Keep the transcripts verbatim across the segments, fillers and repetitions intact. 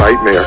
nightmare.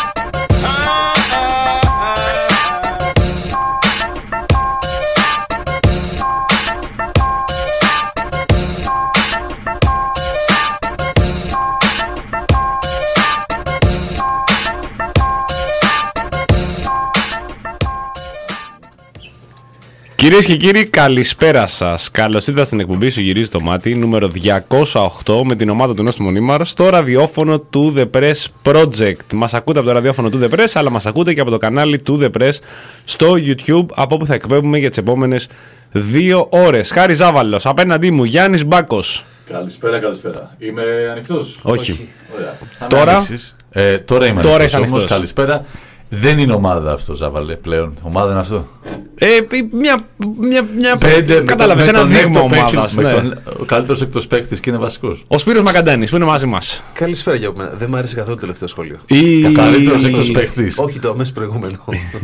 Κυρίες και κύριοι, καλησπέρα σας. Καλώς ήρθατε στην εκπομπή Σου Γυρίζει το Μάτι, νούμερο διακόσια οκτώ, με την ομάδα του Νόστιμου Νίμαρ, στο ραδιόφωνο του The Press Project. Μας ακούτε από το ραδιόφωνο του The Press, αλλά μας ακούτε και από το κανάλι του The Press στο YouTube, από όπου θα εκπέμπουμε για τις επόμενες δύο ώρες. Χάρη Ζάβαλος, απέναντί μου Γιάννης Μπάκος. Καλησπέρα, καλησπέρα. Είμαι ανοιχτός? Όχι. Όχι. Ωραία. Τώρα, ε, τώρα είμαι τώρα ανοιχτός, ανοιχτός. Όμως, καλησπέρα. Δεν είναι ομάδα αυτό, Ζάβαλε, πλέον. Ομάδα είναι αυτό. Ε, μια. μια, μια Πέντε, κατάλαβες, ένα δείγμα ομάδας. Με Ναι. τον, ο καλύτερος εκτός παίκτης και είναι βασικός. Ο Σπύρος Μακαντάνης που είναι μαζί μας. Καλησπέρα για μένα. Δεν μου άρεσε καθόλου το τελευταίο σχόλιο. Η... Ο καλύτερος εκτός παίκτης. Όχι το αμέσως προηγούμενο.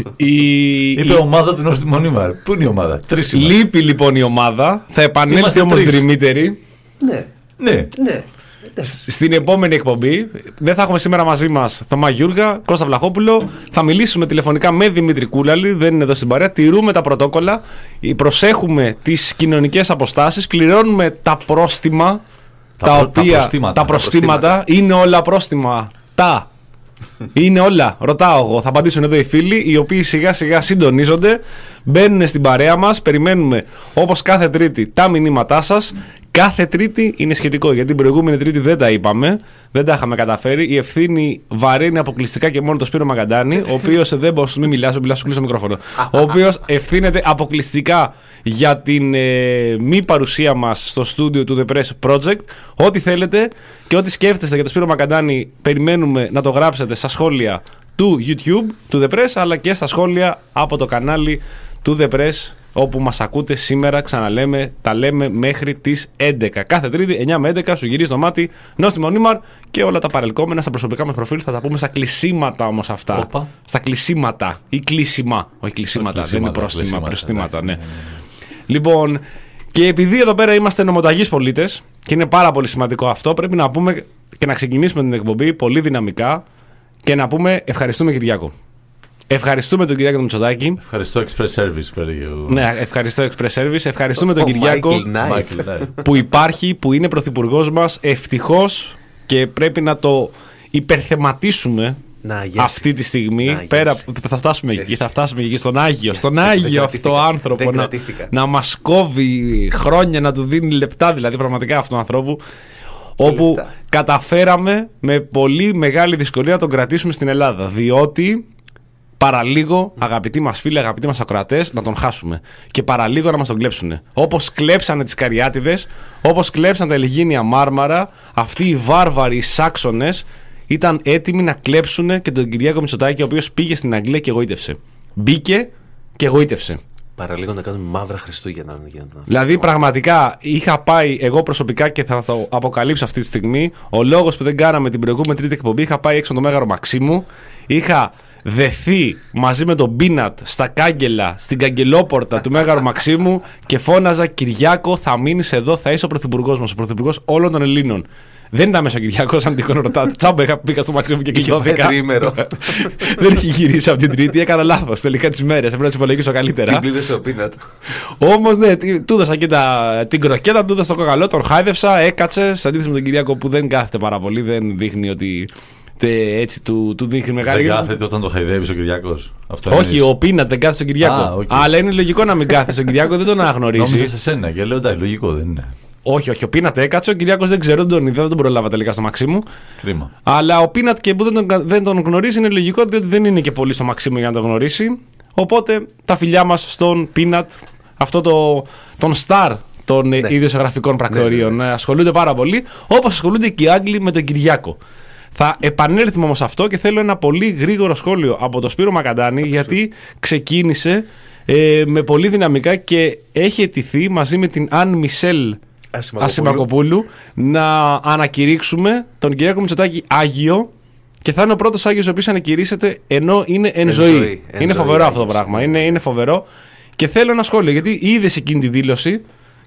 Η... Είπε η... ομάδα του Νόστιμου Νίμαρ. Πού είναι η ομάδα? Τρεις είμαστε. Λείπει λοιπόν η ομάδα. Θα επανέλθει Είμαστε όμως τρεις. δρυμύτερη Ναι, Ναι. ναι. στην επόμενη εκπομπή. Δεν θα έχουμε σήμερα μαζί μας Θωμά Γιούργα, Κώστα Βλαχόπουλο. Θα μιλήσουμε τηλεφωνικά με Δημήτρη Κούλαλη. Δεν είναι εδώ στην παρέα. Τηρούμε τα πρωτόκολλα. Προσέχουμε τις κοινωνικές αποστάσεις. Κληρώνουμε τα πρόστιμα. Τα, Τα προ- οποία. τα προστήματα. Τα προστήματα. προστήματα. Είναι όλα πρόστιμα. Τα. Είναι όλα. Ρωτάω εγώ. Θα απαντήσουν εδώ οι φίλοι, οι οποίοι σιγά σιγά συντονίζονται. Μπαίνουν στην παρέα μας. Περιμένουμε όπως κάθε Τρίτη τα μηνύματά σας. Κάθε Τρίτη είναι σχετικό, γιατί την προηγούμενη Τρίτη δεν τα είπαμε. Δεν τα είχαμε καταφέρει. Η ευθύνη βαρύνει αποκλειστικά και μόνο το Σπύρο Μακαντάνη, ο οποίος δεν μπορεί να μιλάς, μιλάς, σου κλείσω το μικρόφωνο. Ο οποίος ευθύνεται αποκλειστικά για την ε, μη παρουσία μας στο στούντιο του The Press Project. Ό,τι θέλετε και ό,τι σκέφτεστε για το Σπύρο Μακαντάνη, περιμένουμε να το γράψετε στα σχόλια του YouTube, του The Press, αλλά και στα σχόλια από το κανάλι του The Press, όπου μας ακούτε σήμερα. Ξαναλέμε, τα λέμε μέχρι τις έντεκα. Κάθε Τρίτη, εννιά με έντεκα, Σου Γυρίζει το Μάτι, Νόστιμο Νίμαρ, και όλα τα παρελκόμενα στα προσωπικά μας προφίλ. Θα τα πούμε στα κλεισίματα όμως αυτά. Οπα. Στα κλεισίματα ή κλείσιμα. Όχι κλεισίματα, δεν είναι κλεισίματα, πρόστιμα. κλεισίματα, Προστίματα, εντάξει, ναι. ναι, ναι, ναι. Λοιπόν, και επειδή εδώ πέρα είμαστε νομοταγείς πολίτες και είναι πάρα πολύ σημαντικό αυτό, πρέπει να πούμε και να ξεκινήσουμε την εκπομπή πολύ δυναμικά και να πούμε ευχαριστούμε Κυριάκο. Ευχαριστούμε τον Κυριάκο Μητσοτάκη. Ευχαριστώ Express Service που έλεγε ο... Ναι, ευχαριστώ Express Service. Ευχαριστούμε τον Ο Κυριάκο Michael Knight. Michael, ναι. που υπάρχει, που είναι πρωθυπουργός μας. Ευτυχώς, και πρέπει να το υπερθεματίσουμε Να, yes. αυτή τη στιγμή. Να, yes. Πέρα, θα φτάσουμε Yes. εκεί, θα φτάσουμε εκεί στον Άγιο. Yes. Στον Δεν Άγιο κρατήθηκα. αυτό άνθρωπο Δεν να, κρατήθηκα. να μας κόβει χρόνια, να του δίνει λεπτά, δηλαδή πραγματικά αυτού του ανθρώπου. Όπου λεφτά. καταφέραμε με πολύ μεγάλη δυσκολία να τον κρατήσουμε στην Ελλάδα. Διότι παραλίγο, αγαπητοί μας φίλοι, αγαπητοί μας ακροατές, να τον χάσουμε. Και παραλίγο να μας τον κλέψουν. Όπως κλέψανε τις Καριάτιδες, όπως κλέψαν τα Ελιγίνια Μάρμαρα, αυτοί οι βάρβαροι οι Σάξονες ήταν έτοιμοι να κλέψουν και τον Κυριάκο Μητσοτάκη, ο οποίος πήγε στην Αγγλία και εγωίτευσε. Μπήκε και εγωίτευσε. Παραλίγο να κάνουμε μαύρα Χριστούγεννα. Για να... Δηλαδή, πραγματικά είχα πάει εγώ προσωπικά και θα το αποκαλύψω αυτή τη στιγμή. Ο λόγος που δεν κάναμε την προηγούμενη Τρίτη εκπομπή, είχα πάει έξω από το Μέγαρο Μαξίμου. Είχα δεθεί μαζί με τον Πίνατ στα κάγκελα, στην καγκελόπορτα του Μέγαρου Μαξίμου και φώναζα: Κυριάκο, θα μείνεις εδώ, θα είσαι ο πρωθυπουργός μας, ο πρωθυπουργός όλων των Ελλήνων. Δεν ήταν μέσα ο Κυριάκος, αν τυχόν ρωτάτε. Τσάμπα είχα πήγα στο Μαξίμου και κλειδώθηκα. Τρίμερο. Δεν είχε γυρίσει από την Τρίτη, έκανα λάθος τελικά τις μέρες. Έπρεπε να τις υπολογίσω καλύτερα. Την πλήρωσε ο Πίνατ. Όμως ναι, του έδωσα και τα, την κροκέτα, του έδωσα το κοκαλό, τον χάιδευσα, έκατσε. Σε αντίθεση με τον Κυριάκο που δεν κάθεται πάρα πολύ, δεν δείχνει ότι. Τε, έτσι του, του δείχνει μεγάλη. Δεν κάθεται όταν το χαϊδεύει ο Κυριάκος. Όχι, ο Πίνατ δεν κάθεται στον Κυριάκο. Α, okay. Αλλά είναι λογικό να μην κάθεται στον Κυριάκο, δεν τον αναγνωρίζει. Νόμιζα σε σένα και λέω εντάξει, λογικό δεν είναι. Όχι, όχι, ο Πίνατ έκατσε, ο Κυριάκος δεν ξέρω, δεν τον είδα, δεν τον προλάβα τελικά στο Μαξίμου. Κρίμα. Αλλά ο Πίνατ και που δεν τον, δεν τον γνωρίζει είναι λογικό, διότι δεν είναι και πολύ στο Μαξίμου για να τον γνωρίσει. Οπότε τα φιλιά μας στον Πίνατ, αυτό το, τον στάρ των ναι. ιδιοσιογραφικών πρακτορείων. Ναι, ναι, ναι. Ασχολούνται πάρα πολύ, όπως ασχολούνται και οι Άγγλοι με τον Κυριάκο. Θα επανέλθουμε όμως αυτό και θέλω ένα πολύ γρήγορο σχόλιο από τον Σπύρο Μακαντάνη, γιατί ξεκίνησε ε, με πολύ δυναμικά και έχει αιτηθεί μαζί με την Αν Μισελ Ασημακοπούλου να ανακηρύξουμε τον Κυριάκο Μητσοτάκη Άγιο, και θα είναι ο πρώτος Άγιος ο οποίος ανακηρύσσεται ενώ είναι εν, εν ζωή. ζωή. Εν είναι ζωή, φοβερό Άγιος, αυτό το πράγμα. Είναι, είναι φοβερό. Και θέλω ένα σχόλιο, γιατί είδες εκείνη τη δήλωση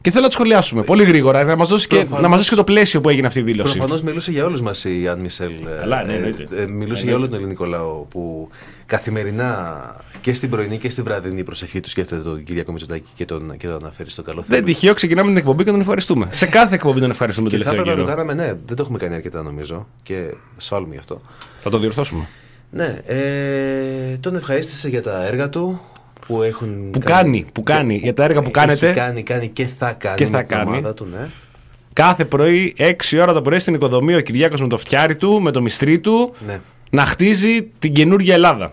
Και θέλω να το σχολιάσουμε πολύ γρήγορα, να μας δώσει, Προφανώς, και, να μας δώσει και το πλαίσιο που έγινε αυτή η δήλωση. Προφανώς μιλούσε για όλους μας η Αν Μισελ. Καλά, ναι, εννοείται. Ε, ε, μιλούσε για όλο τον ελληνικό λαό που καθημερινά και στην πρωινή και στη βραδινή προσευχή του σκέφτεται τον Κυριάκο Μητσοτάκη και τον, και τον αναφέρει στο καλό θέμα. Δεν τυχαίο, ξεκινάμε την εκπομπή και τον ευχαριστούμε. Σε κάθε εκπομπή τον ευχαριστούμε Και θα τελευταίο έπρεπε να το καιρό. κάναμε, ναι, δεν το έχουμε κάνει αρκετά νομίζω και σφάλουμε γι' αυτό. Θα το διορθώσουμε. Ναι, ε, τον ευχαρίστησε για τα έργα του που έχουν. Που κάνει, που κάνει, για τα έργα που κάνετε. Έχει κάνει, κάνει και θα κάνει. Και θα με την κάνει. ομάδα του, ναι. Κάθε πρωί, έξι ώρα το πρωί στην οικοδομή, ο Κυριάκος με το φτιάρι του, με το μυστρί του, Ναι. να χτίζει την καινούργια Ελλάδα.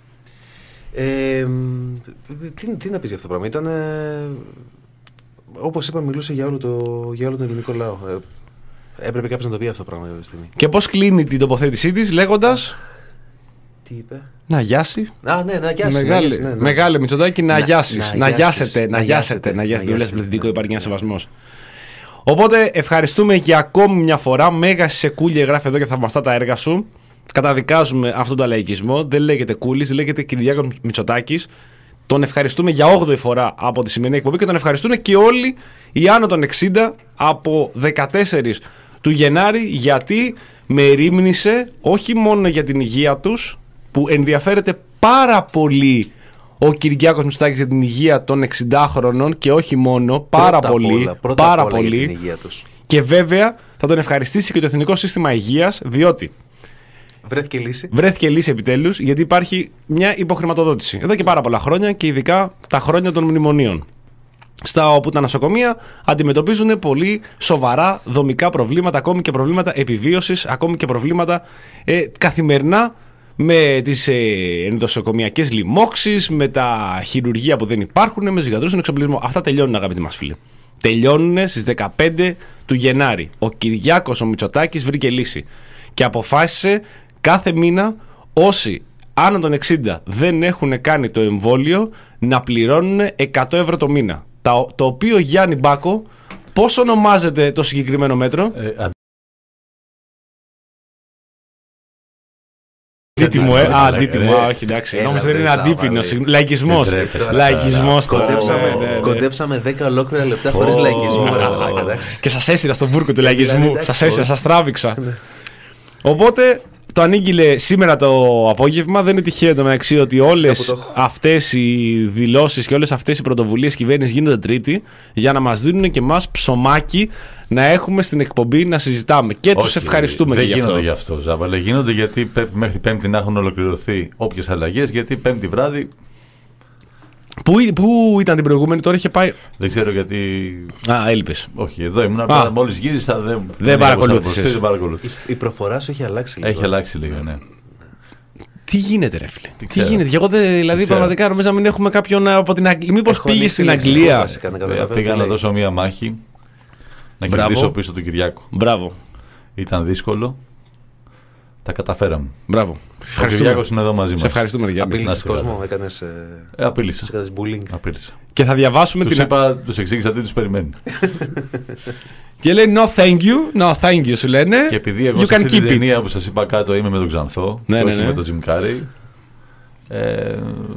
Ε, τι, τι να πεις για αυτό το πράγμα. Ήταν. Ε, όπως είπα, μιλούσε για όλο, το, για όλο τον ελληνικό λαό. Ε, έπρεπε κάποιος να το πει αυτό το πράγμα κάποια στιγμή. Και πώς κλείνει την τοποθέτησή της, λέγοντας. Τι είπε. Να αγιάσει. Α, ναι, να αγιάσει. Μεγάλη, να αγιάσει, ναι, ναι. μεγάλη Μητσοτάκη, να Να- αγιάσεις. να Να αγιάσεις, αγιάσετε, να να αγιάσετε, αγιάσετε, να αγιάσετε. να Δεν λες αγιάσετε, πληθυντικό, ναι, υπάρχει ένα ναι. σεβασμός. Οπότε ευχαριστούμε για ακόμη μια φορά. Μέγα Σεκούλια γράφει εδώ και θαυμαστά τα έργα σου. Καταδικάζουμε αυτόν τον αλαϊκισμό. Δεν λέγεται Κούλης, λέγεται Κυριάκος Μητσοτάκης. Τον ευχαριστούμε για όγδοη φορά από τη σημερινή εκπομπή και τον ευχαριστούν και όλοι οι άνω των εξήντα από δεκατέσσερις του Γενάρη, γιατί με ερήμνησε όχι μόνο για την υγεία τους, που ενδιαφέρεται πάρα πολύ ο Κυριάκος Μητσοτάκης για την υγεία των εξηντάχρονων και όχι μόνο, πάρα Πρώτα απ' πολύ, όλα, πρώτα πάρα απ' όλα για πολύ. την υγεία τους. Και βέβαια θα τον ευχαριστήσει και το Εθνικό Σύστημα Υγείας, διότι Βρέθηκε λύση. βρέθηκε λύση επιτέλους, γιατί υπάρχει μια υποχρηματοδότηση εδώ και πάρα πολλά χρόνια και ειδικά τα χρόνια των μνημονίων. Στα όπου τα νοσοκομεία αντιμετωπίζουν πολύ σοβαρά δομικά προβλήματα, ακόμη και προβλήματα επιβίωσης, ακόμη και προβλήματα ε, καθημερινά με τις ε, ενδοσοκομιακές λοιμώξεις, με τα χειρουργεία που δεν υπάρχουν, με τους γιατρούς, τον εξοπλισμό. Αυτά τελειώνουν, αγαπητοί μας φίλοι. Τελειώνουν στις δεκαπέντε του Γενάρη. Ο Κυριάκος ο Μητσοτάκης βρήκε λύση και αποφάσισε κάθε μήνα όσοι άνω των εξήντα δεν έχουν κάνει το εμβόλιο να πληρώνουν εκατό ευρώ το μήνα. Τα- Το οποίο, Γιάννη Μπάκο, πώς ονομάζεται το συγκεκριμένο μέτρο? Ε, α- Αντίτιμο, ε. Α, Καλά, αντίτιμο. ρε. Α, όχι, εντάξει. Έλα, Νόμιζα ότι βρε, είναι Σάβα, αντίπινο. ρε. συγγνώμη. Λαϊκισμός. Δεν τρέπεσαι. Λαϊκισμός τώρα. Κοντέψαμε, Ναι, ναι, ναι. κοντέψαμε δέκα ολόκληρα λεπτά χωρίς Ω. λαϊκισμό. Ρε, μαλάκα, εντάξει. Και σας έσυρα στον βούρκο του λαϊκισμού. Δηλαδή, εντάξει, Σας έσυρα, όχι. σας τράβηξα. Οπότε το ανήγγειλε σήμερα το απόγευμα. Δεν είναι τυχαίο το μεταξύ ότι όλες κάπου το έχω. αυτές οι δηλώσεις και όλες αυτές οι πρωτοβουλίες κυβέρνησης γίνονται Τρίτη για να μας δίνουν και εμάς ψωμάκι να έχουμε στην εκπομπή να συζητάμε. Και τους όχι, ευχαριστούμε δεν και γι' αυτό. γίνονται γι' αυτό, Ζάβαλε. Γίνονται γιατί πρέπει μέχρι Πέμπτη να έχουν ολοκληρωθεί όποιες αλλαγές. Γιατί Πέμπτη βράδυ Πού, πού ήταν την προηγούμενη, τώρα είχε πάει. δεν ξέρω γιατί. Α, έλειπες. Όχι, εδώ ήμουν. Α. Απλά μόλις γύρισα δεν. Δεν παρακολούθησες. Δεν παρακολούθησα. Η προφορά σου έχει αλλάξει λίγο. Έχει αλλάξει λίγο, ναι. Τι γίνεται, ρε φίλε. Τι, ξέρω. γίνεται. Και εγώ δεν, δηλαδή, ξέρω. πραγματικά νομίζω να μην έχουμε κάποιον από την Αγγλία. Μήπως Έχω πήγε ανοίξει στην λεξικό, Αγγλία. βασικά, να Ε, καταλαβαίνω Πήγα τι να λέει. δώσω μία μάχη. Να Μπράβο. κερδίσω πίσω τον Κυριάκο. Μπράβο. Ήταν δύσκολο. Τα καταφέραμε. Μπράβο. Ο Ευχαριστούμε. Κυριάκος είναι εδώ μαζί Σε μας. ευχαριστούμε, ρε Γιάννη. Απείλησες Να είστε κόσμο, έκανες, ε, Ε, απείλησα. τους έκανες bullying. Απείλησα. Και θα διαβάσουμε Τους την. είπα, τους εξήγησα τι τους περιμένει. Και λέει no thank you. No thank you, σου λένε. Και επειδή εγώ You σε can αυτή την keep it. ταινία που σας είπα κάτω είμαι με τον Ξανθό Ναι, και ναι, όχι ναι. με τον Jim Carrey. Ε,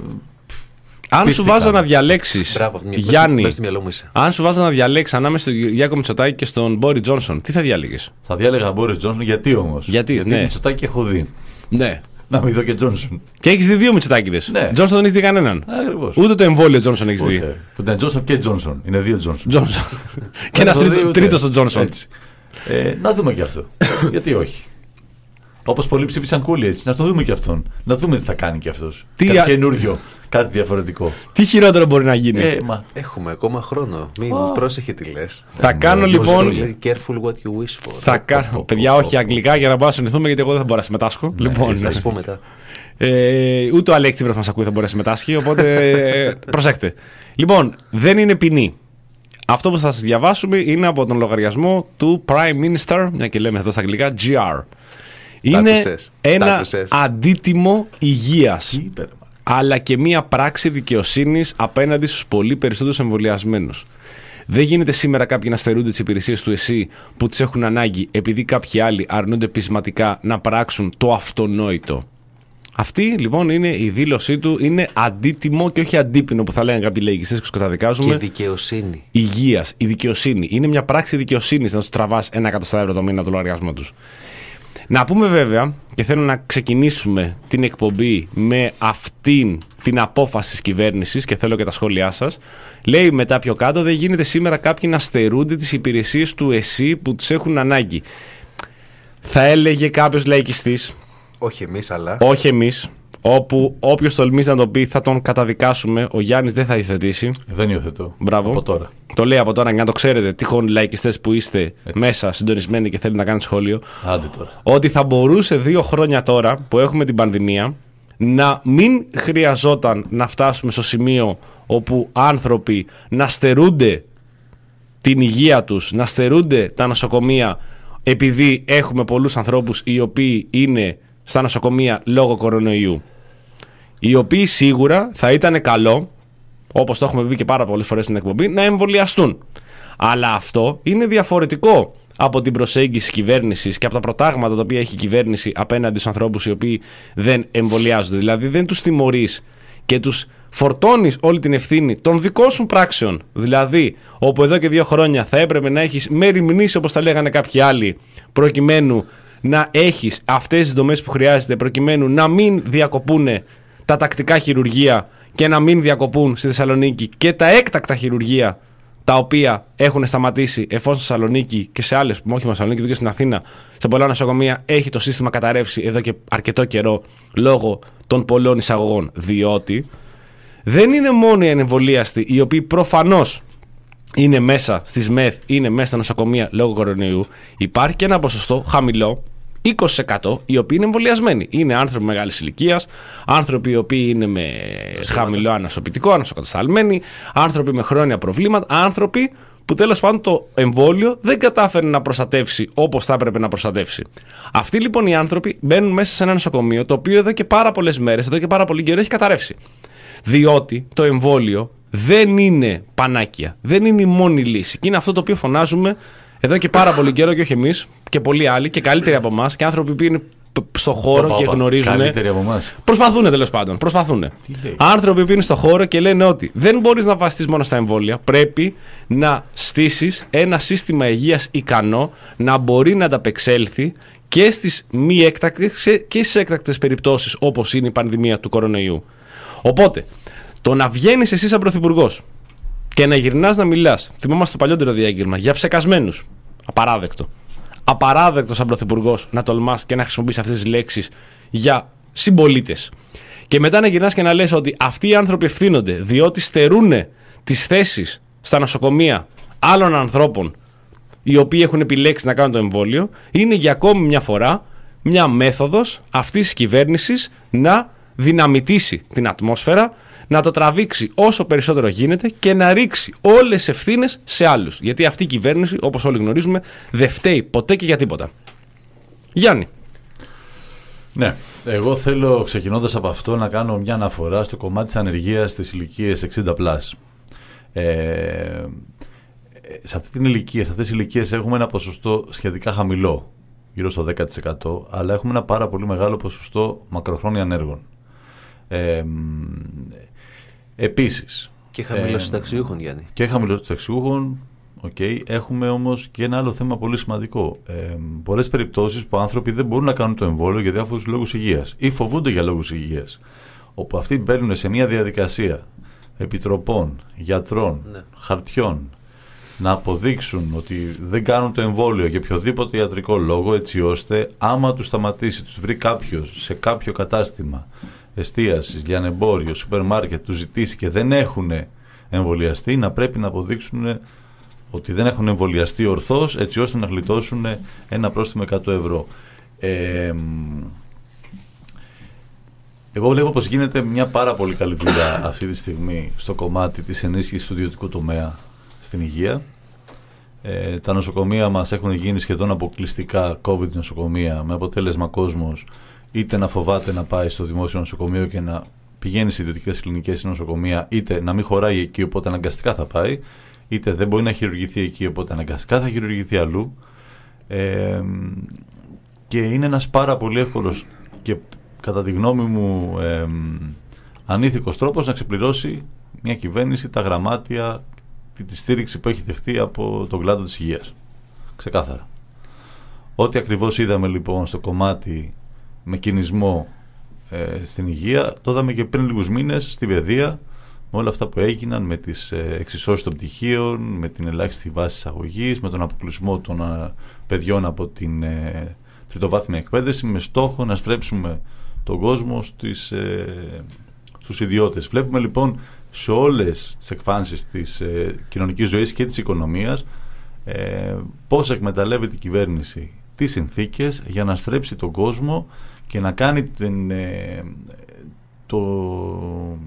Αν σου πίστηκαν. βάζα να διαλέξεις, Μπράβο, μια- Γιάννη, μέσα στο μυαλό μου είσαι. αν σου βάζα να διαλέξεις ανάμεσα στον Κυριάκο Μητσοτάκη και στον Μπόρι Τζόνσον, τι θα διάλεγες? θα διάλεγα Μπόρις Τζόνσον. Γιατί όμως? Γιατί, ναι. Μητσοτάκη έχω δει. Ναι. Να μην δω και Τζόνσον. Και έχεις δει δύο Μητσοτάκηδες. Ναι. Τζόνσον δεν έχεις δει κανέναν. Ακριβώς. Ούτε το εμβόλιο Τζόνσον έχεις δει. Ούτε. Που ήταν Τζόνσον και Τζόνσον. Είναι δύο Τζόνσον. Τζόνσον. Και Δεν ένας το δει τρίτο, ούτε. τρίτος στον Τζόνσον. Έτσι. Ε, να δούμε και αυτό. Γιατί όχι. Όπως πολλοί ψήφισαν Κούλι έτσι. Να το δούμε και αυτόν. Να δούμε τι θα κάνει και αυτός. Τι Κάτι α- καινούριο. Κάτι διαφορετικό. Τι χειρότερο μπορεί να γίνει? Ε, μα. Έχουμε ακόμα χρόνο. Μην πρόσεχε τι λες. Θα κάνω ε, λοιπόν. ε, Careful what you wish for. Θα κάνω. Παιδιά, όχι αγγλικά για να μπορούμε να συνηθούμε, γιατί εγώ δεν θα μπορώ να συμμετάσχω. Λοιπόν, Θα σου πω μετά. ε, ούτε ο Αλέξη πρέπει να μα ακούει, θα μπορεί να συμμετάσχει. Οπότε ε, προσέχτε. Λοιπόν, δεν είναι ποινή. Αυτό που θα σα διαβάσουμε είναι από τον λογαριασμό του Prime Minister, μια και λέμε εδώ στα αγγλικά, τζι αρ. Είναι άκουσες. Τα ένα άκουσες. αντίτιμο υγείας, Τι είπε, ρε, μα. αλλά και μία πράξη δικαιοσύνης απέναντι στους πολύ περισσότερους εμβολιασμένους. Δεν γίνεται σήμερα κάποιοι να στερούνται τις υπηρεσίες του ΕΣΥ που τις έχουν ανάγκη επειδή κάποιοι άλλοι αρνούνται πεισματικά να πράξουν το αυτονόητο. Αυτή λοιπόν είναι η δήλωσή του. Είναι αντίτιμο και όχι αντίπινο που θα λένε κάποιοι λαϊκιστές και σκοταδικάζουμε. Και δικαιοσύνη. Υγείας. Η δικαιοσύνη. Είναι μια πράξη δικαιοσύνης να του τραβάς ένα εκατοστά ευρώ το μήνα από το λογαριασμό τους. Να πούμε βέβαια, και θέλω να ξεκινήσουμε την εκπομπή με αυτήν την απόφαση της κυβέρνησης και θέλω και τα σχόλιά σας. Λέει μετά πιο κάτω, δεν γίνεται σήμερα κάποιοι να στερούνται τις υπηρεσίες του ΕΣΥ που τις έχουν ανάγκη. Θα έλεγε κάποιος λαϊκιστής. Όχι εμείς, αλλά. Όχι εμείς. Όπου όποιος τολμήσει να το πει θα τον καταδικάσουμε. Ο Γιάννης δεν θα υιοθετήσει. Δεν υιοθετώ. Μπράβο. Από τώρα. Το λέει από τώρα για να το ξέρετε. Τυχόν λαϊκιστές που είστε Έτσι. μέσα συντονισμένοι και θέλετε να κάνετε σχόλιο. Άντε τώρα. Ότι θα μπορούσε δύο χρόνια τώρα που έχουμε την πανδημία να μην χρειαζόταν να φτάσουμε στο σημείο όπου άνθρωποι να στερούνται την υγεία τους, να στερούνται τα νοσοκομεία επειδή έχουμε πολλούς ανθρώπους οι οποίοι είναι στα νοσοκομεία λόγω κορονοϊού. Οι οποίοι σίγουρα θα ήταν καλό, όπως το έχουμε πει και πάρα πολλές φορές στην εκπομπή, να εμβολιαστούν. Αλλά αυτό είναι διαφορετικό από την προσέγγιση της κυβέρνησης και από τα προτάγματα τα οποία έχει η κυβέρνηση απέναντι στους ανθρώπους οι οποίοι δεν εμβολιάζονται. Δηλαδή δεν τους τιμωρείς και τους φορτώνεις όλη την ευθύνη των δικών σου πράξεων. Δηλαδή, όπου εδώ και δύο χρόνια θα έπρεπε να έχεις μεριμνήσει, όπως τα λέγανε κάποιοι άλλοι, προκειμένου να έχεις αυτές τις δομές που χρειάζεται, προκειμένου να μην διακοπούν τα τακτικά χειρουργεία και να μην διακοπούν στη Θεσσαλονίκη και τα έκτακτα χειρουργεία τα οποία έχουν σταματήσει, εφόσον στη Θεσσαλονίκη και σε άλλες, όχι μόνο στη Θεσσαλονίκη, και στην Αθήνα, σε πολλά νοσοκομεία έχει το σύστημα καταρρεύσει εδώ και αρκετό καιρό λόγω των πολλών εισαγωγών. Διότι δεν είναι μόνο οι ανεμβολίαστοι οι οποίοι προφανώς είναι μέσα στις ΜΕΘ, είναι μέσα στα νοσοκομεία λόγω κορονοϊού. Υπάρχει και ένα ποσοστό χαμηλό, είκοσι τοις εκατό, οι οποίοι είναι εμβολιασμένοι. Είναι άνθρωποι μεγάλης ηλικίας, άνθρωποι οι οποίοι είναι με χαμηλό ανασωπητικό, ανασοκατασταλμένοι, άνθρωποι με χρόνια προβλήματα, άνθρωποι που τέλος πάντων το εμβόλιο δεν κατάφερε να προστατεύσει όπως θα έπρεπε να προστατεύσει. Αυτοί λοιπόν οι άνθρωποι μπαίνουν μέσα σε ένα νοσοκομείο το οποίο εδώ και πάρα πολλές μέρες, εδώ και πάρα πολύ καιρό έχει καταρρεύσει. Διότι το εμβόλιο δεν είναι πανάκια, δεν είναι η μόνη λύση. Και είναι αυτό το οποίο φωνάζουμε εδώ και πάρα πολύ καιρό και όχι εμείς και πολλοί άλλοι και καλύτεροι από εμάς και άνθρωποι που είναι στο χώρο Οπα, και οπα, γνωρίζουν. Καλύτεροι από εμάς. Προσπαθούν τέλος πάντων. Προσπαθούν. Άνθρωποι που είναι στο χώρο και λένε ότι δεν μπορείς να βασιστείς μόνο στα εμβόλια. Πρέπει να στήσεις ένα σύστημα υγείας ικανό να μπορεί να ανταπεξέλθει και στις μη έκτακτες και στις έκτακτες περιπτώσεις όπως είναι η πανδημία του κορονοϊού. Οπότε, το να βγαίνεις εσύ σαν πρωθυπουργός και να γυρνάς να μιλάς, θυμόμαστε το παλιότερο διάγγελμα, για ψεκασμένους. Απαράδεκτο. Απαράδεκτο σαν πρωθυπουργός να τολμάς και να χρησιμοποιείς αυτές τις λέξεις για συμπολίτες. Και μετά να γυρνάς και να λες ότι αυτοί οι άνθρωποι ευθύνονται διότι στερούν τις θέσεις στα νοσοκομεία άλλων ανθρώπων οι οποίοι έχουν επιλέξει να κάνουν το εμβόλιο, είναι για ακόμη μια φορά μια μέθοδος αυτής της κυβέρνησης να δυναμητήσει την ατμόσφαιρα, να το τραβήξει όσο περισσότερο γίνεται και να ρίξει όλες τις ευθύνες σε άλλους. Γιατί αυτή η κυβέρνηση, όπως όλοι γνωρίζουμε, δεν φταίει ποτέ και για τίποτα. Γιάννη. Ναι, εγώ θέλω ξεκινώντας από αυτό να κάνω μια αναφορά στο κομμάτι της ανεργίας στις ηλικίες εξήντα πλας. Ε, σε αυτή την ηλικία, σε αυτές τις ηλικίες έχουμε ένα ποσοστό σχετικά χαμηλό, γύρω στο δέκα τοις εκατό, αλλά έχουμε ένα πάρα πολύ μεγάλο ποσοστό μακροχρόνια ανέργων. Ε, επίσης Και χαμηλοσυνταξιούχων, ε, Γιάννη. Και χαμηλοσυνταξιούχων, okay. Έχουμε όμως και ένα άλλο θέμα πολύ σημαντικό. Ε, πολλές περιπτώσεις που άνθρωποι δεν μπορούν να κάνουν το εμβόλιο για διάφορους λόγους υγείας ή φοβούνται για λόγους υγείας. Όπου αυτοί μπαίνουν σε μια διαδικασία επιτροπών, γιατρών, ναι. χαρτιών, να αποδείξουν ότι δεν κάνουν το εμβόλιο για οποιοδήποτε ιατρικό λόγο, έτσι ώστε άμα τους σταματήσει, τους βρει κάποιος σε κάποιο κατάστημα εστίασης, λιανεμπόριο, σούπερ μάρκετ, τους ζητήσει και δεν έχουν εμβολιαστεί, να πρέπει να αποδείξουν ότι δεν έχουν εμβολιαστεί ορθώς, έτσι ώστε να γλιτώσουν ένα πρόστιμο εκατό ευρώ. Ε, εγώ βλέπω πως γίνεται μια πάρα πολύ καλή δουλειά αυτή τη στιγμή στο κομμάτι της ενίσχυσης του ιδιωτικού τομέα στην υγεία. Ε, τα νοσοκομεία μας έχουν γίνει σχεδόν αποκλειστικά COVID νοσοκομεία, με αποτέλεσμα κόσμος είτε να φοβάται να πάει στο δημόσιο νοσοκομείο και να πηγαίνει σε ιδιωτικές κλινικές νοσοκομεία, είτε να μην χωράει εκεί οπότε αναγκαστικά θα πάει, είτε δεν μπορεί να χειρουργηθεί εκεί οπότε αναγκαστικά θα χειρουργηθεί αλλού. Ε, και είναι ένας πάρα πολύ εύκολος και κατά τη γνώμη μου, ε, ανήθικος τρόπος να ξεπληρώσει μια κυβέρνηση τα γραμμάτια, τη, τη στήριξη που έχει δεχτεί από τον κλάδο της υγείας. Ξεκάθαρα. Ό,τι ακριβώς είδαμε λοιπόν στο κομμάτι με κινησμό ε, στην υγεία, το είδαμε και πριν λίγους μήνες στην παιδεία, με όλα αυτά που έγιναν, με τις ε, εξισώσεις των πτυχίων, με την ελάχιστη βάση εισαγωγής, με τον αποκλεισμό των ε, παιδιών από την ε, τριτοβάθμια εκπαίδευση, με στόχο να στρέψουμε τον κόσμο στις, ε, στους ιδιώτες. Βλέπουμε λοιπόν σε όλες τις εκφάνσεις της ε, κοινωνικής ζωής και της οικονομίας ε, πώς εκμεταλλεύεται η κυβέρνηση τις συνθήκες για να στρέψει τον κόσμο και να κάνει την, ε, το,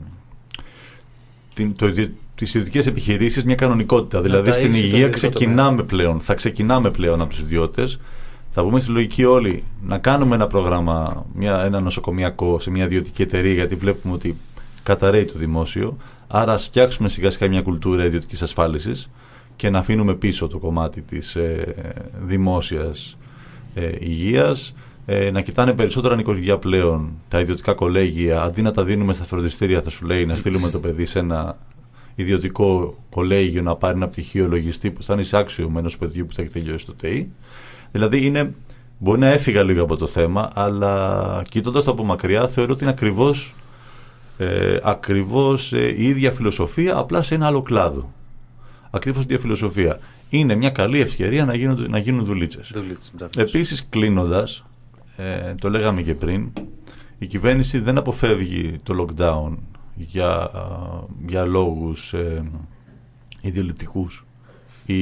την, το, τις ιδιωτικές επιχειρήσεις μια κανονικότητα. Δηλαδή στην υγεία ξεκινάμε πλέον, θα ξεκινάμε πλέον από τους ιδιώτες. Θα πούμε στη λογική όλοι να κάνουμε ένα πρόγραμμα, μια, ένα νοσοκομιακό σε μια ιδιωτική εταιρεία, γιατί βλέπουμε ότι καταρρέει το δημόσιο. Άρα ας φτιάξουμε σιγά σιγά μια κουλτούρα ιδιωτικής ασφάλισης και να αφήνουμε πίσω το κομμάτι της ε, δημόσιας ε, υγείας. Ε, να κοιτάνε περισσότερα νοικοκυριά πλέον τα ιδιωτικά κολέγια, αντί να τα δίνουμε στα φροντιστήρια, θα σου λέει να στείλουμε το παιδί σε ένα ιδιωτικό κολέγιο να πάρει ένα πτυχίο λογιστή που θα είναι εισάξιο με ενός παιδιού που θα έχει τελειώσει το ΤΕΙ. Δηλαδή είναι, μπορεί να έφυγα λίγο από το θέμα, αλλά κοιτώντας το από μακριά θεωρώ ότι είναι ακριβώς, ε, ακριβώς ε, η ίδια φιλοσοφία, απλά σε ένα άλλο κλάδο. Ακριβώς η ίδια φιλοσοφία. Είναι μια καλή ευκαιρία να γίνουν, να γίνουν δουλίτσες. Επίσης, κλείνοντας, ε, το λέγαμε και πριν, η κυβέρνηση δεν αποφεύγει το lockdown για, για λόγους ε, ιδεολειπτικούς ή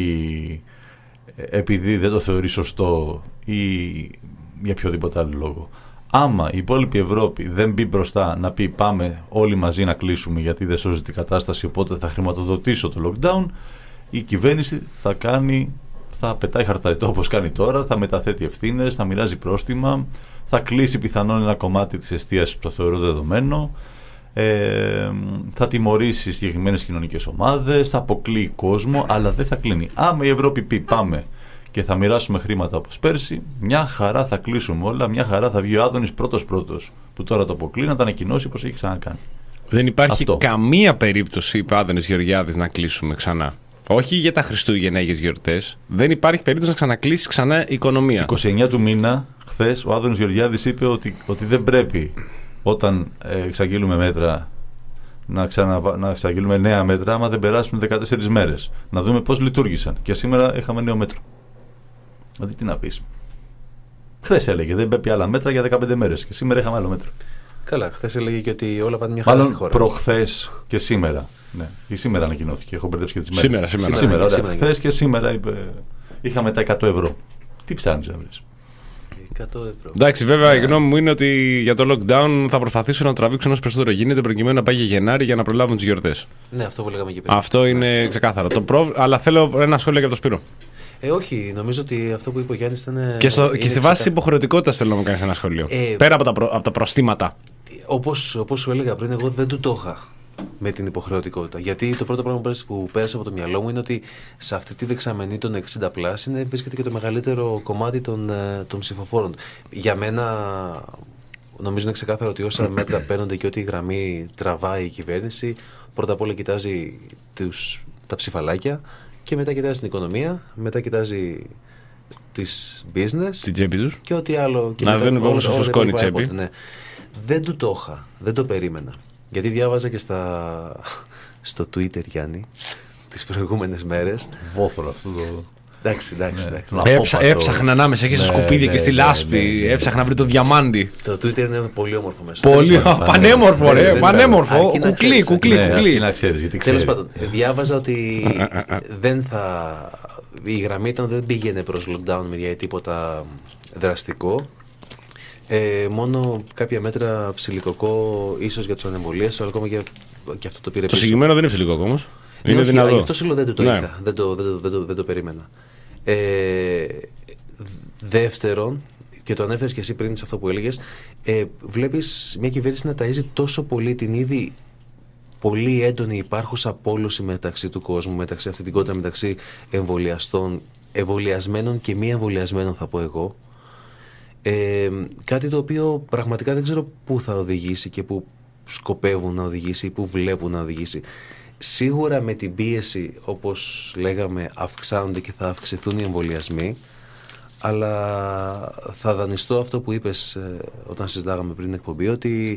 επειδή δεν το θεωρεί σωστό ή για οποιοδήποτε άλλο λόγο. Άμα η υπόλοιπη Ευρώπη δεν μπει μπροστά να πει πάμε όλοι μαζί να κλείσουμε γιατί δεν σώζει την κατάσταση, οπότε θα χρηματοδοτήσω το lockdown, η κυβέρνηση θα κάνει, θα πετάει χαρταετό όπως κάνει τώρα, θα μεταθέτει ευθύνες, θα μοιράζει πρόστιμα, θα κλείσει πιθανόν ένα κομμάτι της εστίασης που το θεωρώ δεδομένο, ε, θα τιμωρήσει συγκεκριμένες κοινωνικές ομάδες, θα αποκλείει κόσμο, αλλά δεν θα κλείνει. Άμα η Ευρώπη πει πάμε και θα μοιράσουμε χρήματα όπως πέρσι, μια χαρά θα κλείσουμε όλα, μια χαρά θα βγει ο Άδωνης πρώτος πρώτος, που τώρα το αποκλείει, να τα ανακοινώσει όπως έχει ξανακάνει. Δεν υπάρχει Αυτό. καμία περίπτωση, είπε ο Άδωνης Γεωργιάδης, να κλείσουμε ξανά. Όχι για τα Χριστούγεννα ή για τις γιορτές. Δεν υπάρχει περίπτωση να ξανακλείσει ξανά η οικονομία. είκοσι εννέα του μήνα, χθες, ο Άδωνης Γεωργιάδης είπε ότι, ότι δεν πρέπει όταν ε, εξαγγείλουμε μέτρα να, ξανα, να εξαγγείλουμε νέα μέτρα, άμα δεν περάσουν δεκατέσσερις μέρες. Να δούμε πώς λειτουργήσαν. Και σήμερα είχαμε νέο μέτρο. Δηλαδή τι να πεις. Χθες έλεγε δεν πρέπει άλλα μέτρα για δεκαπέντε μέρες. Και σήμερα είχαμε άλλο μέτρο. Καλά, χθες έλεγε και ότι όλα πάνε μια χαρά Μάλλον στη χώρα. προχθές και σήμερα. Ναι. Ή σήμερα ανακοινώθηκε. Έχω μπερδέψει και τις μέρες. Σήμερα, σήμερα. σήμερα, σήμερα, σήμερα χθες και σήμερα είπε, είχαμε τα εκατό ευρώ. Τι ψάχνεις να βρεις. εκατό ευρώ. Εντάξει, βέβαια, η γνώμη μου είναι ότι για το lockdown θα προσπαθήσουν να τραβήξουν όσο περισσότερο γίνεται προκειμένου να πάει για Γενάρη για να προλάβουν τις γιορτές. Ναι, αυτό που λέγαμε και πριν. Αυτό είναι ξεκάθαρο. Το προ... Αλλά θέλω ένα σχόλιο για το Σπύρο. Ε, όχι, νομίζω ότι αυτό που είπε ο Γιάννης ήταν. Και, στο... είναι και στη βάση τη υποχρεωτικότητα θέλω να μου κάνει ένα σχόλιο. Ε, Πέρα από τα, προ... από τα προστήματα. Όπως, όπως σου έλεγα πριν, εγώ δεν του το είχα με την υποχρεωτικότητα. Γιατί το πρώτο πράγμα που πέρασε από το μυαλό μου είναι ότι σε αυτή τη δεξαμενή των εξήντα πλας είναι, βρίσκεται και το μεγαλύτερο κομμάτι των, των ψηφοφόρων. Για μένα, νομίζω είναι ξεκάθαρο ότι όσα μέτρα παίρνονται και ό,τι γραμμή τραβάει η κυβέρνηση, πρώτα απ' όλα κοιτάζει τους, τα ψηφαλάκια και μετά κοιτάζει την οικονομία, μετά κοιτάζει τις business την τσέπη τους. Και ό,τι άλλο. Και να μετά, δεν είναι ό, στο σκόνη τσέπη. Ναι. Δεν του το είχα, δεν το περίμενα. Γιατί διάβαζα και στα... στο Twitter, Γιάννη, τις προηγούμενες μέρες. Βόθρο αυτό το... Εντάξει, εντάξει. Ναι, εντάξει. Έψα, έψαχνα ανάμεσα και στα ναι, σκουπίδια ναι, και στη ναι, λάσπη. ναι, ναι, ναι. Έψαχνα να βρει το διαμάντι. Το Twitter είναι πολύ όμορφο μέσα. Πολύ πανέμορφο, ναι, ρε. ναι, Πανέμορφο. αρκεί να Κουκλί, ξέρεις, κουκλί, ναι, κουκλί. αρκεί να ξέρεις, γιατί Τέλος ξέρει. πάντων, διάβαζα ότι δεν θα... η γραμμή ήταν δεν πήγαινε προς lockdown με τίποτα δραστικό. Ε, μόνο κάποια μέτρα ψιλικοκό ίσως για τους ανεμβολίες, αλλά ακόμα και, και αυτό το πήρε Το πίσω. συγκεκριμένο δεν είναι ψιλικό όμως. Ναι, Είναι όχι, δυνατό. γι' αυτό σου λέω δεν το, το Ναι. είχα. Δεν το, δεν, το, δεν, το, δεν το περίμενα. Ε, δεύτερον, και το ανέφερες και εσύ πριν σε αυτό που έλεγες, ε, βλέπεις μια κυβέρνηση να ταΐζει τόσο πολύ την ήδη πολύ έντονη υπάρχουσα πόλωση μεταξύ του κόσμου, μεταξύ αυτή την κόντρα μεταξύ εμβολιαστών, εμβολιασμένων και μη εμβολιασμένων θα πω εγώ. Ε, κάτι το οποίο πραγματικά δεν ξέρω πού θα οδηγήσει και πού σκοπεύουν να οδηγήσει ή πού βλέπουν να οδηγήσει. Σίγουρα με την πίεση, όπως λέγαμε, αυξάνονται και θα αυξηθούν οι εμβολιασμοί, αλλά θα δανειστώ αυτό που είπες ε, όταν συζητάγαμε πριν την εκπομπή, ότι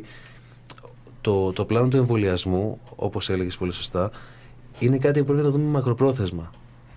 το, το πλάνο του εμβολιασμού, όπως έλεγες πολύ σωστά, είναι κάτι που πρέπει να δούμε μακροπρόθεσμα.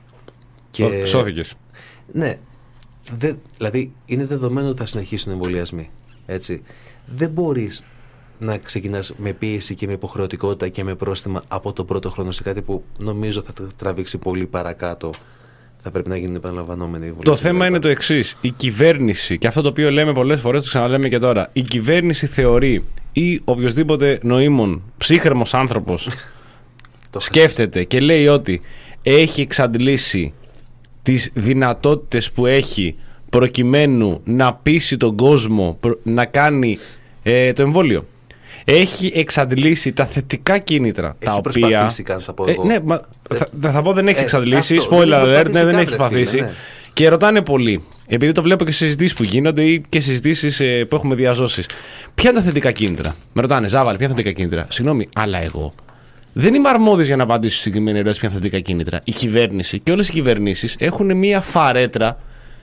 Και... Σώθηκες. Ναι. Δε, δηλαδή, είναι δεδομένο ότι θα συνεχίσουν οι εμβολιασμοί. Έτσι. Δεν μπορείς να ξεκινάς με πίεση και με υποχρεωτικότητα και με πρόστιμα από το πρώτο χρόνο σε κάτι που νομίζω θα τραβήξει πολύ παρακάτω. Θα πρέπει να γίνουν επαναλαμβανόμενοι οι εμβολιασμοί. Το θέμα είναι το εξής. Η κυβέρνηση, και αυτό το οποίο λέμε πολλές φορές, το ξαναλέμε και τώρα, η κυβέρνηση θεωρεί ή οποιοδήποτε νοήμων ψύχρεμος άνθρωπος σκέφτεται και λέει ότι έχει εξαντλήσει τις δυνατότητες που έχει προκειμένου να πείσει τον κόσμο να κάνει ε, το εμβόλιο. Έχει εξαντλήσει τα θετικά κίνητρα. Έχει τα οποία. Προσπαθήσει, καν, θα πω εγώ. Ε, ναι, μα, ε, θα, θα πω δεν έχει ε, εξαντλήσει. Αυτό, Spoiler alert, ναι, δεν έχει καν, προσπαθήσει. φίλε, ναι. Και ρωτάνε πολλοί, επειδή το βλέπω και σε συζητήσεις που γίνονται ή και συζητήσεις ε, που έχουμε διαζώσεις. Ποια είναι τα θετικά κίνητρα? Με ρωτάνε, Ζάβαλ, ποια είναι τα θετικά κίνητρα? Συγγνώμη, αλλά εγώ δεν είμαι αρμόδιος για να απαντήσω στη συγκεκριμένη ερώτηση ποια είναι τα θετικά κίνητρα. Η κυβέρνηση και όλες οι κυβερνήσεις έχουν μία φαρέτρα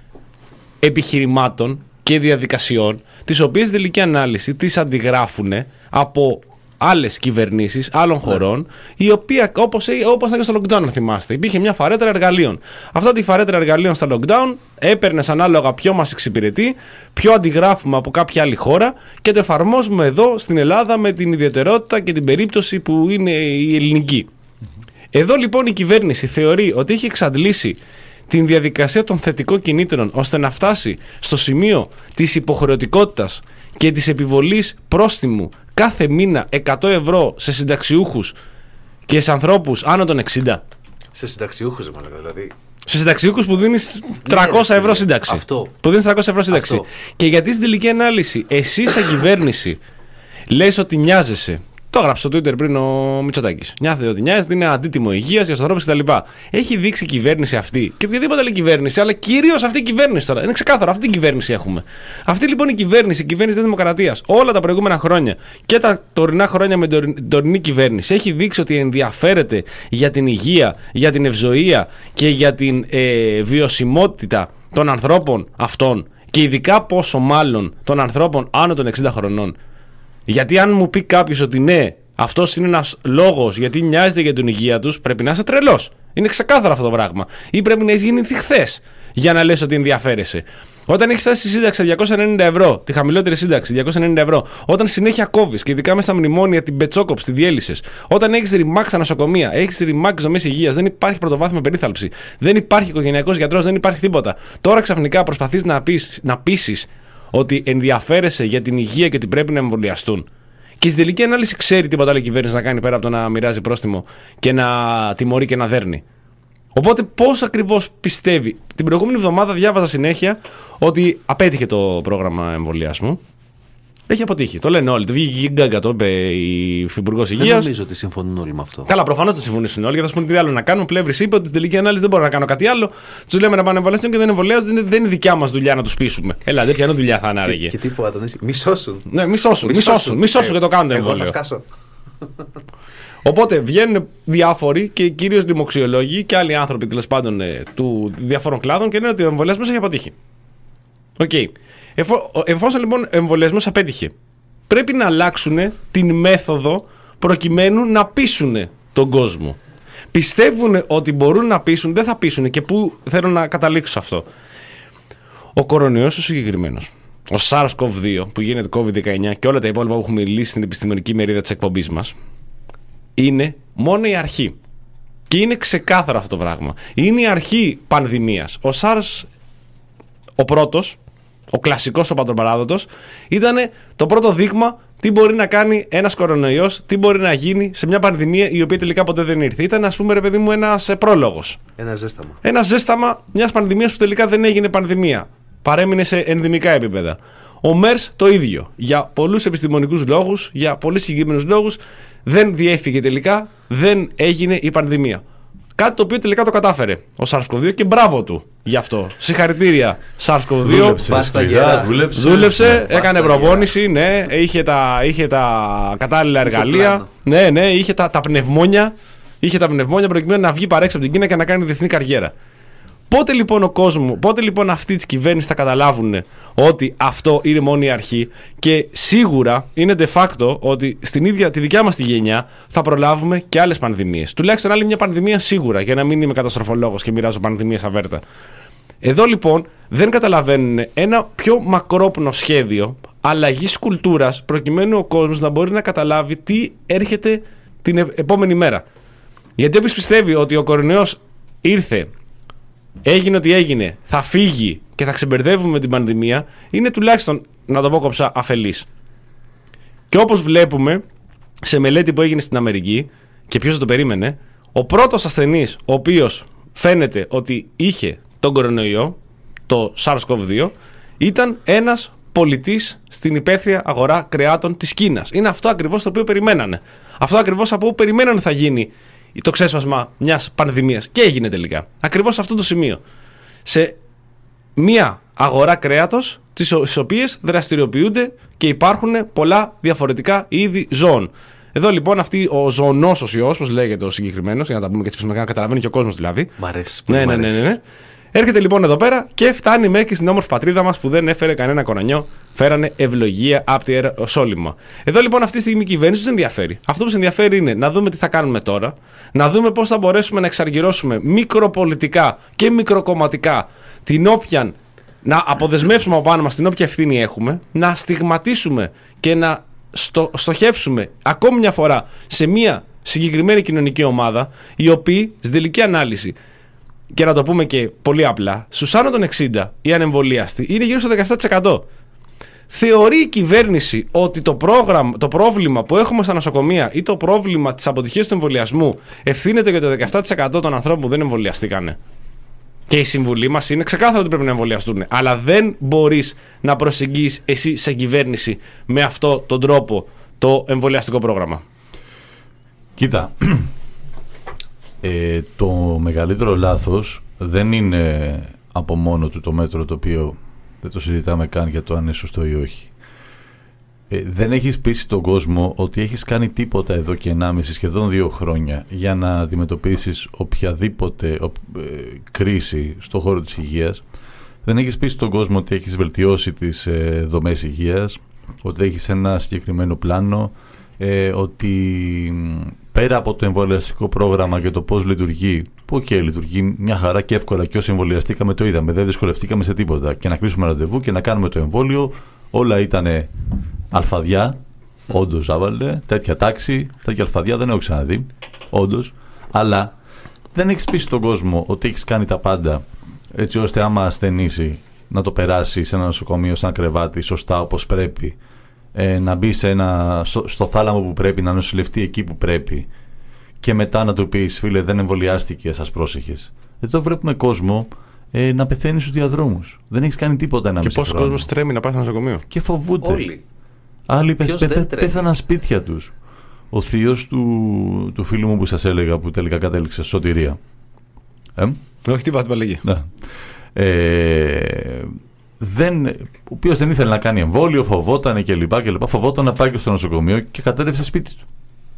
επιχειρημάτων και διαδικασιών, τις οποίες τελική ανάλυση τις αντιγράφουν από άλλες κυβερνήσεις άλλων χωρών, ναι. οι οποίες, όπως, όπως ήταν και στο lockdown, αν θυμάστε, υπήρχε μια φαρέτρα εργαλείων. Αυτά τη φαρέτρα εργαλείων στα lockdown έπαιρνες ανάλογα ποιο μας εξυπηρετεί, ποιο αντιγράφουμε από κάποια άλλη χώρα και το εφαρμόζουμε εδώ στην Ελλάδα με την ιδιαιτερότητα και την περίπτωση που είναι η ελληνική. Mm-hmm. Εδώ λοιπόν η κυβέρνηση θεωρεί ότι έχει εξαντλήσει την διαδικασία των θετικών κινήτρων ώστε να φτάσει στο σημείο της υποχρεωτικότητας και της επιβολής πρόστιμου κάθε μήνα εκατό ευρώ σε συνταξιούχους και σε ανθρώπους άνω των εξήντα. Σε συνταξιούχους, μάλλον, δηλαδή. Σε συνταξιούχους που δίνεις τριακόσια ευρώ σύνταξη. Αυτό. Που δίνεις τριακόσια ευρώ σύνταξη. Αυτό. Και γιατί στην τελική ανάλυση εσύ σαν κυβέρνηση λες ότι νοιάζεσαι. Το έγραψε στο Twitter πριν ο Μητσοτάκης. Νιώθει ότι νοιάζεται, είναι αντίτιμο υγείας για τους ανθρώπους κτλ. Έχει δείξει η κυβέρνηση αυτή και οποιαδήποτε άλλη κυβέρνηση, αλλά κυρίως αυτή η κυβέρνηση τώρα. Είναι ξεκάθαρο, αυτή η κυβέρνηση έχουμε. Αυτή λοιπόν η κυβέρνηση, η κυβέρνηση της Δημοκρατίας, όλα τα προηγούμενα χρόνια και τα τωρινά χρόνια με την τωρινή κυβέρνηση, έχει δείξει ότι ενδιαφέρεται για την υγεία, για την ευζοία και για την ε, βιωσιμότητα των ανθρώπων αυτών. Και ειδικά πόσο μάλλον των ανθρώπων άνω των εξήντα χρονών. Γιατί αν μου πει κάποιος ότι ναι, αυτός είναι ένας λόγος γιατί νοιάζεται για την υγεία τους, πρέπει να είσαι τρελός. Είναι ξεκάθαρο αυτό το πράγμα. Ή πρέπει να έχει γίνει χθες για να λες ότι ενδιαφέρεσαι. Όταν έχεις φτάσει στη σύνταξη διακόσια ενενήντα ευρώ, τη χαμηλότερη σύνταξη διακόσια ενενήντα ευρώ, όταν συνέχεια κόβεις και ειδικά μέσα στα μνημόνια την πετσόκοψη, τη διέλυσες, όταν έχεις ρημάξει στα νοσοκομεία, έχεις ρημάξει δομές υγείας, δεν υπάρχει πρωτοβάθμια περίθαλψη, δεν υπάρχει οικογενειακός γιατρός, δεν υπάρχει τίποτα. Τώρα ξαφνικά προσπαθείς να, πεις, να πείσεις ότι ενδιαφέρεσαι για την υγεία και ότι πρέπει να εμβολιαστούν. Και στην τελική ανάλυση ξέρει τίποτα άλλη κυβέρνηση να κάνει πέρα από το να μοιράζει πρόστιμο και να τιμωρεί και να δέρνει. Οπότε πώς ακριβώς πιστεύει? Την προηγούμενη εβδομάδα διάβαζα συνέχεια ότι απέτυχε το πρόγραμμα εμβολιασμού. Έχει αποτύχει. Το λένε όλοι. Το βγήκε η Γκάγκα, το είπε η Υφυπουργός Υγείας. Δεν νομίζω ότι συμφωνούν όλοι με αυτό. Καλά, προφανώς δεν συμφωνήσουν όλοι. Γιατί θα σου πούνε τι άλλο να κάνουν. Ο Πλεύρης είπε ότι στην τελική ανάλυση δεν μπορώ να κάνω κάτι άλλο. Τους λέμε να πάνε εμβολιαστούν και δεν εμβολιάζονται. Δεν είναι δικιά μας δουλειά να τους πείσουμε. Έλα, δεν πιάνω δουλειά θα ανάρεγε. Και, και τίποτα, τον μη σώσουν. Ναι, μη σώσουν. Μη σώσουν, μη σώσουν και το κάνουν το εμβόλιο. Εγώ θα σκάσω. Οπότε βγαίνουν διάφοροι και κυρίως λοιμοξιολόγοι και άλλοι άνθρωποι τέλος πάντων του διαφόρων κλάδων και λένε ότι ο εμβολιασμός έχει αποτύχει. Οκ. Okay. Εφό, εφόσον λοιπόν ο εμβολιασμός απέτυχε, πρέπει να αλλάξουν την μέθοδο προκειμένου να πείσουν τον κόσμο. Πιστεύουν ότι μπορούν να πείσουν, δεν θα πείσουν. Και πού θέλω να καταλήξω σε αυτό? Ο κορονοϊός ο συγκεκριμένος, ο SARS-κοβ δύο που γίνεται κόβιντ δεκαεννιά και όλα τα υπόλοιπα που έχουμε μιλήσει στην επιστημονική μερίδα της εκπομπής μας, είναι μόνο η αρχή. Και είναι ξεκάθαρο αυτό το πράγμα. Είναι η αρχή πανδημίας. Ο SARS, ο πρώτος, ο κλασικός, ο πατροπαράδοτος, ήταν το πρώτο δείγμα τι μπορεί να κάνει ένας κορονοϊός, τι μπορεί να γίνει σε μια πανδημία η οποία τελικά ποτέ δεν ήρθε. Ήταν, ας πούμε, ρε παιδί μου, ένας πρόλογος. Ένα ζέσταμα. Ένα ζέσταμα μιας πανδημίας που τελικά δεν έγινε πανδημία. Παρέμεινε σε ενδημικά επίπεδα. Ο MERS το ίδιο. Για πολλούς επιστημονικούς λόγους, για πολύ συγκεκριμένους λόγους, δεν διέφυγε τελικά, δεν έγινε η πανδημία. Κάτι το οποίο τελικά το κατάφερε ο SARS-κοβ δύο και μπράβο του γι' αυτό. Συγχαρητήρια SARS-κοβ δύο. Δούλεψε, στο Ιράκ, δούλεψε, δούλεψε ναι, έκανε προπόνηση, ναι, είχε τα, είχε τα κατάλληλα εργαλεία. Ναι, ναι, είχε τα, τα πνευμόνια. Είχε τα πνευμόνια προκειμένου να βγει παρέξω από την Κίνα και να κάνει διεθνή καριέρα. Πότε λοιπόν ο κόσμος, πότε λοιπόν αυτοί τη κυβέρνηση θα καταλάβουν ότι αυτό είναι μόνο η αρχή και σίγουρα είναι de facto ότι στην ίδια τη δικιά μας τη γενιά θα προλάβουμε και άλλες πανδημίες. Τουλάχιστον άλλη μια πανδημία σίγουρα, για να μην είμαι καταστροφολόγος και μοιράζω πανδημίες αβέρτα. Εδώ λοιπόν δεν καταλαβαίνουν ένα πιο μακρόπνο σχέδιο αλλαγής κουλτούρας προκειμένου ο κόσμος να μπορεί να καταλάβει τι έρχεται την επόμενη μέρα. Γιατί όποιος πιστεύει ότι ο κορονοϊός ήρθε, έγινε ό,τι έγινε, θα φύγει και θα ξεμπερδεύουμε την πανδημία, είναι τουλάχιστον, να το πω κόψα, αφελής. Και όπως βλέπουμε σε μελέτη που έγινε στην Αμερική, και ποιος το περίμενε, ο πρώτος ασθενής ο οποίος φαίνεται ότι είχε τον κορονοϊό, το SARS-κοβ δύο, ήταν ένας πολιτής στην υπαίθρια αγορά κρεάτων της Κίνας. Είναι αυτό ακριβώς το οποίο περιμένανε. Αυτό ακριβώς από όπου περιμένανε θα γίνει το ξέσπασμα μιας πανδημίας. Και έγινε τελικά. Ακριβώς σε αυτό το σημείο. Σε μια αγορά κρέατος, τις οποίες δραστηριοποιούνται και υπάρχουν πολλά διαφορετικά είδη ζώων. Εδώ λοιπόν αυτή ο ζωονόσος ιός, όπως λέγεται ο συγκεκριμένος, για να τα πούμε και έτσι να καταλαβαίνει και ο κόσμος δηλαδή. Μ' αρέσει. Ναι, ναι, ναι, ναι, ναι. Έρχεται λοιπόν εδώ πέρα και φτάνει μέχρι στην όμορφη πατρίδα μας που δεν έφερε κανένα κορονιό. Φέρανε ευλογία από τη Ιεροσόλυμα. Εδώ λοιπόν αυτή τη στιγμή η κυβέρνηση τους ενδιαφέρει. Αυτό που τους ενδιαφέρει είναι να δούμε τι θα κάνουμε τώρα, να δούμε πώς θα μπορέσουμε να εξαργυρώσουμε μικροπολιτικά και μικροκομματικά την όποια, να αποδεσμεύσουμε από πάνω μας την όποια ευθύνη έχουμε, να στιγματίσουμε και να στο, στοχεύσουμε ακόμη μια φορά σε μια συγκεκριμένη κοινωνική ομάδα, οι οποίοι στην τελική ανάλυση, και να το πούμε και πολύ απλά, στους άνω των εξήντα οι ανεμβολίαστοι είναι γύρω στο δεκαεπτά τοις εκατό. Θεωρεί η κυβέρνηση ότι το, πρόγραμμα, το πρόβλημα που έχουμε στα νοσοκομεία ή το πρόβλημα της αποτυχίας του εμβολιασμού ευθύνεται για το δεκαεπτά τοις εκατό των ανθρώπων που δεν εμβολιαστήκανε? Και η συμβουλή μας είναι ξεκάθαρο ότι πρέπει να εμβολιαστούν. Αλλά δεν μπορείς να προσεγγίσεις εσύ σαν κυβέρνηση με αυτόν τον τρόπο το εμβολιαστικό πρόγραμμα. Κοίτα, ε, το μεγαλύτερο λάθος δεν είναι από μόνο του το μέτρο το οποίο δεν το συζητάμε καν για το αν είναι σωστό ή όχι. Ε, δεν έχεις πείσει τον κόσμο ότι έχεις κάνει τίποτα εδώ και ενάμιση σχεδόν δύο χρόνια για να αντιμετωπίσεις οποιαδήποτε ε, κρίση στον χώρο της υγείας. Δεν έχεις πείσει τον κόσμο ότι έχεις βελτιώσει τις ε, δομές υγείας, ότι έχεις ένα συγκεκριμένο πλάνο, ε, ότι πέρα από το εμβολιαστικό πρόγραμμα και το πώς λειτουργεί, που και λειτουργεί μια χαρά και εύκολα και όσοι εμβολιαστήκαμε το είδαμε, δεν δυσκολευτήκαμε σε τίποτα. Και να κλείσουμε ραντεβού και να κάνουμε το εμβόλιο, όλα ήταν αλφαδιά, όντως άβαλε, τέτοια τάξη, τέτοια αλφαδιά δεν έχω ξαναδεί, όντως, αλλά δεν έχεις πείσει τον κόσμο ότι έχεις κάνει τα πάντα έτσι ώστε άμα ασθενήσει να το περάσει σε ένα νοσοκομείο, σε ένα κρεβάτι, σωστά όπως πρέπει, ε, να μπει σε ένα, στο, στο θάλαμο που πρέπει, να νοσηλευτεί εκεί που πρέπει και μετά να του πεις φίλε δεν εμβολιάστηκε, σας πρόσεχες. Εδώ βλέπουμε κόσμο ε, να πεθαίνει στους διαδρόμους. Δεν έχεις κάνει τίποτα ένα μισή χρόνο. Και πόσος κόσμος τρέμει να πάει στο νοσοκομείο. Και φοβούνται. Όλοι. Άλλοι πε, πε, πε, πέθαναν σπίτια τους. Ο θείος του, του φίλου μου που σας έλεγα που τελικά κατέληξε στη σωτηρία. Ε? Όχι, τι είπατε, παλαίγει. Ναι. Ε, δεν, ο οποίος δεν ήθελε να κάνει εμβόλιο, φοβόταν και λοιπά και λοιπά. Φοβόταν να πάει και στο νοσοκομείο και κατέληξε σπίτι του.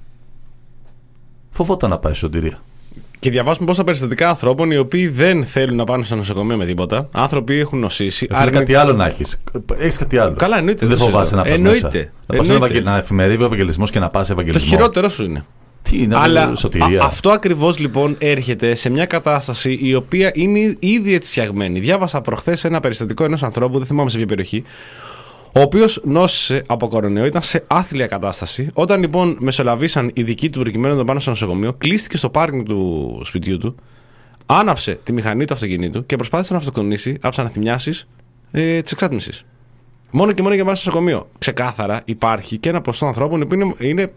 Φοβόταν να πάει στη σωτηρία. Και διαβάζουμε πόσα περιστατικά ανθρώπων οι οποίοι δεν θέλουν να πάνε στο νοσοκομείο με τίποτα. Άνθρωποι έχουν νοσήσει. Θέλει κάτι άλλο να έχεις. Έχεις κάτι άλλο. Καλά, εννοείται. Δεν φοβάσαι να πας εννοείται. μέσα. Να πας ευαγγε... να εφημερεύει ο Ευαγγελισμός και να πας Ευαγγελισμό. Το χειρότερο σου είναι. Τι είναι, αλλά σωτηρία. Α, αυτό ακριβώς λοιπόν έρχεται σε μια κατάσταση η οποία είναι ήδη έτσι φτιαγμένη. Διάβασα προχθές ένα περιστατικό ενός ανθρώπου, δεν θυμάμαι σε ποια περιοχή, ο οποίος νόσησε από κορονοϊό, ήταν σε άθλια κατάσταση. Όταν λοιπόν μεσολαβήσαν οι δικοί του προκειμένου να τον πάνε στο νοσοκομείο, κλείστηκε στο πάρκινγκ του σπιτιού του, άναψε τη μηχανή του αυτοκινήτου και προσπάθησε να αυτοκτονήσει από τις αναθυμιάσεις ε, της εξάτμισης. Μόνο και μόνο για να πάει στο νοσοκομείο. Ξεκάθαρα υπάρχει και ένα ποσοστό ανθρώπων που είναι, είναι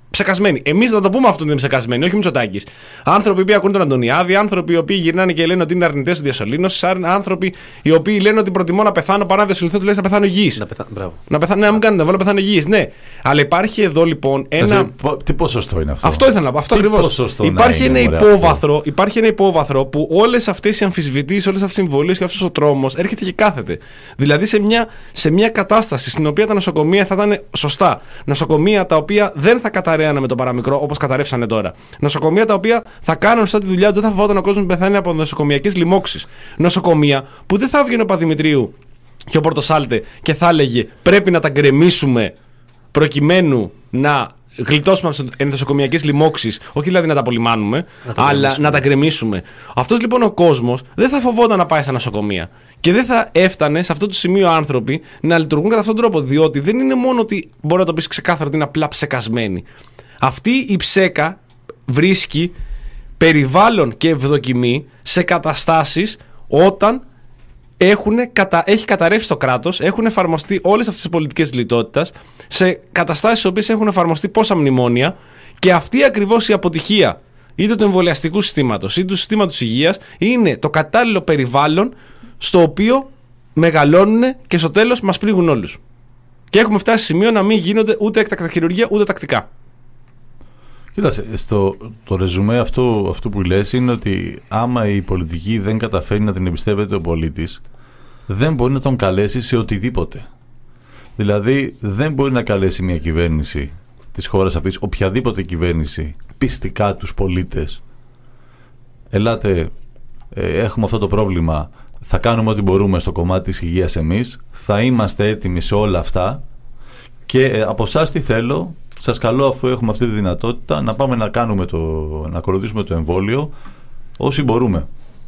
ψεκασμένοι. Εμείς να το πούμε αυτό ότι είναι ψεκασμένοι, όχι Μητσοτάκης. Άνθρωποι που ακούνε τον Αντωνιάδη, άνθρωποι οι οποίοι γυρνάνε και λένε ότι είναι αρνητές του διασωλήνωσης, άνθρωποι οι οποίοι λένε ότι προτιμώ να πεθάνω παρά να διασωληνθώ, τουλάχιστον να πεθάνω υγιής. Να πεθάνω, μπράβο. Να πεθάνω, ναι, να μην κάνετε να πεθάνω υγιής. Ναι. Αλλά υπάρχει εδώ λοιπόν ένα. Τι ποσοστό είναι αυτό? Αυτό ήθελα να πω. Αυτό ακριβώς. Υπάρχει, ένα υπόβαθρο, υπάρχει ένα υπόβαθρο που όλες αυτές οι αμφισβητήσεις, όλες αυτές οι συμβολίες και αυτός ο τρόμος έρχεται και κάθεται. Δηλαδή σε μια, σε μια κατάσταση στην οποία τα νοσοκομεία θα ήταν σωστά. Νοσοκομεία τα οποία δεν θα καταραίανε με το παραμικρό όπως καταρρεύσανε τώρα. Νοσοκομεία τα οποία θα κάνουν σωστά τη δουλειά του, δεν θα φοβόταν ο κόσμος να πεθάνει από νοσοκομιακές λοιμώξεις. Νοσοκομεία που δεν θα έβγαινε ο Παδημητρίου και ο Πορτοσάλτε και θα έλεγε πρέπει να τα γκρεμίσουμε προκειμένου να γλιτώσουμε από τις ενδοσοκομιακές λοιμώξεις, όχι δηλαδή να τα απολυμάνουμε, να αλλά να τα γκρεμίσουμε. Αυτός λοιπόν ο κόσμος δεν θα φοβόταν να πάει στα νοσοκομεία. Και δεν θα έφτανε σε αυτό το σημείο άνθρωποι να λειτουργούν κατά αυτόν τον τρόπο. Διότι δεν είναι μόνο ότι μπορεί να το πεις ξεκάθαρα ότι είναι απλά ψεκασμένοι. Αυτή η ψέκα βρίσκει περιβάλλον και ευδοκιμή σε καταστάσεις όταν έχουν, κατα... έχει καταρρεύσει το κράτος, έχουν εφαρμοστεί όλες αυτές τις πολιτικές λιτότητας, σε καταστάσεις στις οποίες έχουν εφαρμοστεί πόσα μνημόνια, και αυτή ακριβώς η αποτυχία είτε του εμβολιαστικού συστήματος είτε του συστήματος υγείας είναι το κατάλληλο περιβάλλον στο οποίο μεγαλώνουν και στο τέλος μας πλήγουν όλους. Και έχουμε φτάσει σε σημείο να μην γίνονται ούτε έκτακτα χειρουργία ούτε τακτικά. Κοίταξε, στο, το ρεζουμέ αυτό, αυτό που λες είναι ότι άμα η πολιτική δεν καταφέρει να την εμπιστεύεται ο πολίτης, δεν μπορεί να τον καλέσει σε οτιδήποτε. Δηλαδή δεν μπορεί να καλέσει μια κυβέρνηση της χώρας αυτής, οποιαδήποτε κυβέρνηση, πιστικά τους πολίτες. Ελάτε, ε, έχουμε αυτό το πρόβλημα, θα κάνουμε ό,τι μπορούμε στο κομμάτι της υγείας εμείς, θα είμαστε έτοιμοι σε όλα αυτά και ε, από εσάς τι θέλω. Σας καλώ, αφού έχουμε αυτή τη δυνατότητα, να πάμε να κάνουμε το, να ακολουθήσουμε το εμβόλιο όσοι μπορούμε.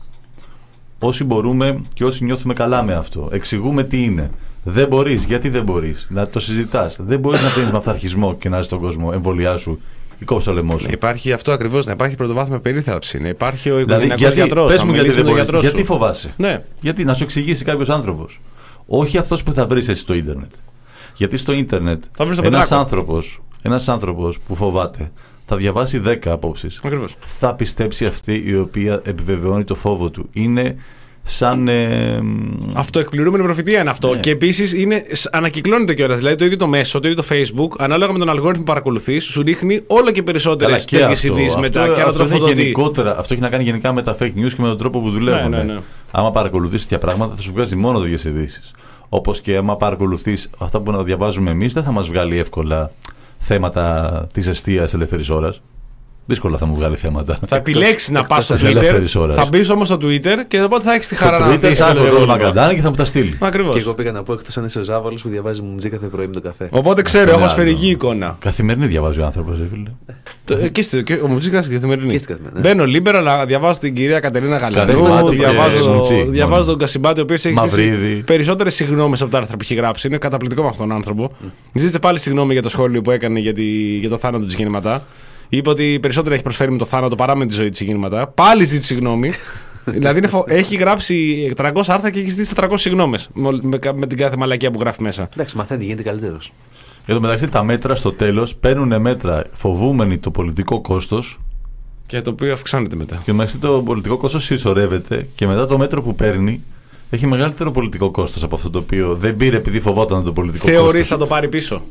Όσοι μπορούμε και όσοι νιώθουμε καλά με αυτό. Εξηγούμε τι είναι. Δεν μπορείς. Γιατί δεν μπορείς? Να το συζητάς. Δεν μπορείς να βγαίνεις με αυταρχισμό και να ζεις τον κόσμο. Εμβολιάσου ή κόψε το λαιμό σου. Υπάρχει αυτό ακριβώς. Να υπάρχει πρωτοβάθμια περίθαλψη. Να υπάρχει ο οικογενειακός δηλαδή, γιατρός. Πες μου γιατί δεν μπορείς. Γιατί φοβάσαι? Ναι. Γιατί να σου εξηγήσει κάποιος άνθρωπος. Όχι αυτός που θα βρεις εσύ στο ίντερνετ. Γιατί στο ίντερνετ ένας άνθρωπος. Ένας άνθρωπος που φοβάται θα διαβάσει δέκα απόψεις. Ακριβώς. Θα πιστέψει αυτή η οποία επιβεβαιώνει το φόβο του. Είναι σαν. Ε, Αυτοεκπληρούμενη προφητεία είναι αυτό. Ναι. Και επίσης ανακυκλώνεται κιόλας. Δηλαδή το ίδιο το μέσο, το ίδιο το Facebook, ανάλογα με τον αλγόριθμο που παρακολουθείς, σου ρίχνει όλο και περισσότερες τέτοιες ειδήσεις μετά. Και αυτό, αυτό, γενικότερα, αυτό έχει να κάνει γενικά με τα fake news και με τον τρόπο που δουλεύουν. Ναι, ναι, ναι. Άμα παρακολουθείς τέτοια πράγματα, θα σου βγάζει μόνο τέτοιες ειδήσεις. Όπως και άμα παρακολουθείς αυτά που να διαβάζουμε εμείς, δεν θα μας βγάλει εύκολα θέματα της εστίας ελεύθερης ώρας. Δύσκολα θα μου βγάλει θέματα. Θα επιλέξεις να πας στο Twitter. Θα μπεις όμως στο Twitter και οπότε θα έχεις τη χαρά να δεις. Θα έχω το Μακαντάνη και θα μου τα στείλει. Ακριβώς. Και εγώ πήγα να πω, εκτός αν είσαι ο Ζάβαλος που διαβάζει μουμτζή κάθε πρωί με το καφέ. Οπότε ξέρω, έχω σφαιρική εικόνα. Καθημερινή διαβάζει ο άνθρωπος, φίλε. Και ο Μουτζής γράφει καθημερινή. Μπαίνω Λίμπερα, αλλά διαβάζω την κυρία Κατερίνα Γαλανού. Διαβάζω τον Κασιμπάτη, ο οποίος έχει ζήσει περισσότερες συγγνώμες από τα άρθρα που έχει γράψει. Είναι καταπληκτικό με αυτόν τον άνθρωπο. Ζήτησε πάλι συγγνώμη για το σχόλιο που έκανε για το θάνατο της Γεννηματά. Είπε ότι περισσότερο έχει προσφέρει με το θάνατο παρά με τη ζωή της Γεννηματά. Πάλι ζήτησε συγγνώμη. Δηλαδή φο... έχει γράψει τριακόσια άρθρα και έχει ζητήσει τετρακόσιες συγγνώμες με, με την κάθε μαλακία που γράφει μέσα. Εντάξει, μαθαίνει, γίνεται καλύτερος. Εν τω μεταξύ, τα μέτρα στο τέλος παίρνουν μέτρα φοβούμενοι το πολιτικό κόστος. Και το οποίο αυξάνεται μετά. Και μεταξύ το πολιτικό κόστος συσσωρεύεται και μετά το μέτρο που παίρνει έχει μεγαλύτερο πολιτικό κόστος από αυτό το οποίο δεν πήρε επειδή φοβόταν το πολιτικό κόστος. Θεωρείς θα το πάρει πίσω.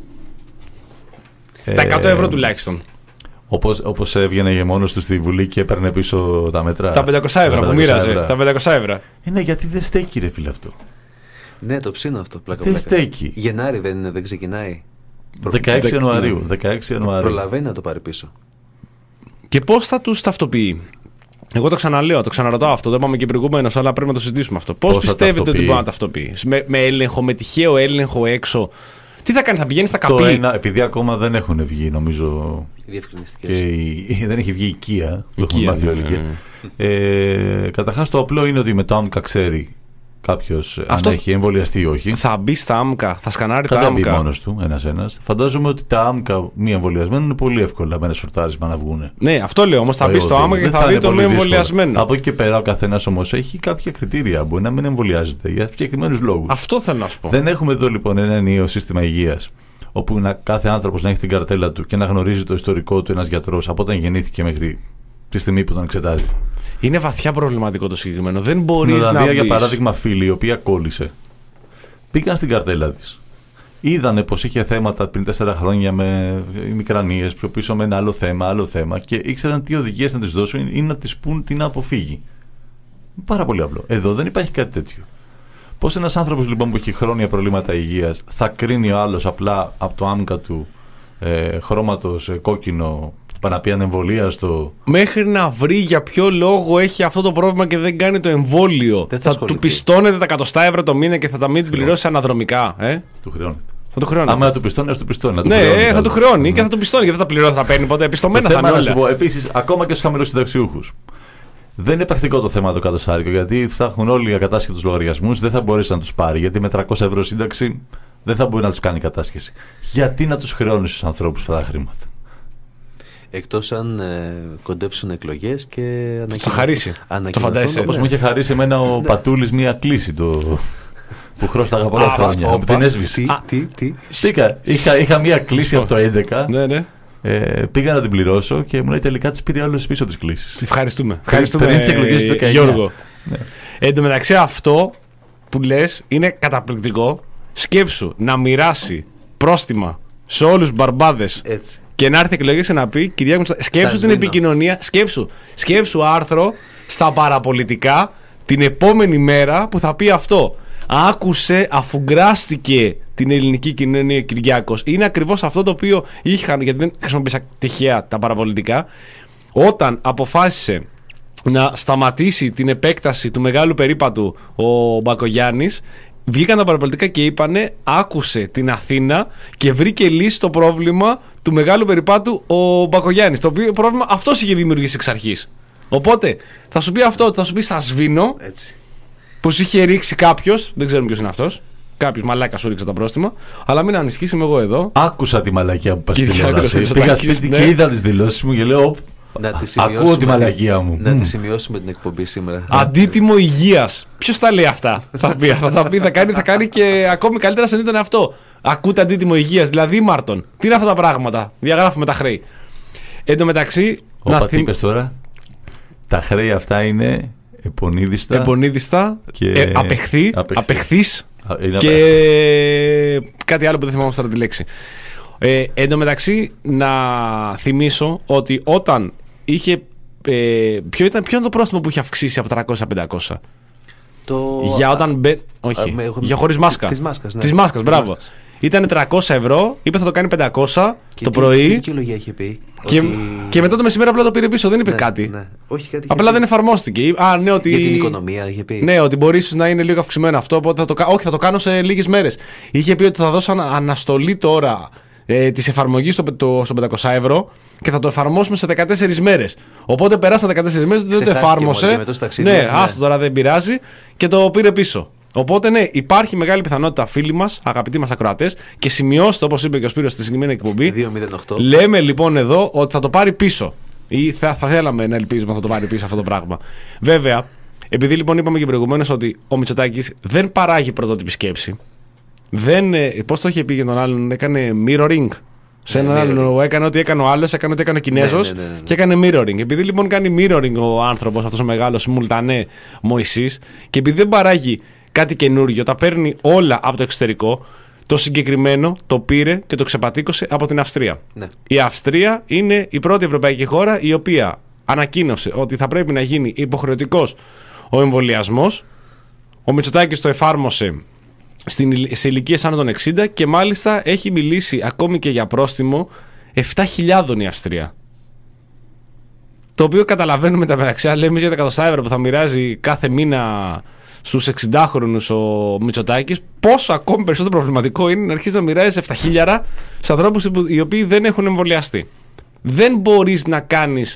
Ε... Τα εκατό ευρώ τουλάχιστον. Όπως, όπως έβγαινε για μόνος του στη Βουλή και έπαιρνε πίσω τα μέτρα. Τα πεντακόσια ευρώ που μοίραζε. Τα πεντακόσια ευρώ. Είναι γιατί δεν στέκει, ρε φίλε αυτό. Ναι, το ψήνω αυτό. Πλάκα, δεν πλάκα. στέκει. Γενάρη δεν, δεν ξεκινάει. δεκαέξι Ιανουαρίου. δεκαέξι Ιανουαρίου. Προλαβαίνει να το πάρει πίσω. Και πώς θα τους ταυτοποιεί? Εγώ το ξαναλέω, το ξαναρωτάω αυτό. Το είπαμε και προηγουμένως, αλλά πρέπει να το συζητήσουμε αυτό. Πώς πιστεύετε ότι μπορεί να ταυτοποιεί? Με, με έλεγχο, με τυχαίο έλεγχο έξω. Τι θα κάνει, θα πηγαίνει στα καπί? Ένα, επειδή ακόμα δεν έχουν βγει, νομίζω. Διευκρινιστικές. Και η, δεν έχει βγει η Kia. Το έχουμε μάθει όλοι. Ναι, ναι. ε, Καταρχάς, το απλό είναι ότι με το άμκα ξέρει κάποιος αν έχει εμβολιαστεί ή όχι. Θα μπει στα άμκα, θα σκανάρει τα άμκα. Θα μπει μόνος του, ένας-ένας. Φαντάζομαι ότι τα άμκα μη εμβολιασμένα είναι πολύ εύκολα με ένα σορτάρισμα να βγουν. Ναι, αυτό λέω όμως. Θα μπει στο άμκα και θα δει το μη εμβολιασμένο. Από εκεί και πέρα ο καθένας όμως έχει κάποια κριτήρια. Μπορεί να μην εμβολιάζεται για συγκεκριμένους λόγους. Αυτό θέλω να σου πω. Δεν έχουμε εδώ λοιπόν ένα ενιαίο σύστημα υγείας, όπου να, κάθε άνθρωπος να έχει την καρτέλα του και να γνωρίζει το ιστορικό του ένας γιατρός από όταν γεννήθηκε μέχρι τη στιγμή που τον εξετάζει. Είναι βαθιά προβληματικό το συγκεκριμένο. Δεν μπορείς Στην Ολλανδία, να για πεις... παράδειγμα, φίλοι η οποία κόλλησε, πήγαν στην καρτέλα της. Είδανε πως είχε θέματα πριν τέσσερα χρόνια με μικρανίες, πιο πίσω με ένα άλλο θέμα, άλλο θέμα και ήξεραν τι οδηγίες να της δώσουν ή να της πούν τι να αποφύγει. Πάρα πολύ απλό. Εδώ δεν υπάρχει κάτι τέτοιο. Πώς ένας άνθρωπος λοιπόν που έχει χρόνια προβλήματα υγείας θα κρίνει ο άλλος απλά από το άμκα του ε, χρώματος ε, κόκκινο, παναπεί ανεμβολίαστο. Μέχρι να βρει για ποιο λόγο έχει αυτό το πρόβλημα και δεν κάνει το εμβόλιο. Δεν θα θα του πιστώνετε τα εκατοστά ευρώ το μήνα και θα τα μην την πληρώσει αναδρομικά. Ε? Του χρεώνεται. Θα του χρεώνει. Άμα να του πιστώνει, να του πιστώνει. Να του ναι, χρεώνει, ε, θα του χρεώνει mm. και θα του πιστώνει γιατί δεν τα πληρώνει, θα παίρνει ποτέ. Πιστωμένα το θα είναι όλα. Να σου πω, επίσης, ακόμα και στους χαμηλοσυνταξιούχους. Δεν είναι πρακτικό το θέμα το κατοστάρικο, γιατί φτάχνουν όλοι οι ακατάσχετους λογαριασμούς, δεν θα μπορέσει να τους πάρει. Γιατί με τριακόσια ευρώ σύνταξη δεν θα μπορεί να τους κάνει κατάσχεση. Γιατί να τους χρεώνει στους ανθρώπους αυτά τα χρήματα. Εκτός αν ε, κοντέψουν εκλογές και ανακοινωθούν. Θα χαρίσει. Το φαντάζεσαι. Όπως ναι. μου είχε χαρίσει εμένα ο Πατούλης μία κλίση το... που χρωστάγα πολλά χρόνια. Από την έσβηση. Τι, τι. Είχα, είχα μία κλίση από το έντεκα. Ναι, ναι. Ε, πήγα να την πληρώσω και μου λέει τελικά τη πήρε άλλο πίσω τη κλίση. Ευχαριστούμε. Ευχαριστούμε, πριν τις εκλογές του δεκαεννιά. Γιώργο. Ναι. Εν τω μεταξύ, αυτό που λες είναι καταπληκτικό. Σκέψου να μοιράσει πρόστιμα σε όλους τους μπαρμπάδες και να έρθει εκλογές και να πει Κυριάκο, σκέψου την επικοινωνία. Σκέψου, σκέψου άρθρο στα παραπολιτικά την επόμενη μέρα που θα πει αυτό. Άκουσε, αφουγκράστηκε την ελληνική κοινωνία Κυριάκος. Είναι ακριβώς αυτό το οποίο είχαν, γιατί δεν χρησιμοποίησα τυχαία τα παραπολιτικά, όταν αποφάσισε να σταματήσει την επέκταση του μεγάλου περίπατου ο Μπακογιάννης, βγήκαν τα παραπολιτικά και είπανε άκουσε την Αθήνα και βρήκε λύση στο πρόβλημα του μεγάλου περιπάτου ο Μπακογιάννης. Το οποίο πρόβλημα αυτός είχε δημιουργήσει εξ αρχής. Οπότε θα σου πει αυτό, θα σου πει σα σβήνω. Έτσι. Που σου είχε ρίξει κάποιος, δεν ξέρουμε ποιος είναι αυτός. Κάποιος μαλάκα σου ρίξε τα πρόστιμα. Αλλά μην ανησυχείς, είμαι εγώ εδώ. Άκουσα τη μαλακία που πας στη τηλεόραση. Πήγα σπίτι και είδα τις δηλώσεις μου και λέω να τη ακούω τη μαλακία μου. Να τη σημειώσουμε την εκπομπή σήμερα. Αντίτιμο υγείας. Ποιος τα λέει αυτά? Θα πει, θα, θα, πει, θα, κάνει, θα κάνει και ακόμη καλύτερα σε τον εαυτό. Ακούτε αντίτιμο υγείας, δηλαδή Μάρτον. Τι είναι αυτά τα πράγματα? Διαγράφουμε τα χρέη. Εν τω μεταξύ. Όπα, τι είπες τώρα? Τα χρέη αυτά είναι επονίδιστα. Επονίδιστα. Και... Ε, απεχθή. Απεχθής. Και κάτι άλλο που δεν θυμάμαι τώρα τη λέξη. Ε, εν τω μεταξύ, να θυμίσω ότι όταν είχε. Ε, ποιο, ήταν, ποιο είναι το πρόστιμο που είχε αυξήσει από τριακόσια πεντακόσια? Το... Για όταν μπε... Όχι. Α, με, για χωρίς μάσκα. Της μάσκας, ναι. Της μάσκας, μπράβο. Ήταν τριακόσια ευρώ, είπε θα το κάνει πεντακόσια και το τι, πρωί. Τι δικαιολογία είχε πει? Και, ότι... και μετά το μεσημέρι απλά το πήρε πίσω, δεν είπε ναι, κάτι. Ναι. Όχι, κάτι απλά πει. δεν εφαρμόστηκε. Α, ναι, ότι... Για την οικονομία είχε πει. Ναι, ότι μπορεί να είναι λίγο αυξημένο αυτό, οπότε θα το... όχι, θα το κάνω σε λίγες μέρες. Είχε πει ότι θα δώσω αναστολή τώρα ε, της εφαρμογής στο, το, στο πεντακόσια ευρώ και θα το εφαρμόσουμε σε δεκατέσσερις μέρες. Οπότε περάσαν δεκατέσσερις μέρες, δεν το εφάρμοσε. Ταξίδι, ναι, ναι, άστο τώρα, δεν πειράζει και το πήρε πίσω. Οπότε ναι, υπάρχει μεγάλη πιθανότητα φίλοι μας, αγαπητοί μας ακροατές, και σημειώστε όπως είπε και ο Σπύρος στη συγκεκριμένη εκπομπή. δύο μηδέν οκτώ. Λέμε λοιπόν εδώ ότι θα το πάρει πίσω. Ή θα, θα θέλαμε να ελπίζουμε ότι θα το πάρει πίσω αυτό το πράγμα. Βέβαια, επειδή λοιπόν είπαμε και προηγουμένως ότι ο Μητσοτάκης δεν παράγει πρωτότυπη σκέψη. Δεν. Πώς το είχε πει για τον άλλον, έκανε mirroring. Σε έναν άλλον έκανε ό,τι έκανε ο άλλος, έκανε ό,τι έκανε ο Κινέζος ναι, ναι, ναι, ναι. και έκανε mirroring. Επειδή λοιπόν κάνει mirroring ο άνθρωπος, αυτός ο μεγάλος Μουλτανέ Μωυσής, και επειδή δεν παράγει κάτι καινούργιο, τα παίρνει όλα από το εξωτερικό, το συγκεκριμένο το πήρε και το ξεπατήκωσε από την Αυστρία. Ναι. Η Αυστρία είναι η πρώτη ευρωπαϊκή χώρα η οποία ανακοίνωσε ότι θα πρέπει να γίνει υποχρεωτικός ο εμβολιασμός. Ο Μητσοτάκης το εφάρμοσε σε ηλικίες άνω των εξήντα και μάλιστα έχει μιλήσει ακόμη και για πρόστιμο επτά χιλιάδες η Αυστρία. Το οποίο καταλαβαίνουμε τα μεταξύ, λέμε εμείς για τα εκατοστά ευρώ που θα μοιράζει κάθε μήνα στους εξηντάχρονους ο Μητσοτάκης, πόσο ακόμη περισσότερο προβληματικό είναι να αρχίσει να μοιράζει επτά χιλιάδες σε ανθρώπους οι οποίοι δεν έχουν εμβολιαστεί. Δεν μπορείς να κάνεις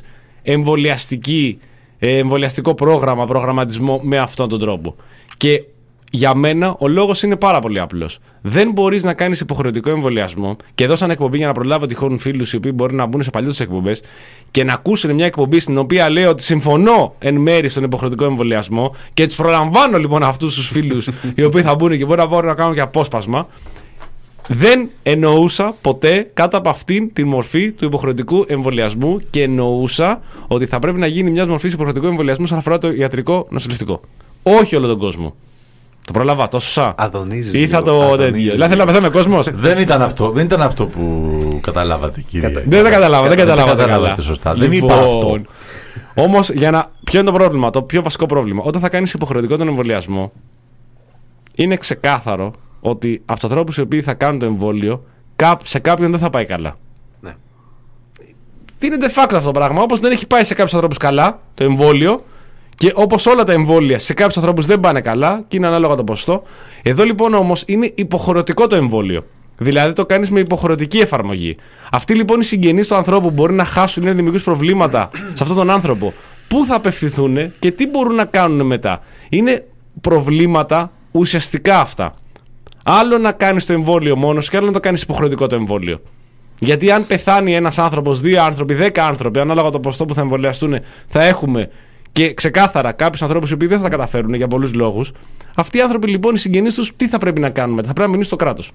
εμβολιαστικό πρόγραμμα, προγραμματισμό με αυτόν τον τρόπο. Και για μένα ο λόγος είναι πάρα πολύ απλός. Δεν μπορείς να κάνεις υποχρεωτικό εμβολιασμό, και εδώ σαν εκπομπή για να προλάβω τυχόν φίλους οι οποίοι μπορεί να μπουν σε παλιότερες εκπομπές και να ακούσουν μια εκπομπή στην οποία λέω ότι συμφωνώ εν μέρη στον υποχρεωτικό εμβολιασμό και τους προλαμβάνω λοιπόν αυτούς τους φίλους οι οποίοι θα μπουν και μπορεί να μπορούν να κάνουν και απόσπασμα. δεν εννοούσα ποτέ κάτω από αυτήν τη μορφή του υποχρεωτικού εμβολιασμού και εννοούσα ότι θα πρέπει να γίνει μια μορφή υποχρεωτικού εμβολιασμού σαν αφορά το ιατρικό νοσηλευτικό. Όχι όλο τον κόσμο. Το πρόλαβα, το σωστά. Αδονίζεις. Ή θα λίγο, το τέτοιο. Δηλαδή θέλω να πεθάνει ο κόσμος. δεν, ήταν αυτό, δεν ήταν αυτό που καταλάβατε, κύριε. Κατα... Δεν τα καταλάβα, δεν καταλάβατε καταλάβατε σωστά. Λοιπόν, δεν είπα αυτό. Όμως, για να... ποιο είναι το πρόβλημα, το πιο βασικό πρόβλημα. Όταν θα κάνεις υποχρεωτικό τον εμβολιασμό, είναι ξεκάθαρο ότι από τους ανθρώπους οι οποίοι θα κάνουν το εμβόλιο, σε κάποιον δεν θα πάει καλά. Ναι. Είναι de facto αυτό το πράγμα. Όπως δεν έχει πάει σε κάποιους ανθρώπους καλά το εμβόλιο, και όπως όλα τα εμβόλια σε κάποιους ανθρώπους δεν πάνε καλά και είναι ανάλογα το ποσοστό. Εδώ λοιπόν όμως είναι υποχρεωτικό το εμβόλιο. Δηλαδή το κάνεις με υποχρεωτική εφαρμογή. Αυτοί λοιπόν οι συγγενείς του ανθρώπου μπορεί να χάσουν ή να δημιουργήσουν προβλήματα σε αυτόν τον άνθρωπο. Πού θα απευθυνθούν και τι μπορούν να κάνουν μετά. Είναι προβλήματα ουσιαστικά αυτά. Άλλο να κάνεις το εμβόλιο μόνος και άλλο να το κάνεις υποχρεωτικό το εμβόλιο. Γιατί αν πεθάνει ένας άνθρωπος, δύο άνθρωποι, δέκα άνθρωποι, ανάλογα το ποσοστό που θα εμβολιαστούν, θα έχουμε και ξεκάθαρα κάποιους ανθρώπους οι οποίοι δεν θα τα καταφέρουν για πολλούς λόγους. Αυτοί οι άνθρωποι λοιπόν, οι συγγενείς τους, τι θα πρέπει να κάνουν μετά? Θα πρέπει να μείνουν στο κράτος.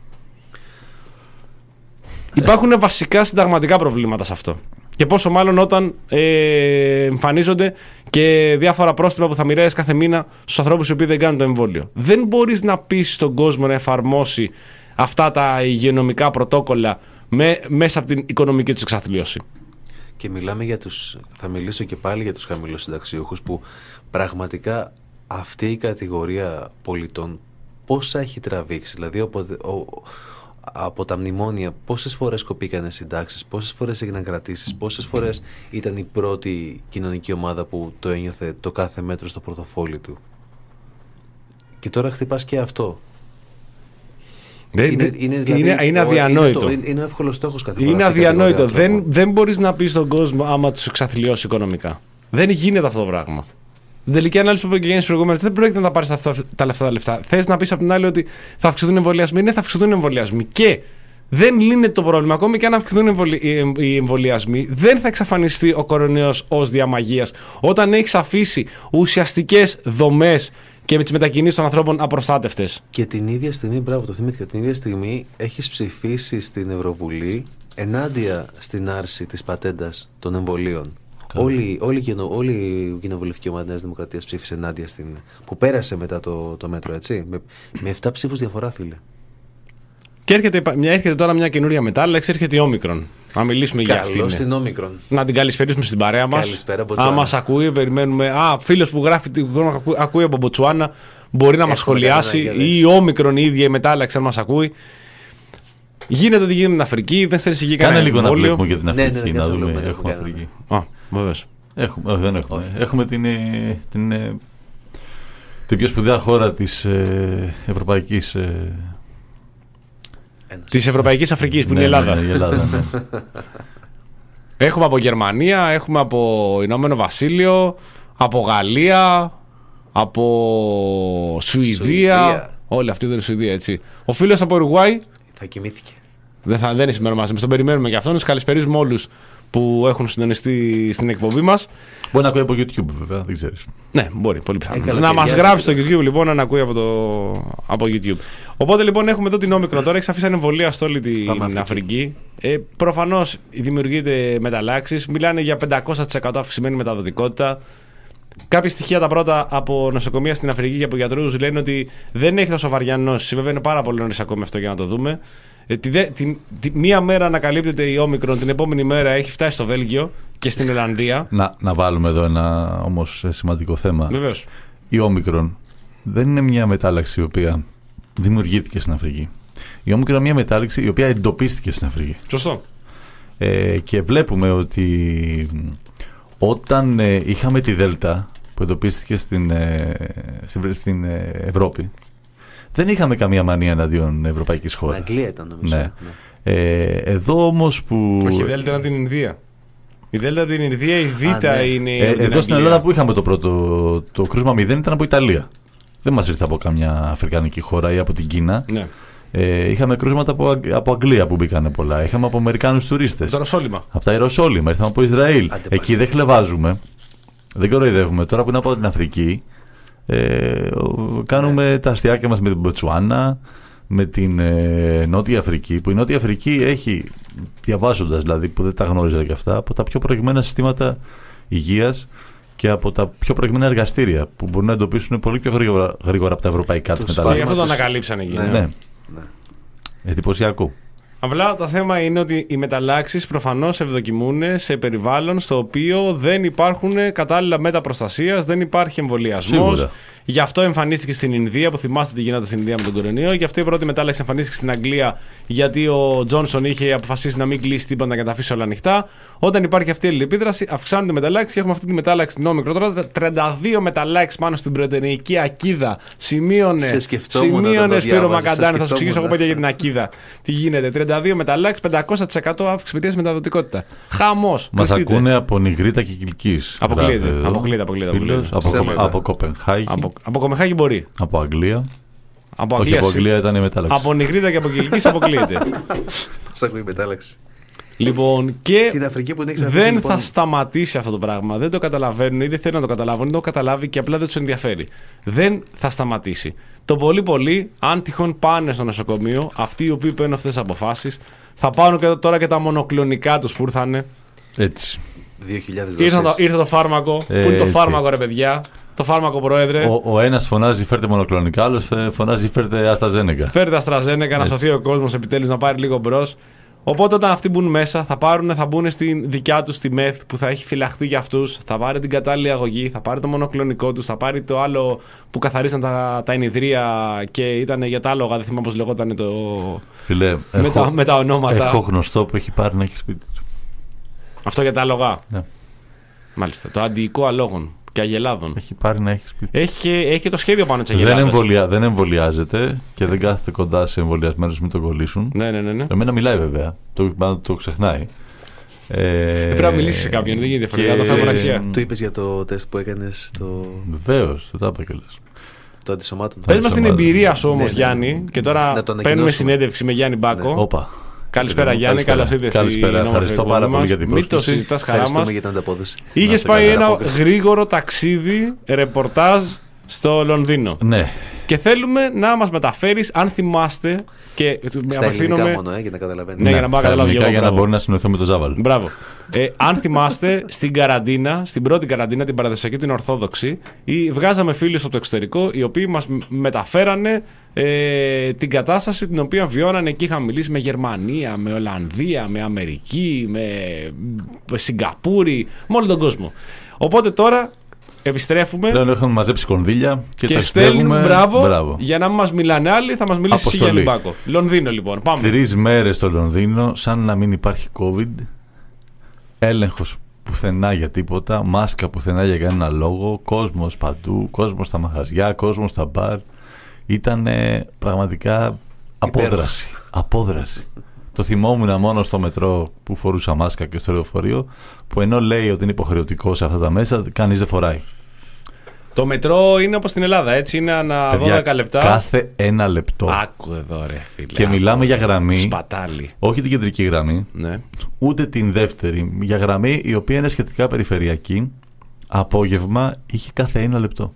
Υπάρχουν βασικά συνταγματικά προβλήματα σε αυτό. Και πόσο μάλλον όταν ε, εμφανίζονται και διάφορα πρόστιμα που θα μοιράζει κάθε μήνα στους ανθρώπους οι οποίοι δεν κάνουν το εμβόλιο. Δεν μπορείς να πείσεις τον κόσμο να εφαρμόσει αυτά τα υγειονομικά πρωτόκολλα με, μέσα από την οικονομική τους εξαθλίωση. Και μιλάμε για τους, θα μιλήσω και πάλι για τους χαμηλοσυνταξιούχους, που πραγματικά αυτή η κατηγορία πολιτών πόσα έχει τραβήξει. Δηλαδή από, ο, από τα μνημόνια πόσες φορές κοπήκανε συντάξεις, πόσες φορές έγιναν κρατήσεις, πόσες φορές ήταν η πρώτη κοινωνική ομάδα που το ένιωθε το κάθε μέτρο στο πορτοφόλι του. Και τώρα χτυπάς και αυτό. Δεν, είναι, είναι, δηλαδή, είναι, είναι αδιανόητο. Είναι, είναι ο εύκολος στόχος κάθε φορά. Είναι αδιανόητο. Δεν, δεν μπορείς να πεις στον κόσμο άμα τους εξαθλιώσει οικονομικά. Δεν γίνεται αυτό το πράγμα. Στην τελική ανάλυση που είπε και ο Γιάννης προηγούμενος, δεν πρόκειται να τα πάρεις αυτά, τα λεφτά τα λεφτά. Θες να πεις από την άλλη ότι θα αυξηθούν οι εμβολιασμοί? Ναι, θα αυξηθούν οι εμβολιασμοί. Και δεν λύνεται το πρόβλημα. Ακόμη και αν αυξηθούν οι εμβολιασμοί, δεν θα εξαφανιστεί ο κορονοϊός ως διαμαγείας. Όταν έχεις αφήσει ουσιαστικές δομές και με τις μετακινήσεις των ανθρώπων απροστάτευτες. Και την ίδια στιγμή, μπράβο, το θυμήθηκα, την ίδια στιγμή έχεις ψηφίσει στην Ευρωβουλή ενάντια στην άρση της πατέντας των εμβολίων. Όλη, όλη, όλη, όλη η κοινοβουλευτική ομάδα Νέας Δημοκρατίας ψήφισε ενάντια στην. Που πέρασε μετά το, το μέτρο, έτσι. Με, με επτά ψήφους διαφορά, φίλε. Και έρχεται, έρχεται τώρα μια καινούρια μετάλλαξη, έρχεται η Όμικρον. Να μιλήσουμε Καλώς για αυτήν. Στην Όμικρον. Να την καλησπερίσουμε στην παρέα μας. Καλησπέρα, Μποτσουάνα. Αν μας ακούει, περιμένουμε. Α, φίλος που γράφει, ακούει από Μποτσουάνα, μπορεί να μας σχολιάσει. Ή η Όμικρον η ίδια η μετάλλαξη, αν μας ακούει. Γίνεται ότι γίνεται με την Αφρική, δεν στέλνει εκεί κανένα. Κάνε λίγο να βλέπουμε για την Αφρική, ναι, ναι, ναι, να ναι, δούμε. ναι, ναι, Έχουμε ναι, Αφρική. Α, βεβαίως. Έχουμε, όχι, δεν έχουμε. Όχι. Έχουμε την, την, την πιο σπουδαία χώρα της ε, Ευρωπαϊκής. Ε, της Ευρωπαϊκής Αφρικής που ναι, είναι η Ελλάδα. Ναι, η Ελλάδα ναι. Έχουμε από Γερμανία, έχουμε από Ηνωμένο Βασίλειο, από Γαλλία, από Σουηδία. Σουηδία. Όλοι αυτοί δεν είναι Σουηδία, έτσι. Ο φίλος από Ουρουγουάη. Θα κοιμήθηκε. Δεν, θα, δεν είναι σήμερα μαζί μας, τον περιμένουμε και αυτόν. Τους καλησπερίζουμε όλους που έχουν συντονιστεί στην εκπομπή μας. Μπορεί να ακούει από YouTube, βέβαια, δεν ξέρεις. Ναι, μπορεί, πολύ πιθανό. Να μας γράψει στο YouTube λοιπόν, να ακούει από, το, από YouTube. Οπότε λοιπόν έχουμε εδώ την Όμικρον τώρα, έχει αφήσει ανεμβολία σε όλη την Αφρική. Αφρική. Ε, προφανώς δημιουργείται μεταλλάξεις. Μιλάνε για πεντακόσια τοις εκατό αυξημένη μεταδοτικότητα. Κάποια στοιχεία τα πρώτα από νοσοκομεία στην Αφρική και από γιατρούς λένε ότι δεν έχει τόσο βαριά νόση. Βέβαια είναι πάρα πολύ νωρίς ακόμη αυτό για να το δούμε. Ε, τη, τη, τη, μία μέρα ανακαλύπτεται η Όμικρον, την επόμενη μέρα έχει φτάσει στο Βέλγιο και στην Ιρλανδία. Να, να βάλουμε εδώ ένα όμως σημαντικό θέμα. Βεβαίως. Η Όμικρον δεν είναι μια μετάλλαξη η οποία δημιουργήθηκε στην Αφρική. Η Όμικρον είναι μια μετάλλαξη η οποία εντοπίστηκε στην Αφρική. Σωστό. Ε, και βλέπουμε ότι όταν ε, είχαμε τη Δέλτα που εντοπίστηκε στην, ε, στην, στην ε, Ευρώπη, δεν είχαμε καμία μανία εναντίον ευρωπαϊκής χώρας. Στην Αγγλία ήταν νομίζω. Ναι. Ναι. Ε, εδώ όμως που... Όχι, η Δέλτα ήταν την Ινδία. Η Δέλτα από την Ινδία, η Β ναι. είναι. Ε, εδώ στην Ελλάδα που είχαμε το πρώτο το κρούσμα μηδέν ήταν από Ιταλία. Δεν μας ήρθε από καμιά αφρικανική χώρα ή από την Κίνα. Ναι. Ε, είχαμε κρούσματα από, από Αγγλία που μπήκανε πολλά. Είχαμε από Αμερικάνους τουρίστες. Από τα Ιεροσόλυμα. Από τα Ιεροσόλυμα. Ήρθαμε από Ισραήλ. Άντε, εκεί δεν χλεβάζουμε. Δεν κοροϊδεύουμε. Τώρα που είναι από την Αφρική, ε, κάνουμε ναι. τα αστιάκια μας με την Μποτσουάνα, με την ε, Νότια Αφρική, που η Νότια Αφρική έχει, διαβάζοντας δηλαδή, που δεν τα γνώριζα και αυτά, από τα πιο προηγμένα συστήματα υγείας και από τα πιο προηγμένα εργαστήρια που μπορούν να εντοπίσουν πολύ πιο γρήγορα, γρήγορα από τα ευρωπαϊκά της μεταλλάξεις. Και αυτό το ανακαλύψανε εκεί. Ναι. ναι. ναι. Εντυπωσιακό. Απλά το θέμα είναι ότι οι μεταλλάξεις προφανώς ευδοκιμούν σε περιβάλλον στο οποίο δεν υπάρχουν κατάλληλα μέτρα προστασίας, δεν υπάρχει εμβολιασμός. Γι' αυτό εμφανίστηκε στην Ινδία, που θυμάστε τι γίνεται στην Ινδία με τον κορονοϊό. Γι' αυτό η πρώτη μετάλλαξη εμφανίστηκε στην Αγγλία, γιατί ο Τζόνσον είχε αποφασίσει να μην κλείσει τίποτα και να τα αφήσει όλα ανοιχτά. Όταν υπάρχει αυτή η αλληλεπίδραση, αυξάνονται οι μεταλλάξεις και έχουμε αυτή τη μετάλλαξη την όμικρο. Τώρα τριάντα δύο μεταλλάξεις πάνω στην πρωτεϊνική ακίδα. Σημείωνε. Σημείωνε Σπύρο Μακαντάνη, θα σου εξηγήσω εγώ παιδιά για την ακίδα. Τι γίνεται. τριάντα δύο μεταλλάξεις, πεντακόσια τοις εκατό αύξηση μητρίας μεταδοτικότητα. Χαμός. Μας ακούνε από Νιγρήτα και Κιλκής. Αποκλείεται. Αποκλείεται. Από Κοπενχάγη. Από Κοπενχάγη μπορεί. Από Αγγλία. Από Όχι, Αγγλία, από Αγγλία ήταν η μετάλλαξη. Από Νιγρήτα και από Κιλκής αποκλείεται. Σ' ακούει η μετάλλαξη. Λοιπόν, και την Αφρική που δεν θα λοιπόν... σταματήσει αυτό το πράγμα. Δεν το καταλαβαίνουν ή δεν θέλουν να το καταλάβουν, δεν το καταλάβει και απλά δεν του ενδιαφέρει. Δεν θα σταματήσει. Το πολύ πολύ, αν τυχόν πάνε στο νοσοκομείο, αυτοί οι οποίοι παίρνουν αυτές τις αποφάσεις, θα πάρουν και τώρα και τα μονοκλονικά τους που ήρθανε. Έτσι. δύο χιλιάδες ήρθε, το, ήρθε το φάρμακο. Ε, Πού είναι το έτσι. φάρμακο, ρε παιδιά. Το φάρμακο, πρόεδρε. Ο, ο ένας φωνάζει φέρτε μονοκλονικά, άλλος φωνάζει φέρτε Αστραζένεκα. Φέρτε Αστραζένεκα να σωθεί ο κόσμος επιτέλους, να πάρει λίγο μπρος. Οπότε όταν αυτοί μπουν μέσα, θα, πάρουν, θα μπουν στην δικιά τους τη μεθ που θα έχει φυλαχτεί για αυτούς, θα πάρει την κατάλληλη αγωγή, θα πάρει το μονοκλονικό τους, θα πάρει το άλλο που καθαρίσαν τα, τα ενιδρία και ήταν για τα άλογα, δεν θυμάμαι πώς λεγόταν το. Φιλέ, με, έχω, τα, με τα ονόματα. Έχω γνωστό που έχει πάρει να έχει σπίτι του. Αυτό για τα άλογα. Ναι. Μάλιστα. Το αντιοικό αλόγων και αγελάδων. Έχει πάρει να έχει σπίτι. Έχει και, έχει και το σχέδιο πάνω τη αγελάδα. Δεν, εμβολια, δεν εμβολιάζεται και δεν κάθεται κοντά σε εμβολιασμένους, μην τον κολλήσουν. Ναι, ναι, ναι, ναι. Εμένα μιλάει βέβαια. Το, το ξεχνάει. Ε, πρέπει να μιλήσει σε κάποιον, δεν γίνεται διαφορετικά. Το θέμα του είπε για το τεστ που έκανε. Το... Βεβαίω, το τα είπα κιόλας. Το αντισωμάτων. Πες μας την εμπειρία σου όμως, ναι, Γιάννη, ναι, και τώρα παίρνουμε συνέντευξη με Γιάννη Μπάκο. Ναι. Όπα. Καλησπέρα Γιάννη, καλώς ήρθες. Καλησπέρα, ευχαριστώ πάρα πολύ για την πρόσκληση. Μην το συζητάς, χαρά μας. Για την ανταπόδοση. Είχες πάει ένα γρήγορο ταξίδι, ρεπορτάζ στο Λονδίνο. Ναι. Και θέλουμε να μας μεταφέρεις, αν θυμάστε. Και στα ελληνικά μόνο, ε, για να καταλαβαίνετε. Ναι, για να, στα ελληνικά, για να μπορεί να συνοηθώ με το Ζάβαλ. Μπράβο. Ε, αν θυμάστε, στην καραντίνα, στην πρώτη καραντίνα, την παραδοσιακή, την Ορθόδοξη, ή, βγάζαμε φίλους από το εξωτερικό, οι οποίοι μας μεταφέρανε ε, την κατάσταση την οποία βιώνανε εκεί. Είχαμε μιλήσει με Γερμανία, με Ολλανδία, με Αμερική, με Σιγκαπούρη, με όλο τον κόσμο. Οπότε τώρα. Επιστρέφουμε. Πλέον έχουμε μαζέψει κονδύλια και, και τα στέλνουμε. Μπράβο, μπράβο. Για να μην μας μιλάνε άλλοι, θα μας μιλήσει η Γιάννη Μπάκο. Λονδίνο λοιπόν. Πάμε. Τρεις μέρες στο Λονδίνο, σαν να μην υπάρχει COVID. Έλεγχος πουθενά για τίποτα. Μάσκα πουθενά για κανένα λόγο. Κόσμος παντού. Κόσμος στα μαγαζιά. Κόσμος στα μπαρ. Ήταν πραγματικά απόδραση. Απόδραση. Το θυμόμουν μόνο στο μετρό που φορούσα μάσκα και στο λεωφορείο, που ενώ λέει ότι είναι υποχρεωτικό σε αυτά τα μέσα, κανείς δεν φοράει. Το μετρό είναι όπως στην Ελλάδα, έτσι, είναι ανά Παιδιά, δώδεκα λεπτά. Κάθε ένα λεπτό. Άκου εδώ ρε φίλε. Και άκου, μιλάμε για γραμμή. Σπατάλη. Όχι την κεντρική γραμμή, ναι. Ούτε την δεύτερη. Για γραμμή η οποία είναι σχετικά περιφερειακή. Απόγευμα είχε κάθε ένα λεπτό.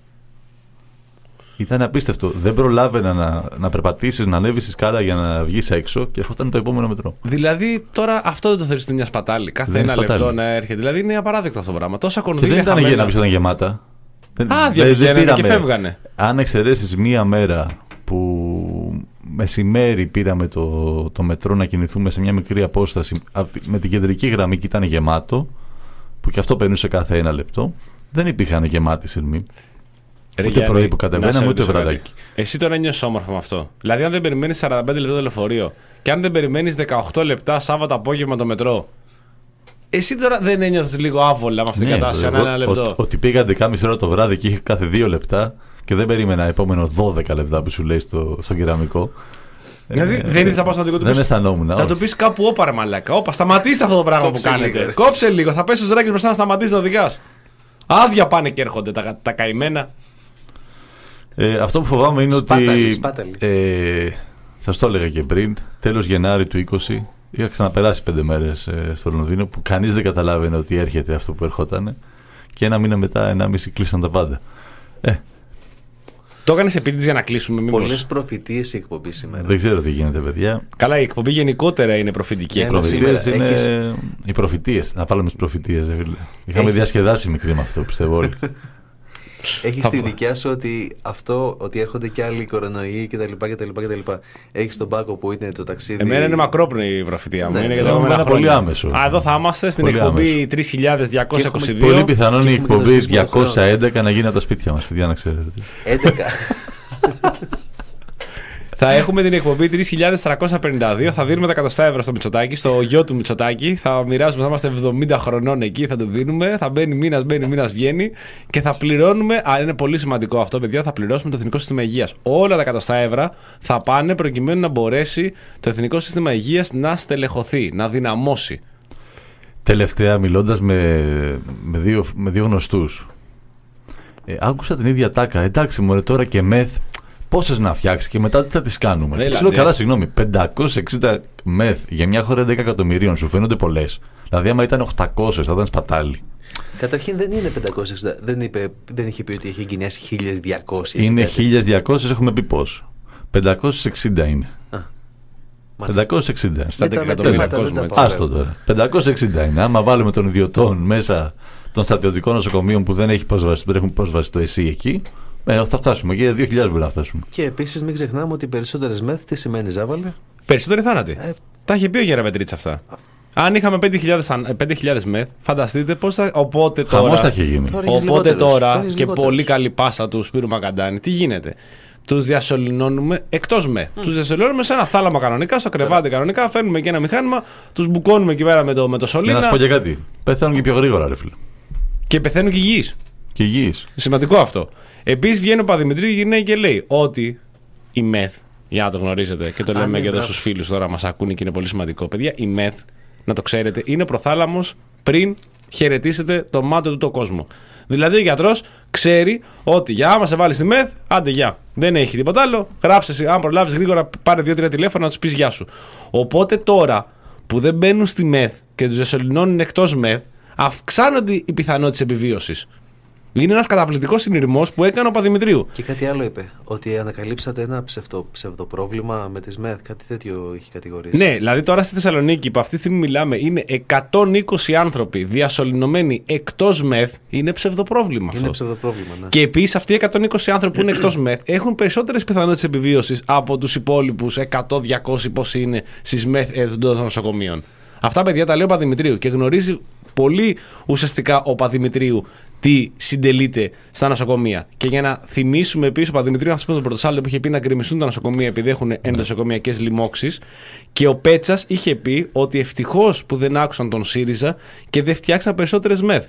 Ήταν απίστευτο. Δεν προλάβαινα να, να περπατήσεις, να ανέβεις στη σκάλα για να βγεις έξω και αυτό ήταν το επόμενο μετρό. Δηλαδή τώρα αυτό δεν το θεωρείς μια σπατάλη. Κάθε δεν ένα σπατάλη. λεπτό να έρχεται. Δηλαδή είναι απαράδεκτο αυτό το πράγμα. Τόσα κονδύλια. Και δεν ήταν χαμένα. για να πεις ότι ήταν γεμάτα. Άδεια δεν, δεν πήραμε. Και φεύγανε. Αν εξαιρέσεις μία μέρα που μεσημέρι πήραμε το, το μετρό να κινηθούμε σε μια μικρή απόσταση με την κεντρική γραμμή και ήταν γεμάτο, που και αυτό περνούσε κάθε ένα λεπτό, δεν υπήρχαν γεμάτοι σειρμοί. Ρε ούτε πρωί που κατεβαίναμε, ούτε βραδάκι. Εσύ τώρα νιώσεις όμορφα με αυτό. Δηλαδή, αν δεν περιμένεις σαράντα πέντε λεπτά το λεωφορείο και αν δεν περιμένεις δεκαοκτώ λεπτά Σάββατο απόγευμα το μετρό, εσύ τώρα δεν ένιωθες λίγο άβολα με αυτήν την ναι, κατάσταση, ένα, ένα λεπτό? Ότι πήγα έντεκα και μισή ώρα το βράδυ και είχε κάθε δύο λεπτά και δεν περίμενα επόμενο δώδεκα λεπτά που σου λέει στο, στο κεραμικό. Δηλαδή, ε, δεν θα πάω στο δικό του. Δεν αισθανόμουν. Θα του πει κάπου όπα, μαλάκα. Όπα, σταματήστε αυτό το πράγμα που κάνετε. Λίγο. Κόψε λίγο, θα πέσει ο Ζράκης μπροστά να σταματήσει το δικά σου. Άδεια πάνε και έρχονται τα, τα καημένα. Ε, αυτό που φοβάμαι είναι σπάταλη, ότι. Σπάταλη. Ε, σας το έλεγα και πριν, τέλος Γενάρη του είκοσι, είχα ξαναπεράσει πέντε μέρες ε, στο Λονδίνο που κανείς δεν καταλάβαινε ότι έρχεται αυτό που ερχόταν. Και ένα μήνα μετά, ένα μισή κλείσαν τα πάντα. Ε, Το έκανε επίτηδε για να κλείσουμε, μήπως? Πολλές προφητείες η εκπομπή σήμερα. Δεν ξέρω τι γίνεται, παιδιά. Καλά, η εκπομπή γενικότερα είναι προφητική. Οι Ναι, προφητείες σήμερα είναι. έχεις- Οι προφητείες. Να βάλουμε τις προφητείες, ρε φίλε. Είχαμε Έχει- διασκεδάσει μικρή με αυτό, πιστεύω όλοι. Έχει Θα τη πω. δικιά σου ότι αυτό, ότι έρχονται κι άλλοι κορονοϊοί κτλ. κτλ. Έχει τον πάκο που είναι το ταξίδι. Εμένα είναι μακρόπνοη η προφητεία μου. Ναι, είναι για ναι, τα επόμενα εμένα πολύ χρόνια. άμεσο. Α, εδώ θα είμαστε στην Πολύ εκπομπή άμεσο. τρεις χιλιάδες διακόσια είκοσι δύο. Πολύ πιθανόν Και η έχουμε και εκπομπή το σεισμό διακόσια έντεκα να γίνει από τα σπίτια μας, παιδιά, να ξέρετε. έντεκα. Θα έχουμε την εκπομπή τρεις χιλιάδες τριακόσια πενήντα δύο. Θα δίνουμε τα εκατό ευρώ στο Μητσοτάκη, στο γιο του Μητσοτάκη. Θα μοιράζουμε, θα είμαστε εβδομήντα χρονών εκεί, θα το δίνουμε. Θα μπαίνει μήνα, μπαίνει μήνα, βγαίνει. Και θα πληρώνουμε. Α, είναι πολύ σημαντικό αυτό, παιδιά. Θα πληρώσουμε το Εθνικό Σύστημα Υγείας. Όλα τα εκατό ευρώ θα πάνε προκειμένου να μπορέσει το Εθνικό Σύστημα Υγείας να στελεχωθεί, να δυναμώσει. Τελευταία, μιλώντας με, με, δύο, με δύο γνωστούς, ε, άκουσα την ίδια τάκα. Εντάξει, μωρέ, τώρα και μεθ, πόσες να φτιάξει και μετά τι θα τις κάνουμε. Έλα, Και σου λέω, ναι. καλά, συγγνώμη, πεντακόσιες εξήντα μεθ για μια χώρα έντεκα εκατομμυρίων σου φαίνονται πολλές? Δηλαδή, άμα ήταν οκτακόσιες, θα ήταν σπατάλι. Καταρχήν δεν είναι πεντακόσια εξήντα. Δεν, είπε, δεν είχε πει ότι είχε εγκαινιάσει χίλια διακόσια. Είναι χίλια διακόσιες, έχουμε πει πόσο. πεντακόσιες εξήντα είναι. πεντακόσιες εξήντα. Στα Δεν τα εκατομμύρια μετρήματα, κόσμο, δεν έτσι. τα Άστο τώρα. πεντακόσιες εξήντα είναι. Άμα βάλουμε των ιδιωτών μέσα των στρατιωτικών νοσοκομείων που δεν, έχει πρόσβαση, δεν έχουν πρόσβαση στο ΕΣΥ εκεί, ε, θα φτάσουμε. Και δύο χιλιάδες μπορεί να φτάσουμε. Και επίσης μην ξεχνάμε ότι οι περισσότερες μεθ τι σημαίνει, Ζάβαλε. Περισσότεροι θάνατοι. Ε, Τα είχε πει ο Γεραπετρίτης αυτά. Αν είχαμε πέντε χιλιάδες μεθ, φανταστείτε πώς θα. Οπότε Χαμός τώρα. θα είχε γίνει. Τώρα έχεις Οπότε λιγότερους. τώρα Τώρα έχεις και λιγότερους. πολύ καλή πάσα του Σπύρου Μακαντάνη, τι γίνεται? Τους διασωληνώνουμε εκτός με. Mm. Τους διασωληνώνουμε σε ένα θάλαμα κανονικά, στο κρεβάτι κανονικά. Φέρνουμε και ένα μηχάνημα, τους μπουκώνουμε εκεί πέρα με το, με το Και να σωλήνα σου πω και κάτι. Πεθαίνουν και πιο γρήγορα, ρε φίλε. και πεθαίνουν και υγιείς. Και υγιείς. Σημαντικό αυτό. Επίσης βγαίνει ο Παδημητρίου γυρνάει και λέει ότι η μεθ, για να το γνωρίζετε και το Α, λέμε ναι, και εδώ μπράβο. στους φίλους τώρα μας ακούνε και είναι πολύ σημαντικό. Παιδιά, η μεθ, να το ξέρετε, είναι προθάλαμος πριν χαιρετήσετε το μάτιο του το κόσμο. Δηλαδή ο γιατρός ξέρει ότι για άμα σε βάλει στη μεθ, άντε γεια. Δεν έχει τίποτα άλλο. Γράψε, εσύ, αν προλάβεις γρήγορα, πάρε δύο τρία τηλέφωνα να τους πεις γεια σου. Οπότε τώρα που δεν μπαίνουν στη μεθ και τους εσωληνώνουν εκτός μεθ, αυξάνονται οι πιθανότητες επιβίωσης. Είναι ένας καταπληκτικός συνειρμός που έκανε ο Παδημητρίου. Και κάτι άλλο είπε. Ότι ανακαλύψατε ένα ψευτο, ψευδοπρόβλημα με τις μεθ. Κάτι τέτοιο έχει κατηγορήσει. Ναι, δηλαδή τώρα στη Θεσσαλονίκη που αυτή τη στιγμή μιλάμε είναι εκατόν είκοσι άνθρωποι διασωληνωμένοι εκτός μεθ. Είναι ψευδοπρόβλημα αυτό. Είναι ψευδοπρόβλημα, ναι. Και επίσης αυτοί οι εκατόν είκοσι άνθρωποι που είναι εκτός μεθ έχουν περισσότερες πιθανότητες επιβίωσης από τους υπόλοιπους εκατό διακόσια πόσοι είναι στις μεθ των νοσοκομείων. Αυτά, παιδιά, τα λέει ο Παδημητρίου και γνωρίζει πολύ ουσιαστικά ο Παδημητρίου τι συντελείται στα νοσοκομεία. Και για να θυμίσουμε επίσης, ο Παδημητρίου, αυτό τον πρωτοσάλτο που είχε πει να γκρεμιστούν τα νοσοκομεία επειδή έχουν ενδοσοκομιακές λοιμώξεις. Και ο Πέτσας είχε πει ότι ευτυχώς που δεν άκουσαν τον ΣΥΡΙΖΑ και δεν φτιάξαν περισσότερες μεθ.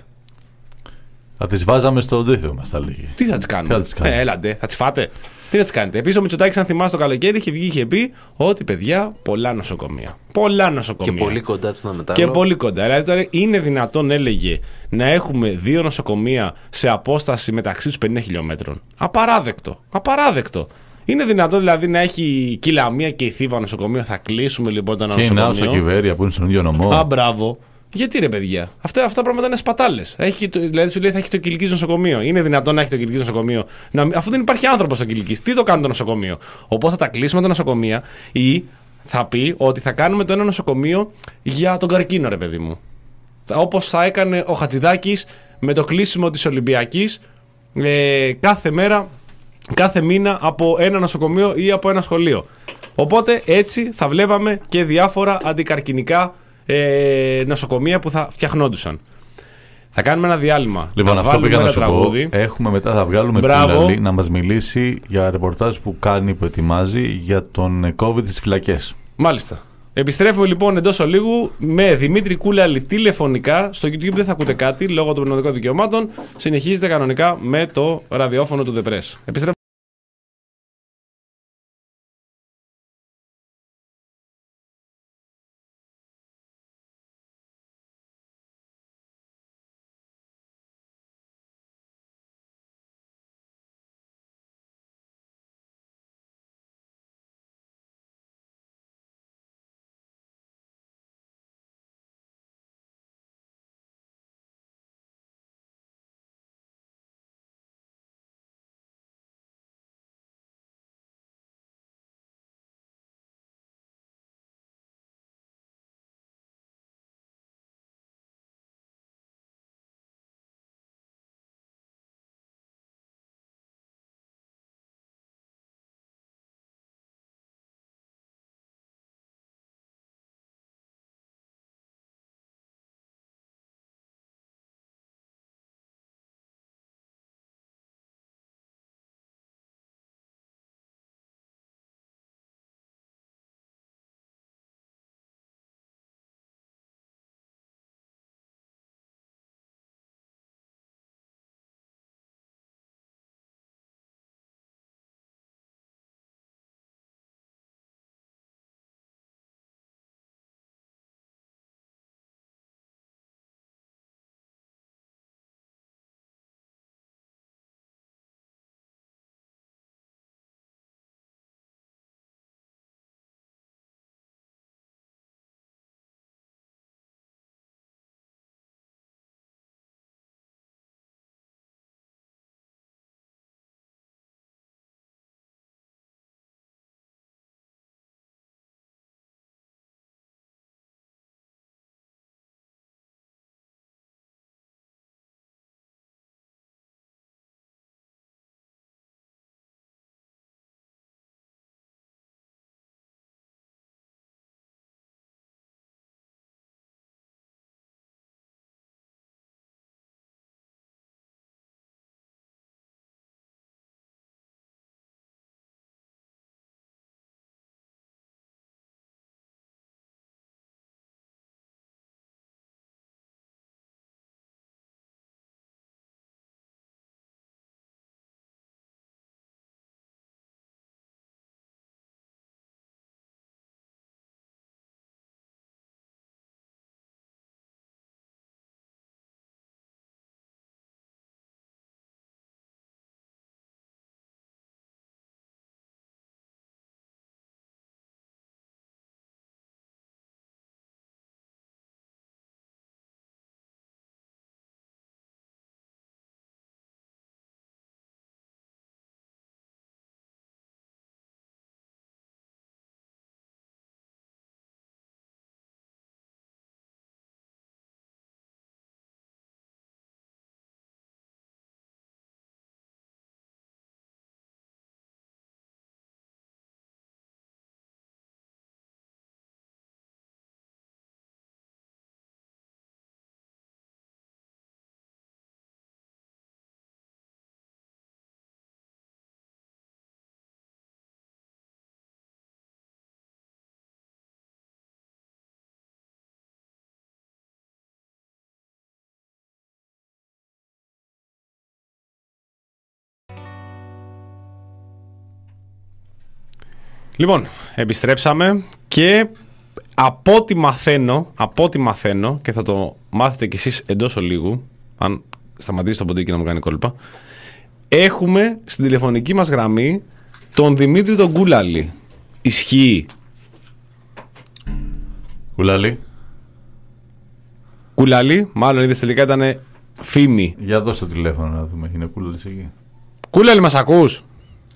Θα τις βάζαμε στο αντίθετο μας, τα λέγει. Τι θα τις κάνουμε? Τι θα τις κάνουμε? Ε, έλαντε, θα τις φάτε. Τι θα τις κάνετε? Επίσης, ο Μητσοτάκης, αν θυμάστε το καλοκαίρι, είχε βγει είχε πει ότι παιδιά, πολλά νοσοκομεία. Πολλά νοσοκομεία. Και πολύ κοντά του ένα μετά. Και πολύ κοντά. Δηλαδή τώρα είναι δυνατόν, έλεγε, να έχουμε δύο νοσοκομεία σε απόσταση μεταξύ του πενήντα χιλιόμετρων. Απαράδεκτο. Απαράδεκτο. Είναι δυνατόν δηλαδή να έχει η Κυλαμία και η Θήβα νοσοκομείο? Θα κλείσουμε λοιπόν το ένα Και η νοσοκομείο. Νάο στο Κιβέρια που είναι στον ίδιο νομό. Α, μπράβο. Γιατί ρε παιδιά, αυτά, αυτά πράγματα είναι σπατάλες. Δηλαδή σου λέει θα έχει το Κιλκής νοσοκομείο. Είναι δυνατόν να έχει το Κιλκής νοσοκομείο, να, αφού δεν υπάρχει άνθρωπο στο Κιλκής? Τι το κάνει το νοσοκομείο? Οπότε θα τα κλείσουμε τα νοσοκομεία ή θα πει ότι θα κάνουμε το ένα νοσοκομείο για τον καρκίνο, ρε παιδί μου. Όπως θα έκανε ο Χατζηδάκης με το κλείσιμο της Ολυμπιακής ε, κάθε μέρα, κάθε μήνα από ένα νοσοκομείο ή από ένα σχολείο. Οπότε έτσι θα βλέπαμε και διάφορα αντικαρκινικά ε, νοσοκομεία που θα φτιαχνόντουσαν. Θα κάνουμε ένα διάλειμμα. Λοιπόν, να αυτό βάλουμε πήγα να ένα σου τραγούδι. πω. Έχουμε μετά, θα βγάλουμε Μπράβο. Πούλαλη να μας μιλήσει για ρεπορτάζ που κάνει, που ετοιμάζει για τον COVID στις φυλακές. Μάλιστα. Επιστρέφουμε λοιπόν εντός ολίγου με Δημήτρη Κούλαλη τηλεφωνικά. Στο YouTube δεν θα ακούτε κάτι λόγω των πνευματικών δικαιωμάτων. Συνεχίζετε κανονικά με το ραδιόφωνο του The Press. Επιστρέφουμε. Λοιπόν, επιστρέψαμε και από ό,τι μαθαίνω, από ό,τι μαθαίνω και θα το μάθετε κι εσείς εντός ολίγου, αν σταματήσει το ποντίκι να μου κάνει κόλπα, έχουμε στην τηλεφωνική μας γραμμή τον Δημήτρη τον Κούλαλη. Ισχύει? Κούλαλη. Κούλαλη, μάλλον είδες τελικά ήταν φήμη. Για δώσ' το τηλέφωνο να δούμε, είναι Κούλαλης εκεί. Κούλαλη, μας ακούς?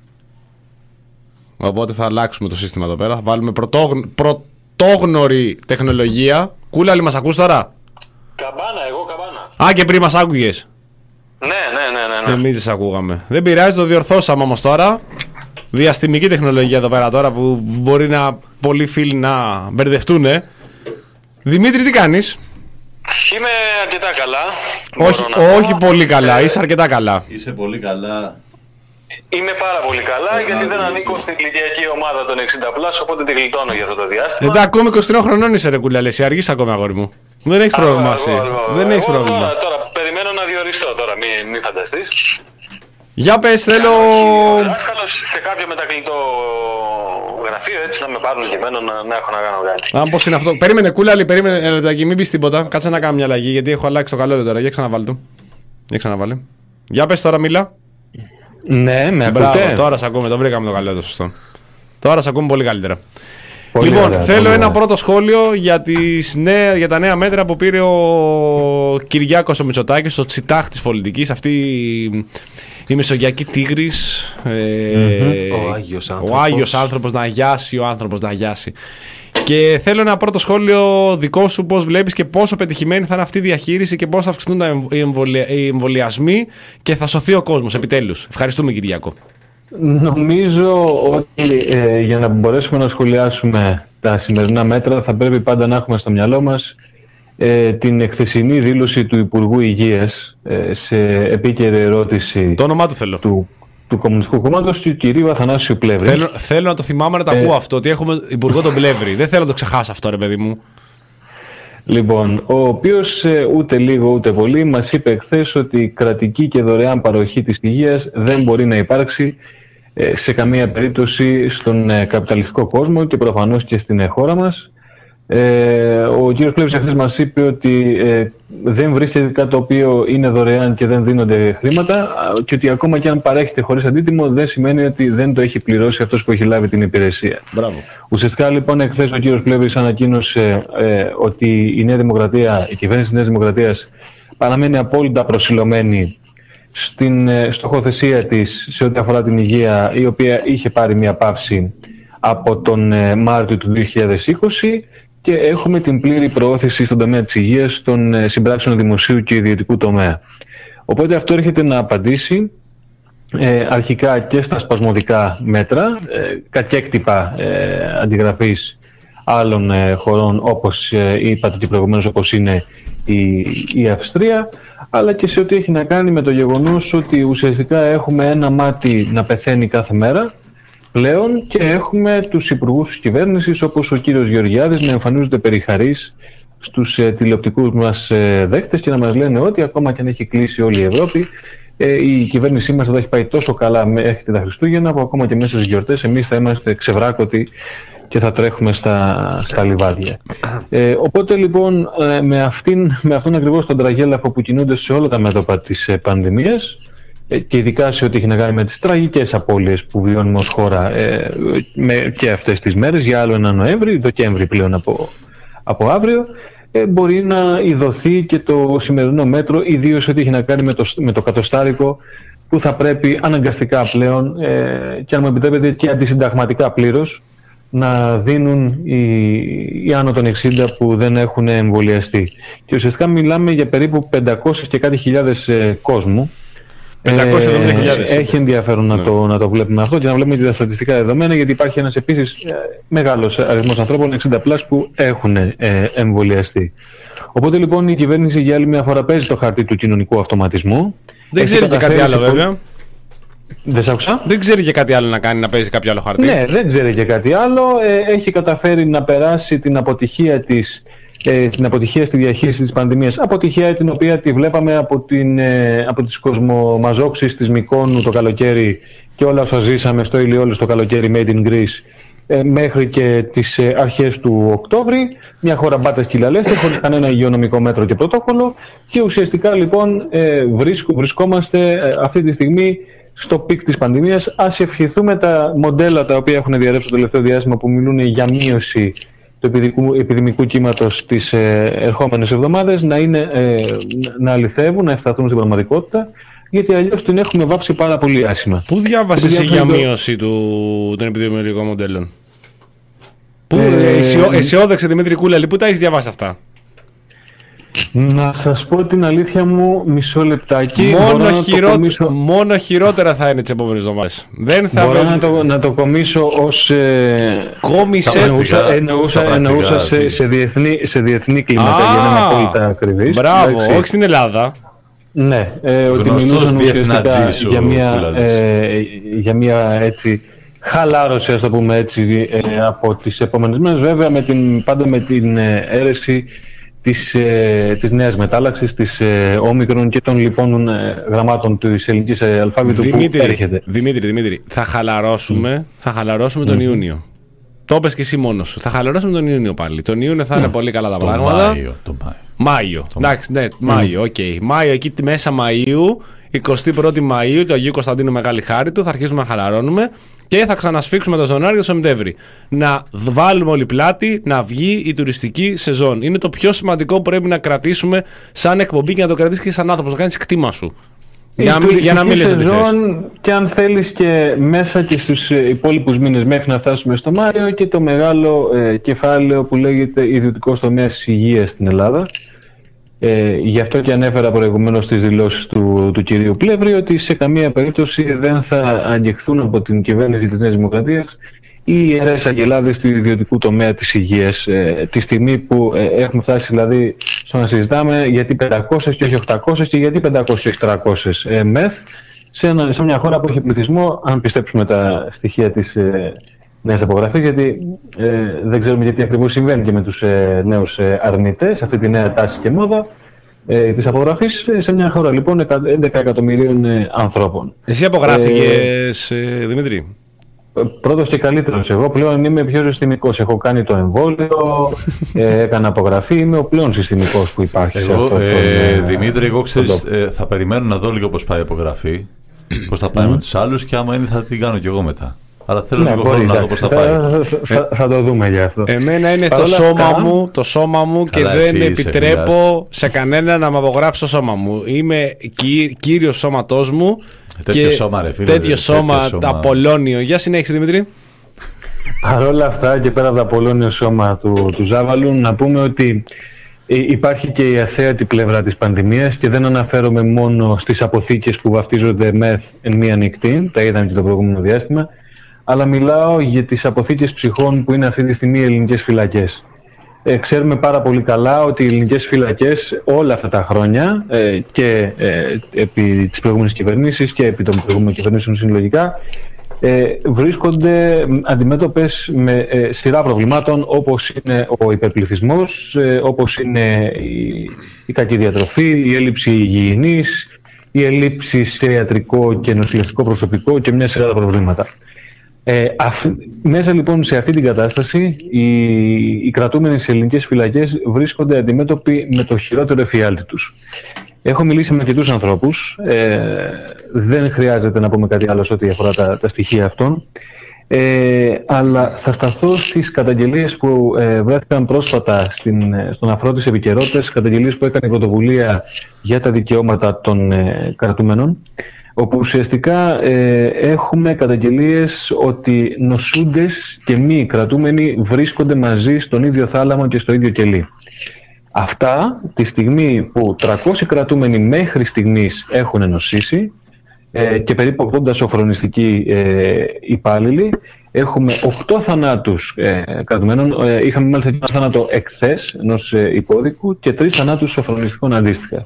Οπότε θα αλλάξουμε το σύστημα εδώ πέρα, θα βάλουμε πρωτόγνω... πρωτόγνωρη τεχνολογία. Κούλαλη, μας ακούς τώρα? Καμπάνα, εγώ καμπάνα. Α, και πριν μας άκουγες. Ναι, ναι, ναι, ναι, ναι. Εμείς δεν σε ακούγαμε. Δεν πειράζει, το διορθώσαμε όμως τώρα. Διαστημική τεχνολογία εδώ πέρα τώρα που μπορεί να πολλοί φίλοι να μπερδευτούν. Δημήτρη, τι κάνεις? Είμαι αρκετά καλά. Όχι, όχι πολύ καλά, είσαι αρκετά καλά. Είσαι πολύ καλά. Είμαι πάρα πολύ καλά γιατί δεν ανήκω στην ηλικιακή ομάδα των εξήντα πλας, οπότε τη γλιτώνω για αυτό το διάστημα. Δεν ακόμη είκοσι τρία χρονών είσαι ρε Κούλαλη, εσύ αργείς ακόμα αγόρι μου. Δεν έχεις πρόβλημα εσύ. Δεν έχεις πρόβλημα. Τώρα, τώρα περιμένω να διοριστώ τώρα, μην μη φανταστείς. Για πες, θέλω... Δάσκαλος σε κάποιο μετακλητό γραφείο, έτσι να με πάρουν και εμένα να, να έχω να κάνω κάτι. Α, πώς είναι αυτό. Περίμενε Κούλαλη, περίμενε ένα λεπτάκι, μην πεις τίποτα. Κάτσε να κάνω μια αλλαγή γιατί έχω αλλάξει το καλώδιο τώρα. Για ξαναβάλει το. Για ξαναβάλει. Για πες τώρα, μίλα. Ναι, με Μπράβο, ακούτε? τώρα σε ακούμε, το βρήκαμε το καλώδιο σωστό. Τώρα σε ακούμε πολύ καλύτερα. Πολύ λοιπόν, ωραία, θέλω πολύ ένα ωραία. πρώτο σχόλιο για, τις νέα, για τα νέα μέτρα που πήρε ο Κυριάκος ο Μητσοτάκης, το τσιτάχ της πολιτικής, αυτή η μεσογειακή τίγρης. Ε, Ο Άγιος άνθρωπος. Ο Άγιος άνθρωπος να αγιάσει, ο άνθρωπος να αγιάσει. Και θέλω ένα πρώτο σχόλιο δικό σου, πώς βλέπεις και πόσο πετυχημένη θα είναι αυτή η διαχείριση και πώς θα αυξηθούν τα εμβολια- οι εμβολια- οι εμβολιασμοί και θα σωθεί ο κόσμος, επιτέλους. Ευχαριστούμε, Κυριάκο. Νομίζω ότι ε, για να μπορέσουμε να σχολιάσουμε τα σημερινά μέτρα θα πρέπει πάντα να έχουμε στο μυαλό μας ε, την εχθεσινή δήλωση του Υπουργού Υγείας ε, σε επίκαιρη ερώτηση Το όνομά του θέλω. του, του Κομμουνιστικού Κόμματος του κυρίου Αθανάσιου Πλεύρη. Θέλω, θέλω να το θυμάμαι να το Ε, ακούω αυτό, ότι έχουμε υπουργό τον Πλεύρη. Δεν θέλω να το ξεχάσω αυτό, ρε παιδί μου. Λοιπόν, ο οποίος ε, ούτε λίγο ούτε πολύ μας είπε εχθές ότι η κρατική και δωρεάν παροχή της υγείας δεν μπορεί να υπάρξει ε, σε καμία περίπτωση στον ε, καπιταλιστικό κόσμο και προφανώς και στην ε, χώρα μας. Ε, ο κύριος Πλεύρης εχθές μας είπε ότι ε, δεν βρίσκεται κάτι το οποίο είναι δωρεάν και δεν δίνονται χρήματα α, και ότι ακόμα και αν παρέχεται χωρίς αντίτιμο δεν σημαίνει ότι δεν το έχει πληρώσει αυτός που έχει λάβει την υπηρεσία. Μπράβο. Ουσιαστικά λοιπόν εχθές ο κύριος Πλεύρης ανακοίνωσε ε, ότι η Νέα Δημοκρατία, η κυβέρνηση της Νέας Δημοκρατίας παραμένει απόλυτα προσιλωμένη στην ε, στοχοθεσία της σε ό,τι αφορά την υγεία, η οποία είχε πάρει μια παύση από τον ε, Μάρτιο του δύο χιλιάδες είκοσι και έχουμε την πλήρη προώθηση στον τομέα της υγείας των ε, συμπράξεων δημοσίου και ιδιωτικού τομέα. Οπότε αυτό έρχεται να απαντήσει Ε, αρχικά και στα σπασμωδικά μέτρα, ε, κακέκτυπα ε, αντιγραφής άλλων ε, χωρών όπως ε, είπατε και προηγουμένως, όπως είναι η, η Αυστρία, αλλά και σε ό,τι έχει να κάνει με το γεγονός ότι ουσιαστικά έχουμε ένα μάτι να πεθαίνει κάθε μέρα πλέον και έχουμε τους υπουργούς της κυβέρνησης όπως ο κύριος Γεωργιάδης να εμφανίζονται περιχαρείς στους ε, τηλεοπτικούς μας ε, δέκτες και να μας λένε ότι ακόμα και αν έχει κλείσει όλη η Ευρώπη, Ε, η κυβέρνησή μας θα έχει πάει τόσο καλά μέχρι τα Χριστούγεννα που ακόμα και μέσα στις γιορτές εμείς θα είμαστε ξεβράκωτοι και θα τρέχουμε στα, στα λιβάδια. Ε, οπότε λοιπόν ε, με, αυτήν, με αυτόν ακριβώς τον τραγέλαφο που κινούνται σε όλα τα μέτωπα της ε, πανδημίας ε, και ειδικά σε ό,τι έχει να κάνει με τις τραγικές απώλειες που βιώνουμε ως χώρα ε, με, και αυτές τις μέρες για άλλο ένα Νοέμβρη, Δεκέμβρη πλέον από, από αύριο, μπορεί να ειδωθεί και το σημερινό μέτρο, ιδίως ό,τι έχει να κάνει με το, με το κατοστάρικο που θα πρέπει αναγκαστικά πλέον ε, και αν μου επιτρέπετε και αντισυνταγματικά πλήρως να δίνουν οι, οι άνω των εξήντα που δεν έχουν εμβολιαστεί. Και ουσιαστικά μιλάμε για περίπου πεντακόσιες και κάτι χιλιάδες ε, κόσμου. πεντακόσιες εβδομήντα χιλιάδες. Ε, έχει ενδιαφέρον να, το, να το βλέπουμε αυτό και να βλέπουμε και τα στατιστικά δεδομένα, γιατί υπάρχει ένας επίσης ε, μεγάλος αριθμός ανθρώπων εξήντα πλας που έχουν ε, εμβολιαστεί. Οπότε λοιπόν η κυβέρνηση για άλλη μια φορά παίζει το χαρτί του κοινωνικού αυτοματισμού. Δεν Έχει ξέρει και κάτι άλλο, πο... βέβαια. Δεν σ' άκουσα. Δεν ξέρει και κάτι άλλο να κάνει, να παίζει κάποιο άλλο χαρτί. Ναι, δεν ξέρει και κάτι άλλο. Ε, έχει καταφέρει να περάσει την αποτυχία της, ε, την αποτυχία στη διαχείριση της πανδημίας. Αποτυχία την οποία τη βλέπαμε από, την, ε, από τις κοσμομαζόξεις της Μυκόνου το καλοκαίρι και όλα όσα ζήσαμε στο Ηλιόλου το καλοκαίρι Made in Greece ε, μέχρι και τις ε, αρχές του Οκτώβρη, μια χώρα μπάτα σκυλαλέστη, χωρίς κανένα υγειονομικό μέτρο και πρωτόκολλο, και ουσιαστικά λοιπόν ε, βρίσκ, βρισκόμαστε ε, αυτή τη στιγμή στο πικ της πανδημίας. Ας ευχηθούμε τα μοντέλα τα οποία έχουν διαρρεύσει το τελευταίο διάστημα, που μιλούν για μείωση του επιδημικού κύματος τις ε, ερχόμενες εβδομάδες, να, είναι, ε, να αληθεύουν, να ευσταθούν στην πραγματικότητα, γιατί αλλιώς την έχουμε βάψει πάρα πολύ άσχημα. Πού διάβασες εσύ για μείωση του, των επιδημιολογικών μοντέλων? Πού, ε, αισιό, αισιόδοξε Δημήτρη Κούλαλη, πού τα έχεις διαβάσει αυτά? Να σας πω την αλήθεια μου, μισό λεπτάκι. Μόνο, να χειρό... κομίσω... μόνο χειρότερα θα είναι τις επόμενες εβδομάδες. Δεν θα μπορώ βε... να, το, να το κομίσω ως... Ε... Κόμισε... Εννοούσα, εννοούσα, εννοούσα σε, σε, διεθνή, σε διεθνή κλίμακα, ah, για να είμαι απόλυτα ακριβής. Μπράβο, εντάξει. Όχι στην Ελλάδα. Ναι, ε, ότι μιλούσαν ουσιαστικά για μια, ε, για μια έτσι... χαλάρωση, ας το πούμε έτσι, ε, από τις επόμενες μέρες, βέβαια με την, πάντα με την ε, αίρεση της, ε, της νέας μετάλλαξης, της ε, όμικρον και των λοιπόν ε, γραμμάτων της ελληνικής ε, αλφάβητου Δημήτρη, που έρχεται. Δημήτρη, Δημήτρη, θα χαλαρώσουμε, mm. θα χαλαρώσουμε mm. τον Ιούνιο. Το είπες και εσύ μόνος σου. Θα χαλαρώσουμε τον Ιούνιο πάλι. Τον Ιούνιο θα mm. είναι πολύ καλά τα τον πράγματα. Μάιο, τον Μάιο. Μάιο. Εντάξει, ναι, Μάιο, οκ. Okay. Μάιο, εκεί μέσα Μαΐου, εικοστή πρώτη Μαΐου, του Αγίου Κωνσταντίνου Μεγάλη Χάρη του, θα αρχίσουμε να χαλαρώνουμε και θα ξανασφίξουμε το Ζωνάριο το Σεπτέμβρη. Να βάλουμε όλη πλάτη, να βγει η τουριστική σεζόν. Είναι το πιο σημαντικό που πρέπει να κρατήσουμε σαν εκπομπή και να το κρατήσεις και σαν άνθρωπος, να κάνεις κτήμα σου. Για, μη, για να μην λες ότι θες. Και αν θέλεις και μέσα και στους υπόλοιπους μήνες μέχρι να φτάσουμε στο Μάιο, και το μεγάλο ε, κεφάλαιο που λέγεται ιδιωτικός τομέας της υγείας στην Ελλάδα. Ε, γι' αυτό και ανέφερα προηγουμένως στις δηλώσεις του, του κυρίου Πλεύρη ότι σε καμία περίπτωση δεν θα αγγιχθούν από την κυβέρνηση της Νέας Δημοκρατίας οι ιερές αγελάδες του ιδιωτικού τομέα της υγείας, ε, τη στιγμή που ε, έχουμε φτάσει δηλαδή στο να συζητάμε γιατί πεντακόσιες και όχι οκτακόσιες και γιατί πεντακόσιες και όχι τριακόσιες ε, μεθ σε, ένα, σε μια χώρα που έχει πληθυσμό, αν πιστέψουμε τα στοιχεία της ε, νέας απογραφής, γιατί ε, δεν ξέρουμε γιατί ακριβώς συμβαίνει και με τους ε, νέους ε, αρνητές, αυτή τη νέα τάση και μόδα ε, της απογραφής, σε μια χώρα λοιπόν έντεκα εκατομμυρίων ε, ανθρώπων. Εσύ απογράφηκες, ε, ε, Δημήτρη? Πρώτος και καλύτερος. Εγώ πλέον είμαι πιο συστημικός. Έχω κάνει το εμβόλιο, ε, έκανα απογραφή, είμαι ο πλέον συστημικός που υπάρχει. Εγώ, σε αυτό ε, το, ε, Δημήτρη, εγώ ξέρεις, ε, θα περιμένω να δω λίγο πώς πάει η απογραφή, πώς θα πάει mm. με τους άλλους, και άμα είναι θα την κάνω κι εγώ μετά. Αλλά θέλω ναι, λίγο χρόνο να δω πώς θα πάει. Θα, θα, θα το δούμε γι' αυτό. Εμένα είναι το σώμα, αυτά... μου, το σώμα μου και καλά, δεν επιτρέπω είσαι, σε κανένα να με απογράψει το σώμα μου. Είμαι κυ, κύριος σώματός μου. Τέτοιο και σώμα, ρε φίλε. Τέτοιο σώμα, σώμα, Απολώνιο. Για συνέχισε, Δημήτρη. Παρ' όλα αυτά και πέρα από το Απολώνιο σώμα του, του Ζάβαλου, να πούμε ότι υπάρχει και η αθέατη πλευρά της πανδημίας, και δεν αναφέρομαι μόνο στις αποθήκες που βαφτίζονται μεθ εν μία νυχτή, τα είδαμε και το προηγούμενο διάστημα, αλλά μιλάω για τις αποθήκες ψυχών που είναι αυτή τη στιγμή οι ελληνικές φυλακές. Ε, ξέρουμε πάρα πολύ καλά ότι οι ελληνικές φυλακές όλα αυτά τα χρόνια ε, και ε, επί της προηγούμενης κυβερνήσης και επί των προηγούμενων κυβερνήσεων συλλογικά ε, βρίσκονται αντιμέτωπες με ε, σειρά προβλημάτων, όπως είναι ο υπερπληθυσμός, ε, όπως είναι η, η κακή διατροφή, η έλλειψη υγιεινής, η έλλειψη σε ιατρικό και νοσηλευτικό προσωπικό και μια σειρά προβλήματα. Ε, αφ, μέσα λοιπόν σε αυτή την κατάσταση οι, οι κρατούμενοι σε ελληνικές φυλακές βρίσκονται αντιμέτωποι με το χειρότερο εφιάλτη τους. Έχω μιλήσει με αρκετούς ανθρώπους, ε, δεν χρειάζεται να πούμε κάτι άλλο σε ό,τι αφορά τα, τα στοιχεία αυτών, ε, αλλά θα σταθώ στις καταγγελίες που ε, βρέθηκαν πρόσφατα στην, στον αφρό της επικαιρότητας, καταγγελίες που έκανε η Πρωτοβουλία για τα δικαιώματα των ε, κρατούμενων, όπου ουσιαστικά ε, έχουμε καταγγελίες ότι νοσούντες και μη κρατούμενοι βρίσκονται μαζί στον ίδιο θάλαμο και στο ίδιο κελί. Αυτά τη στιγμή που τριακόσιοι κρατούμενοι μέχρι στιγμής έχουν νοσήσει ε, και περίπου ογδόντα σοφρονιστικοί ε, υπάλληλοι, έχουμε οκτώ θανάτους ε, κρατουμένων, ε, είχαμε μάλιστα ένα θάνατο εκθές ενός ε, υπόδικου και τρεις θανάτους σοφρονιστικών αντίστοιχα.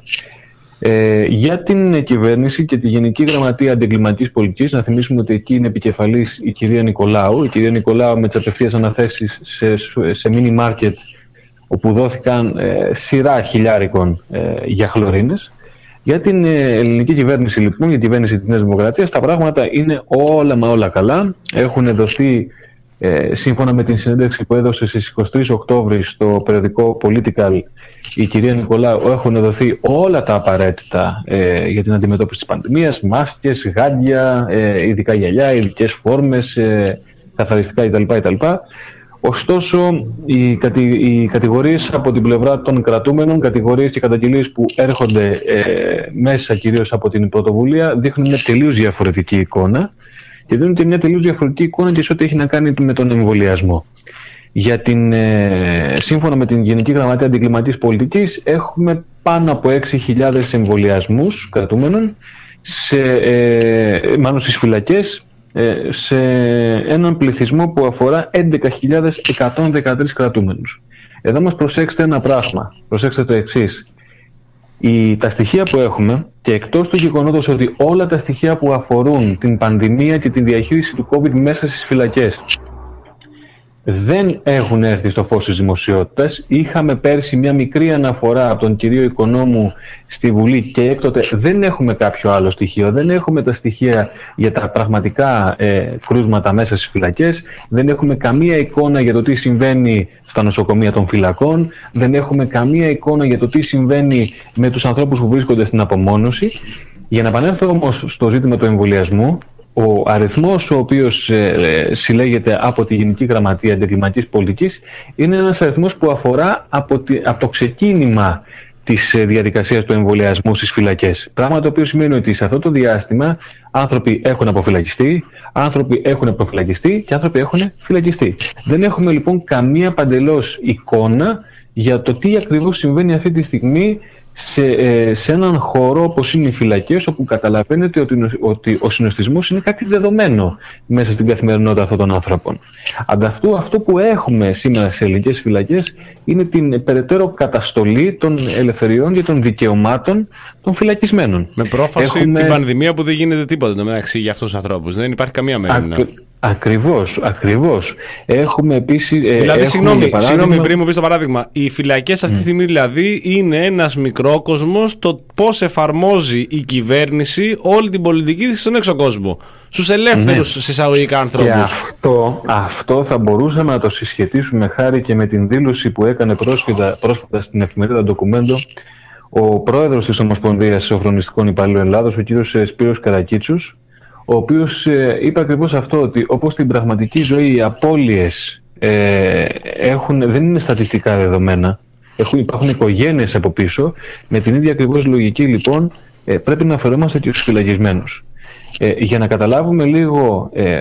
Ε, για την κυβέρνηση και τη Γενική Γραμματεία Αντιεγκληματικής Πολιτικής, να θυμίσουμε ότι εκεί είναι επικεφαλής η κυρία Νικολάου. Η κυρία Νικολάου με τις απευθείας αναθέσεις σε, σε mini market, όπου δόθηκαν ε, σειρά χιλιάρικων ε, για χλωρίνες. Για την ε, ελληνική κυβέρνηση λοιπόν, για την κυβέρνηση της Νέας Δημοκρατίας, τα πράγματα είναι όλα μα όλα καλά. Έχουν δοθεί Ε, σύμφωνα με την συνέντευξη που έδωσε στις εικοστή τρίτη Οκτώβρη στο περιοδικό Political, η κυρία Νικολάου, έχουν δοθεί όλα τα απαραίτητα ε, για την αντιμετώπιση της πανδημίας, μάσκες, γάντια, ε, ειδικά γυαλιά, ειδικές φόρμες, ε, καθαριστικά κτλ. κτλ. Ωστόσο, οι, κατη, οι κατηγορίες από την πλευρά των κρατούμενων, κατηγορίες και καταγγελίες που έρχονται ε, μέσα κυρίως από την πρωτοβουλία, δείχνουν μια τελείως διαφορετική εικόνα και δίνουν και μια τελείως διαφορετική εικόνα και σε ό,τι έχει να κάνει με τον εμβολιασμό. Για την, ε, σύμφωνα με την Γενική Γραμματεία Αντικλιματικής Πολιτικής, έχουμε πάνω από έξι χιλιάδες εμβολιασμούς κρατούμενων, σε, ε, μάλλον στις φυλακές, σε έναν πληθυσμό που αφορά έντεκα χιλιάδες εκατόν δεκατρείς κρατούμενους. Εδώ μας προσέξτε ένα πράγμα, προσέξτε το εξής. Η, τα στοιχεία που έχουμε, και εκτός του γεγονότος ότι όλα τα στοιχεία που αφορούν την πανδημία και τη διαχείριση του COVID μέσα στις φυλακές δεν έχουν έρθει στο φως της δημοσιότητας. Είχαμε πέρσι μια μικρή αναφορά από τον κύριο Οικονόμου στη Βουλή και έκτοτε δεν έχουμε κάποιο άλλο στοιχείο. Δεν έχουμε τα στοιχεία για τα πραγματικά ε, κρούσματα μέσα στις φυλακές. Δεν έχουμε καμία εικόνα για το τι συμβαίνει στα νοσοκομεία των φυλακών. Δεν έχουμε καμία εικόνα για το τι συμβαίνει με τους ανθρώπους που βρίσκονται στην απομόνωση. Για να επανέλθω όμως στο ζήτημα του εμβολιασμού, ο αριθμός ο οποίος ε, συλλέγεται από τη Γενική Γραμματεία Αντικλιματικής Πολιτικής είναι ένας αριθμός που αφορά από, τη, από το ξεκίνημα της ε, διαδικασίας του εμβολιασμού στις φυλακές. Πράγμα το οποίο σημαίνει ότι σε αυτό το διάστημα άνθρωποι έχουν αποφυλακιστεί, άνθρωποι έχουν προφυλακιστεί και άνθρωποι έχουν φυλακιστεί. Δεν έχουμε λοιπόν καμία παντελώς εικόνα για το τι ακριβώς συμβαίνει αυτή τη στιγμή Σε, ε, σε έναν χώρο όπως είναι οι φυλακές, όπου καταλαβαίνετε ότι, ότι ο συνοστισμός είναι κάτι δεδομένο μέσα στην καθημερινότητα αυτών των ανθρώπων. Ανταυτού, αυτό που έχουμε σήμερα σε ελληνικές φυλακές είναι την περαιτέρω καταστολή των ελευθεριών και των δικαιωμάτων των φυλακισμένων. Με πρόφαση έχουμε... την πανδημία που δεν γίνεται τίποτα μεταξύ για αυτούς τους ανθρώπους. Δεν υπάρχει καμία μέρημνα. Ακ... Ακριβώς, ακριβώς. Έχουμε επίσης... Δηλαδή, έχουμε, συγγνώμη, παράδειγμα... συγγνώμη, πριν μου πεις το παράδειγμα. Οι φυλακές αυτή τη mm. στιγμή δηλαδή είναι ένας μικρόκοσμος το πώς εφαρμόζει η κυβέρνηση όλη την πολιτική της στον έξω κόσμο. Στους ελεύθερους ναι. συσσαγωγικά ανθρώπους. Και αυτό, αυτό θα μπορούσαμε να το συσχετίσουμε χάρη και με την δήλωση που έκανε πρόσφατα, πρόσφατα στην εφημερίδα Ντοκουμέντο ο πρόεδρος της Ομοσπονδίας Σοφρονιστικών Υπαλλήλων Ελλάδος, ο κύριος Σπύρος Καρακίτσος, ο οποίος ε, είπε ακριβώς αυτό, ότι όπως στην πραγματική ζωή οι απώλειες ε, έχουν, δεν είναι στατιστικά δεδομένα, έχουν, υπάρχουν οικογένειες από πίσω, με την ίδια ακριβώς λογική λοιπόν ε, πρέπει να αφαιρόμαστε και τους φυλακισμένους. Ε, για να καταλάβουμε λίγο ε,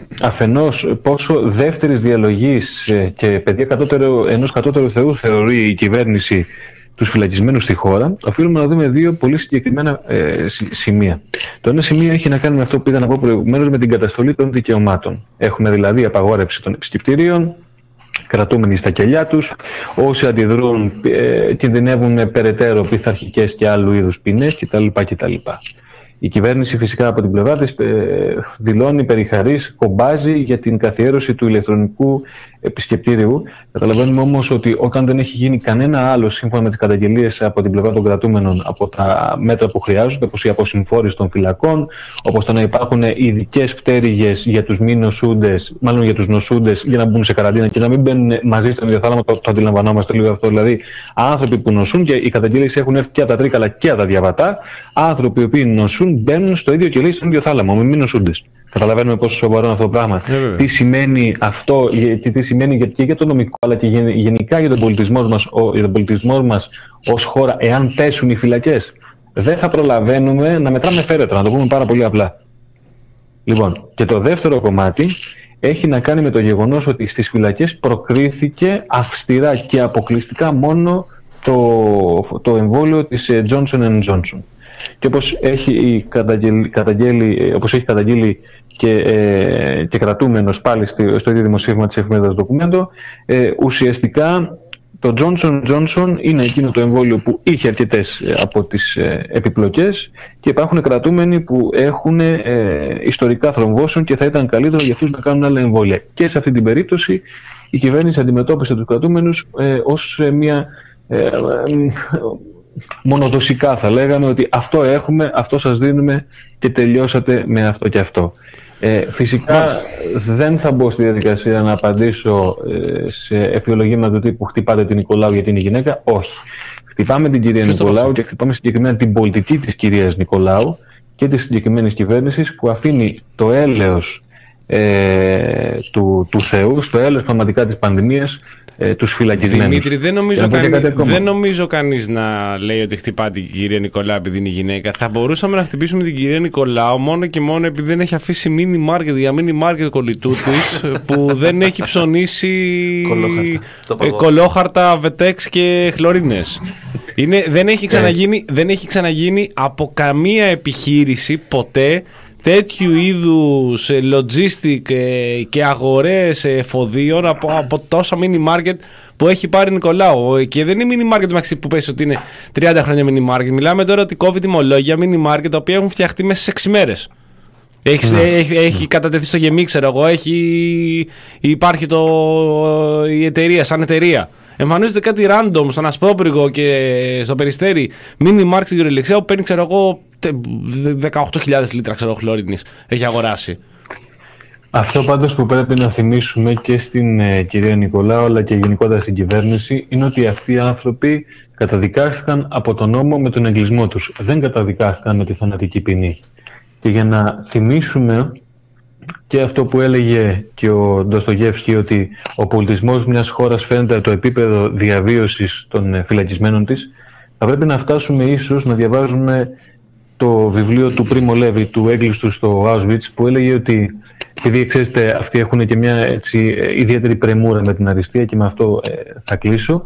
αφενός πόσο δεύτερης διαλογής ε, και παιδιά κατώτερο, ενός κατώτερου Θεού θεωρεί η κυβέρνηση τους φυλακισμένους στη χώρα, οφείλουμε να δούμε δύο πολύ συγκεκριμένα ε, σημεία. Το ένα σημείο έχει να κάνει με αυτό που πήγα να πω προηγουμένως, με την καταστολή των δικαιωμάτων. Έχουμε δηλαδή απαγόρευση των επισκεπτηρίων, κρατούμενοι στα κελιά τους, όσοι αντιδρούν ε, κινδυνεύουν με περαιτέρω πειθαρχικές και άλλου είδους ποινές κτλ. κτλ. Η κυβέρνηση φυσικά από την πλευρά της ε, δηλώνει, περιχαρής, κομπάζει για την καθιέρωση του ηλεκτρονικού επισκεπτήριου. Καταλαβαίνουμε όμως ότι όταν δεν έχει γίνει κανένα άλλο, σύμφωνα με τις καταγγελίες από την πλευρά των κρατούμενων, από τα μέτρα που χρειάζονται, όπως η αποσυμφόρηση των φυλακών, όπως το να υπάρχουν ειδικές πτέρυγες για τους μη νοσούντες, μάλλον για τους νοσούντες, για να μπουν σε καραντίνα και να μην μπαίνουν μαζί στον ίδιο θάλαμο, το, το αντιλαμβανόμαστε λίγο αυτό. Δηλαδή, άνθρωποι που νοσούν, και οι καταγγελίες έχουν έρθει και από τα τρίκαλα και από τα διαβατά, άνθρωποι οι οποίοι νοσούν μπαίνουν στο ίδιο κελί, στον ίδιο θάλαμο, με μη νοσούντες. Καταλαβαίνουμε πόσο σοβαρό είναι αυτό το πράγμα. Yeah, τι σημαίνει αυτό και τι σημαίνει και για το νομικό, αλλά και γενικά για τον πολιτισμό μας, για τον πολιτισμό μας ως χώρα, εάν πέσουν οι φυλακές. Δεν θα προλαβαίνουμε να μετράμε φέρετρα, να το πούμε πάρα πολύ απλά. Λοιπόν, και το δεύτερο κομμάτι έχει να κάνει με το γεγονός ότι στις φυλακές προκρίθηκε αυστηρά και αποκλειστικά μόνο το, το εμβόλιο της Johnson and Johnson. Και όπως έχει καταγγείλει, καταγγείλει, όπως έχει καταγγείλει και, ε, και κρατούμενος πάλι στο, στο ίδιο δημοσίευμα της εφημερίδας Ντοκουμέντο, ε, ουσιαστικά το Johnson Johnson είναι εκείνο το εμβόλιο που είχε αρκετές ε, από τις ε, επιπλοκές, και υπάρχουν κρατούμενοι που έχουν ε, ιστορικά θρομβώσεων και θα ήταν καλύτερο για αυτούς να κάνουν άλλα εμβόλια. Και σε αυτή την περίπτωση η κυβέρνηση αντιμετώπισε τους κρατούμενους ε, ως ε, μια... Ε, ε, μονοδοσικά θα λέγαμε ότι αυτό έχουμε, αυτό σας δίνουμε και τελειώσατε με αυτό και αυτό. Ε, φυσικά Μάλιστα. δεν θα μπω στη διαδικασία να απαντήσω ε, σε αιτιολογήματα του τύπου χτυπάτε την Νικολάου γιατί είναι γυναίκα. Όχι. Χτυπάμε την κυρία Ποιος Νικολάου και χτυπάμε συγκεκριμένα την πολιτική της κυρίας Νικολάου και της συγκεκριμένης κυβέρνησης που αφήνει το έλεος ε, του, του Θεού, στο έλεος πραγματικά της πανδημίας, ε, τους φυλακισμένους. Δημήτρη, δεν νομίζω, κανεί, δεν νομίζω κανείς να λέει ότι χτυπά την κυρία Νικολάου επειδή είναι γυναίκα. Θα μπορούσαμε να χτυπήσουμε την κυρία Νικολάου μόνο και μόνο επειδή δεν έχει αφήσει μίνι μάρκετ για μίνι μάρκετ κολλητού της που δεν έχει ψωνίσει κολόχαρτα, ε, κολόχαρτα, βετέξ και χλωρίνες. Είναι, δεν, έχει ξαναγίνει, δεν έχει ξαναγίνει από καμία επιχείρηση ποτέ τέτοιου είδους logistic και αγορές εφοδίων από, από τόσα mini market που έχει πάρει Νικολάου. Και δεν είναι mini market που πες ότι είναι τριάντα χρόνια mini market. Μιλάμε τώρα ότι κόβει τιμολόγια mini market τα οποία έχουν φτιαχτεί μέσα σε έξι μέρες. Έχει, mm. έχει, έχει κατατεθεί στο γεμί, ξέρω εγώ, έχει, υπάρχει το, η εταιρεία σαν εταιρεία. Εμφανίζεται κάτι random στον Ασπρόπυργο και στο Περιστέρι, mini market στην κυριολεξία που παίρνει, ξέρω εγώ, δεκαοκτώ χιλιάδες λίτρα ξέρω, χλωρίνης έχει αγοράσει. Αυτό πάντως που πρέπει να θυμίσουμε και στην ε, κυρία Νικολάου αλλά και γενικότερα στην κυβέρνηση είναι ότι αυτοί οι άνθρωποι καταδικάστηκαν από τον νόμο με τον εγκλισμό τους. Δεν καταδικάστηκαν με τη θανατική ποινή. Και για να θυμίσουμε και αυτό που έλεγε και ο Ντοστογεύσκη, ότι ο πολιτισμός μιας χώρας φαίνεται το επίπεδο διαβίωσης των φυλακισμένων της, θα πρέπει να φτάσουμε ίσως να διαβάζουμε το βιβλίο του Πρίμο Λέβη, του έγκλειστου στο Auschwitz, που έλεγε ότι, επειδή ξέρετε αυτοί έχουν και μια έτσι, ιδιαίτερη πρεμούρα με την αριστεία και με αυτό ε, θα κλείσω,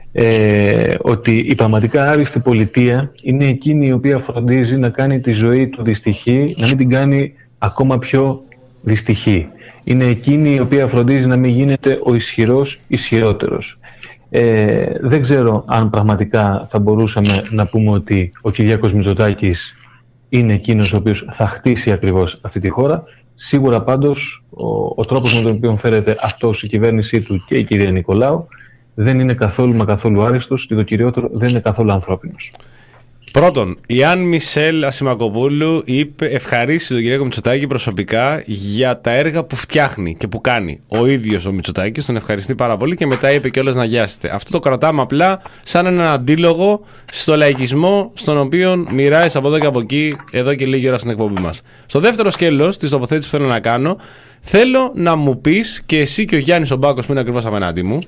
ε, ότι η πραγματικά άριστη πολιτεία είναι εκείνη η οποία φροντίζει να κάνει τη ζωή του δυστυχή, να μην την κάνει ακόμα πιο δυστυχή. Είναι εκείνη η οποία φροντίζει να μην γίνεται ο ισχυρός ισχυρότερος. Ε, δεν ξέρω αν πραγματικά θα μπορούσαμε να πούμε ότι ο Κυριάκος Μητσοτάκης είναι εκείνος ο οποίος θα χτίσει ακριβώς αυτή τη χώρα. Σίγουρα πάντως ο, ο τρόπος με τον οποίο φέρεται αυτός η κυβέρνησή του και η κυρία Νικολάου δεν είναι καθόλου μα καθόλου άριστος και το κυριότερο δεν είναι καθόλου ανθρώπινος. Πρώτον, η Αν Μισελ Ασημακοπούλου είπε, ευχαρίστησε τον Κυριάκο Μητσοτάκη προσωπικά για τα έργα που φτιάχνει και που κάνει. Ο ίδιος ο Μητσοτάκης τον ευχαριστεί πάρα πολύ και μετά είπε κιόλας να γιάσετε. Αυτό το κρατάμε απλά σαν έναν αντίλογο στο λαϊκισμό, στον οποίο μοιράζει από εδώ και από εκεί, εδώ και λίγη ώρα στην εκπομπή μας. Στο δεύτερο σκέλος της τοποθέτησης που θέλω να κάνω, θέλω να μου πεις και εσύ και ο Γιάννης ο Μπάκος που είναι ακριβώς απέναντί μου,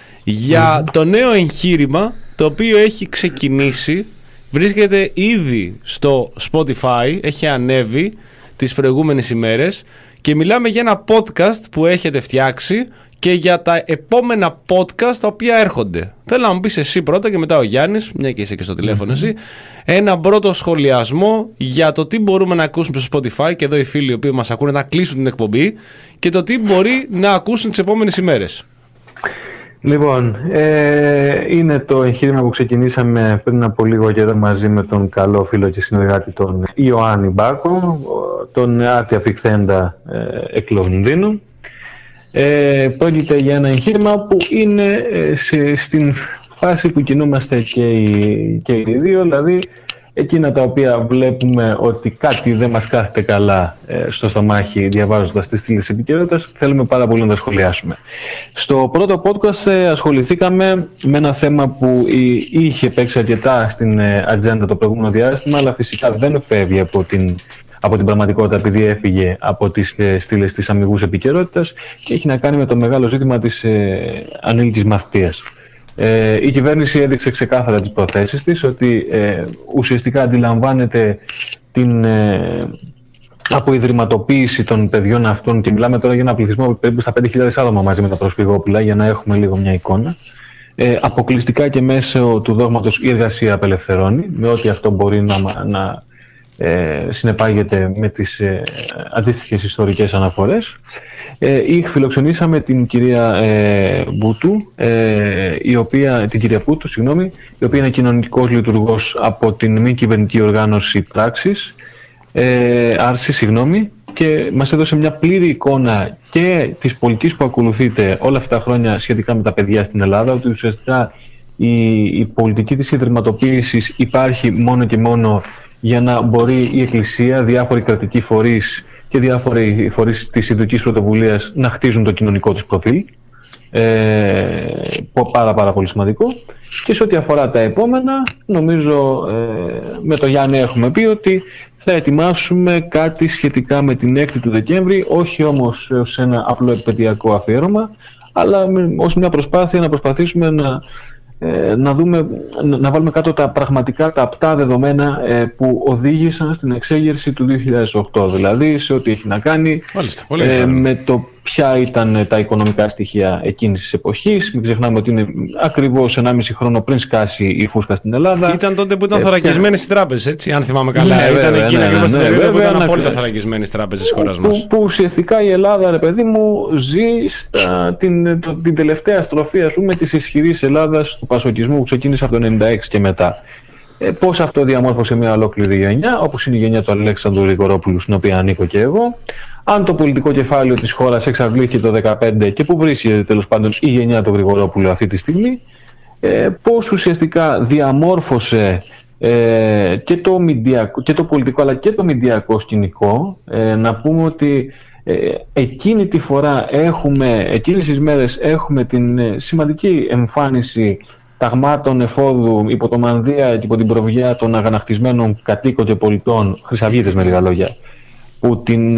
για το νέο εγχείρημα το οποίο έχει ξεκινήσει. Βρίσκεται ήδη στο Spotify, έχει ανέβει τις προηγούμενες ημέρες και μιλάμε για ένα podcast που έχετε φτιάξει και για τα επόμενα podcast τα οποία έρχονται. Θέλω να μου πεις εσύ πρώτα και μετά ο Γιάννης, μια και είσαι και στο τηλέφωνο mm-hmm. εσύ, ένα πρώτο σχολιασμό για το τι μπορούμε να ακούσουμε στο Spotify και εδώ οι φίλοι οι οποίοι μας ακούνε να κλείσουν την εκπομπή και το τι μπορεί να ακούσουν τις επόμενες ημέρες. Λοιπόν, ε, είναι το εγχείρημα που ξεκινήσαμε πριν από λίγο καιρό μαζί με τον καλό φίλο και συνεργάτη τον Ιωάννη Μπάκο, τον άρτια φιχθέντα ε, εκ Λονδίνου. Ε, πρόκειται για ένα εγχείρημα που είναι ε, σε, στην φάση που κινούμαστε και οι, και οι δύο, δηλαδή εκείνα τα οποία βλέπουμε ότι κάτι δεν μας κάθεται καλά ε, στο στομάχι διαβάζοντας τις στήλες επικαιρότητας, θέλουμε πάρα πολύ να τα σχολιάσουμε. Στο πρώτο podcast ε, ασχοληθήκαμε με ένα θέμα που η, είχε παίξει αρκετά στην ε, ατζέντα το προηγούμενο διάστημα, αλλά φυσικά δεν φεύγει από την, από την πραγματικότητα επειδή έφυγε από τις ε, στήλες της αμοιβούς επικαιρότητας και έχει να κάνει με το μεγάλο ζήτημα της ε, ανήλικης μαθητείας. Ε, η κυβέρνηση έδειξε ξεκάθαρα τις προθέσεις της ότι ε, ουσιαστικά αντιλαμβάνεται την ε, αποϊδρυματοποίηση των παιδιών αυτών και μιλάμε τώρα για ένα πληθυσμό περίπου στα πέντε χιλιάδες άτομα μαζί με τα προσφυγόπουλα για να έχουμε λίγο μια εικόνα, ε, αποκλειστικά και μέσω του δόγματος η εργασία απελευθερώνει με ό,τι αυτό μπορεί να, να ε, συνεπάγεται με τις ε, αντίστοιχες ιστορικές αναφορές. Ε, φιλοξενήσαμε την κυρία ε, Μπούτου, ε, η οποία, την κυρία Πούτου, συγγνώμη, η οποία είναι κοινωνικός λειτουργός από την μη κυβερνητική οργάνωση Πράξης, ε, Άρση, συγγνώμη, και μας έδωσε μια πλήρη εικόνα και της πολιτικής που ακολουθείται όλα αυτά τα χρόνια σχετικά με τα παιδιά στην Ελλάδα, ότι ουσιαστικά η, η πολιτική της ιδρυματοποίησης υπάρχει μόνο και μόνο για να μπορεί η Εκκλησία, διάφοροι κρατικοί φορείς και διάφοροι φορείς της ιδιωτικής πρωτοβουλίας να χτίζουν το κοινωνικό τους προφίλ. Ε, πάρα πάρα πολύ σημαντικό. Και σε ό,τι αφορά τα επόμενα, νομίζω ε, με το Γιάννη έχουμε πει ότι θα ετοιμάσουμε κάτι σχετικά με την έκτη του Δεκέμβρη, όχι όμως ως ένα απλό επαιτειακό αφιέρωμα, αλλά ως μια προσπάθεια να προσπαθήσουμε να, ε, να, δούμε, να βάλουμε κάτω τα πραγματικά, τα απτά δεδομένα ε, που οδήγησαν στην εξέγερση του δύο χιλιάδες οκτώ, δηλαδή σε ό,τι έχει να κάνει Μάλιστα, πολύ ε, με το ποια ήταν τα οικονομικά στοιχεία εκείνης της εποχής. Μην ξεχνάμε ότι είναι ακριβώς ενάμιση χρόνο πριν σκάσει η φούσκα στην Ελλάδα. Ήταν τότε που ήταν ε, θωρακισμένες οι τράπεζες, έτσι, αν θυμάμαι καλά. Ναι, ήταν βέβαια, εκείνη ναι, ακριβώς ναι, την περίοδο που βέβαια, ήταν ναι, απόλυτα ναι. θωρακισμένες οι τράπεζες της χώρας που, μας. που ουσιαστικά η Ελλάδα, ρε παιδί μου, ζει στα, την, το, την τελευταία στροφή, ας πούμε, της ισχυρής Ελλάδας του πασοκισμού που ξεκίνησε από το ενενήντα έξι και μετά. Ε, πώς αυτό διαμόρφωσε μια ολόκληρη γενιά, όπως είναι η γενιά του Αλέξανδρου Γρηγορόπουλου, στην οποία ανήκω και εγώ. Αν το πολιτικό κεφάλαιο της χώρας εξαντλήθηκε το δύο χιλιάδες δεκαπέντε και πού βρίσκεται τέλος πάντων η γενιά του Γρηγορόπουλου αυτή τη στιγμή, ε, πώς ουσιαστικά διαμόρφωσε ε, και, το μηντιακό, και το πολιτικό αλλά και το μηντιακό σκηνικό. Ε, να πούμε ότι ε, εκείνη τη φορά έχουμε, εκείνες τις μέρες έχουμε την ε, σημαντική εμφάνιση ταγμάτων εφόδου υπό το μανδύα και υπό την προβιά των αγανακτισμένων κατοίκων και πολιτών, χρυσαυγίτες με λίγα λόγια, που την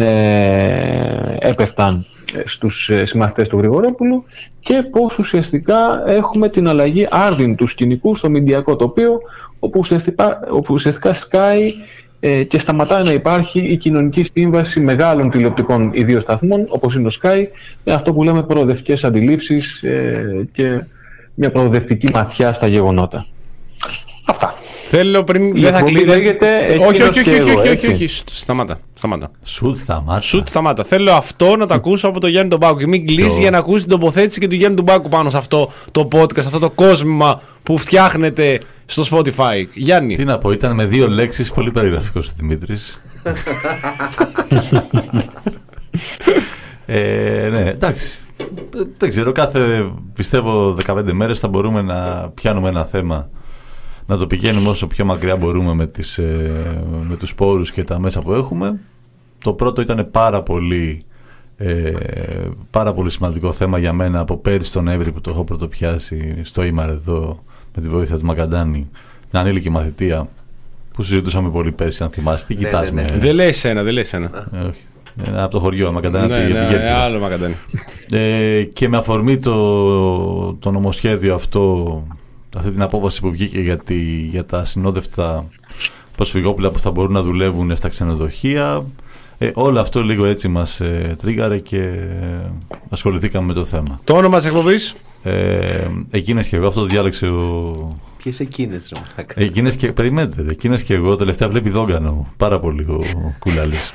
ε, έπεφταν στους ε, συμμαθητές του Γρηγορόπουλου, και πώς ουσιαστικά έχουμε την αλλαγή άρδιν του σκηνικού στο μηντιακό τοπίο, όπου ουσιαστικά, όπου ουσιαστικά σκάει ε, και σταματάει να υπάρχει η κοινωνική σύμβαση μεγάλων τηλεοπτικών ιδίων σταθμών, όπως είναι ο Sky, με αυτό που λέμε προοδευτικές αντιλήψεις ε, και μια προοδευτική ματιά στα γεγονότα. Αυτά. Θέλω πριν. Η Δεν θα εκπομπή κλείσει. λέγεται Όχι, Εκείνος όχι, και όχι, εγώ, όχι, όχι, έτσι. όχι. Σουτ, Σταμάτα. Σταμάτα. Σουτ σταμάτα. Σουτ, σταμάτα. Θέλω αυτό να το ακούσω από τον Γιάννη τον Πάκου. Και μην κλείσει Το- για να ακούσει την τοποθέτηση και του Γιάννη τον Πάκου πάνω σε αυτό το podcast, αυτό το κόσμημα που φτιάχνεται στο Spotify. Γιάννη. Τι να πω, ήταν με δύο λέξεις πολύ περιγραφικός ο Δημήτρης. ε, ναι, εντάξει. Ε, Δεν ξέρω, κάθε πιστεύω δεκαπέντε μέρες θα μπορούμε να πιάνουμε ένα θέμα, να το πηγαίνουμε όσο πιο μακριά μπορούμε με, τις, ε, με τους πόρους και τα μέσα που έχουμε. Το πρώτο ήταν πάρα πολύ, ε, πάρα πολύ σημαντικό θέμα για μένα από πέρυσι τον Νοέμβρη που το έχω πρωτοπιάσει στο Ήμαρ εδώ με τη βοήθεια του Μακαντάνη, την ανήλικη μαθητεία που συζητούσαμε πολύ πέρυσι, αν θυμάσαι. Τι Ναι, κοιτάς ναι, ναι. με... Δεν λέει εσένα, δεν λέει εσένα. Ε, όχι. Ε, από το χωριό, Μακαντάνη. Ναι, από τη- ναι, για τη Γέφυρα. άλλο Μακαντάνη. Ε, και με αφορμή το, το νομοσχέδιο αυτό, αυτή την απόφαση που βγήκε για, τη, για τα ασυνόδευτα προσφυγόπουλα που θα μπορούν να δουλεύουν στα ξενοδοχεία, ε, όλο αυτό λίγο έτσι μας ε, τρίγαρε και ε, ασχοληθήκαμε με το θέμα. Το όνομα της εκπομπής. Ε, εκείνες και εγώ, αυτό το διάλεξε ο... Ποιες εκείνες, ρε μαλάκα. Εκείνες και, περιμένετε, ρε, εκείνες και εγώ, τελευταία βλέπει δόγκανο πάρα πολύ ο Κουλάλης.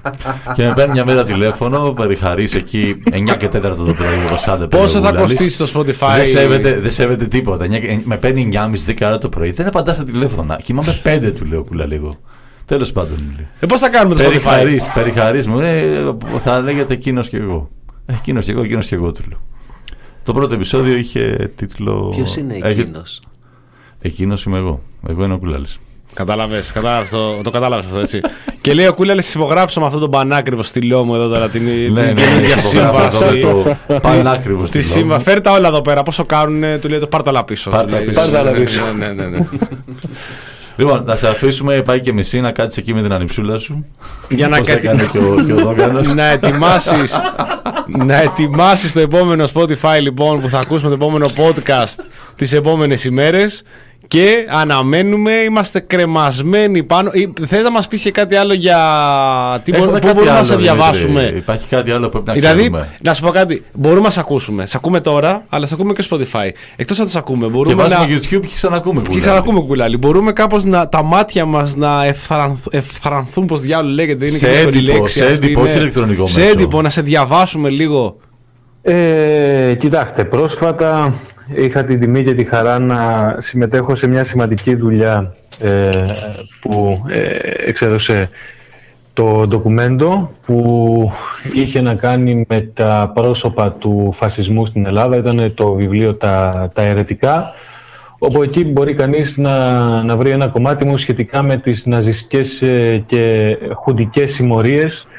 Και με παίρνει μια μέρα τηλέφωνο, περιχαρείς εκεί εννιά και τέσσερα το πρωί, όπως άντε πέρα ο Πόσο θα Κουλάλης. κοστίσει το Spotify. Δεν σέβεται, δεν σέβεται τίποτα. εννιά και- με παίρνει εννιά και μισή δέκα ώρα το πρωί, δεν απαντά στα τηλέφωνα. Κοιμάμαι πέντε, του λέω Κουλάλη εγώ. Τέλος πάντων. μου λέει. Ε, πώς θα κάνουμε το Spotify. Περιχαρείς, περιχαρείς μου, ε, θα λέγεται εκείνος και εγώ. Ε, Εκείνος και εγώ, εκείνος και εγώ, του λέω. Το πρώτο επεισόδιο είχε τίτλο. Ποιος είναι έχει- εκείνος? Εκείνος είμαι εγώ. Εγώ είναι ο Κουλάλης. Κατάλαβες, κατάλαβες το, το κατάλαβες αυτό, έτσι. Και λέει ο Κούλαλης, υπογράψω με αυτό το πανάκριβο στυλό μου εδώ τώρα την Ναι, ναι, ναι, καινούργια υπογράφω σύμβαση. αυτό το πανάκριβο Τη στυλό μου. σύμβαση. Φέρ τα όλα εδώ πέρα. Πόσο κάνουνε, του λέει το πάρ' τα όλα πίσω. Πάρ' του τα λέει. πίσω. Πάρ' τα όλα Ναι, πίσω. ναι, ναι, ναι, ναι. Λοιπόν, να σε αφήσουμε, πάει και μισή, να κάτσεις εκεί με την ανιψούλα σου. Για να Πώς κατη- έκανε και ο, και ο Δόγκανος. να ετοιμάσεις να ετοιμάσεις το επόμενο Spotify λοιπόν που θα ακούσουμε το επόμενο podcast τις επόμενες ημέρες και αναμένουμε, είμαστε κρεμασμένοι πάνω. Ή, θες να μας πεις και κάτι άλλο για τι Έχουμε μπορούμε, πού κάτι μπορούμε να άλλο, σε Δημήτρη. διαβάσουμε. Υπάρχει κάτι άλλο που πρέπει να Δηλαδή, ξέρουμε. να σου πω κάτι, μπορούμε να σε ακούσουμε. Σε ακούμε τώρα, αλλά σε ακούμε και Spotify. Εκτός αν σε ακούμε, Και μπορούμε βάζουμε να. YouTube και ξανακούμε. Και Κουλάλη. ξανακούμε Κουλάλη. Μπορούμε κάπως να, τα μάτια μας να ευθρανθ- ευθρανθούν, πως διάλογο λέγεται. Είναι Σε και δύσκολη έντυπο, λέξη σε αυτή, έντυπο, ναι. όχι ηλεκτρονικό Σε μέσο. έντυπο, να σε διαβάσουμε λίγο. Ε, κοιτάξτε, πρόσφατα είχα την τιμή και τη χαρά να συμμετέχω σε μια σημαντική δουλειά ε, που ε, εξέδωσε το ντοκουμέντο που είχε να κάνει με τα πρόσωπα του φασισμού στην Ελλάδα. Ήταν το βιβλίο «Τα, τα αιρετικά», όπου εκεί μπορεί κανείς να, να βρει ένα κομμάτι μου σχετικά με τις ναζιστικές ε, και χουντικές συμμορίες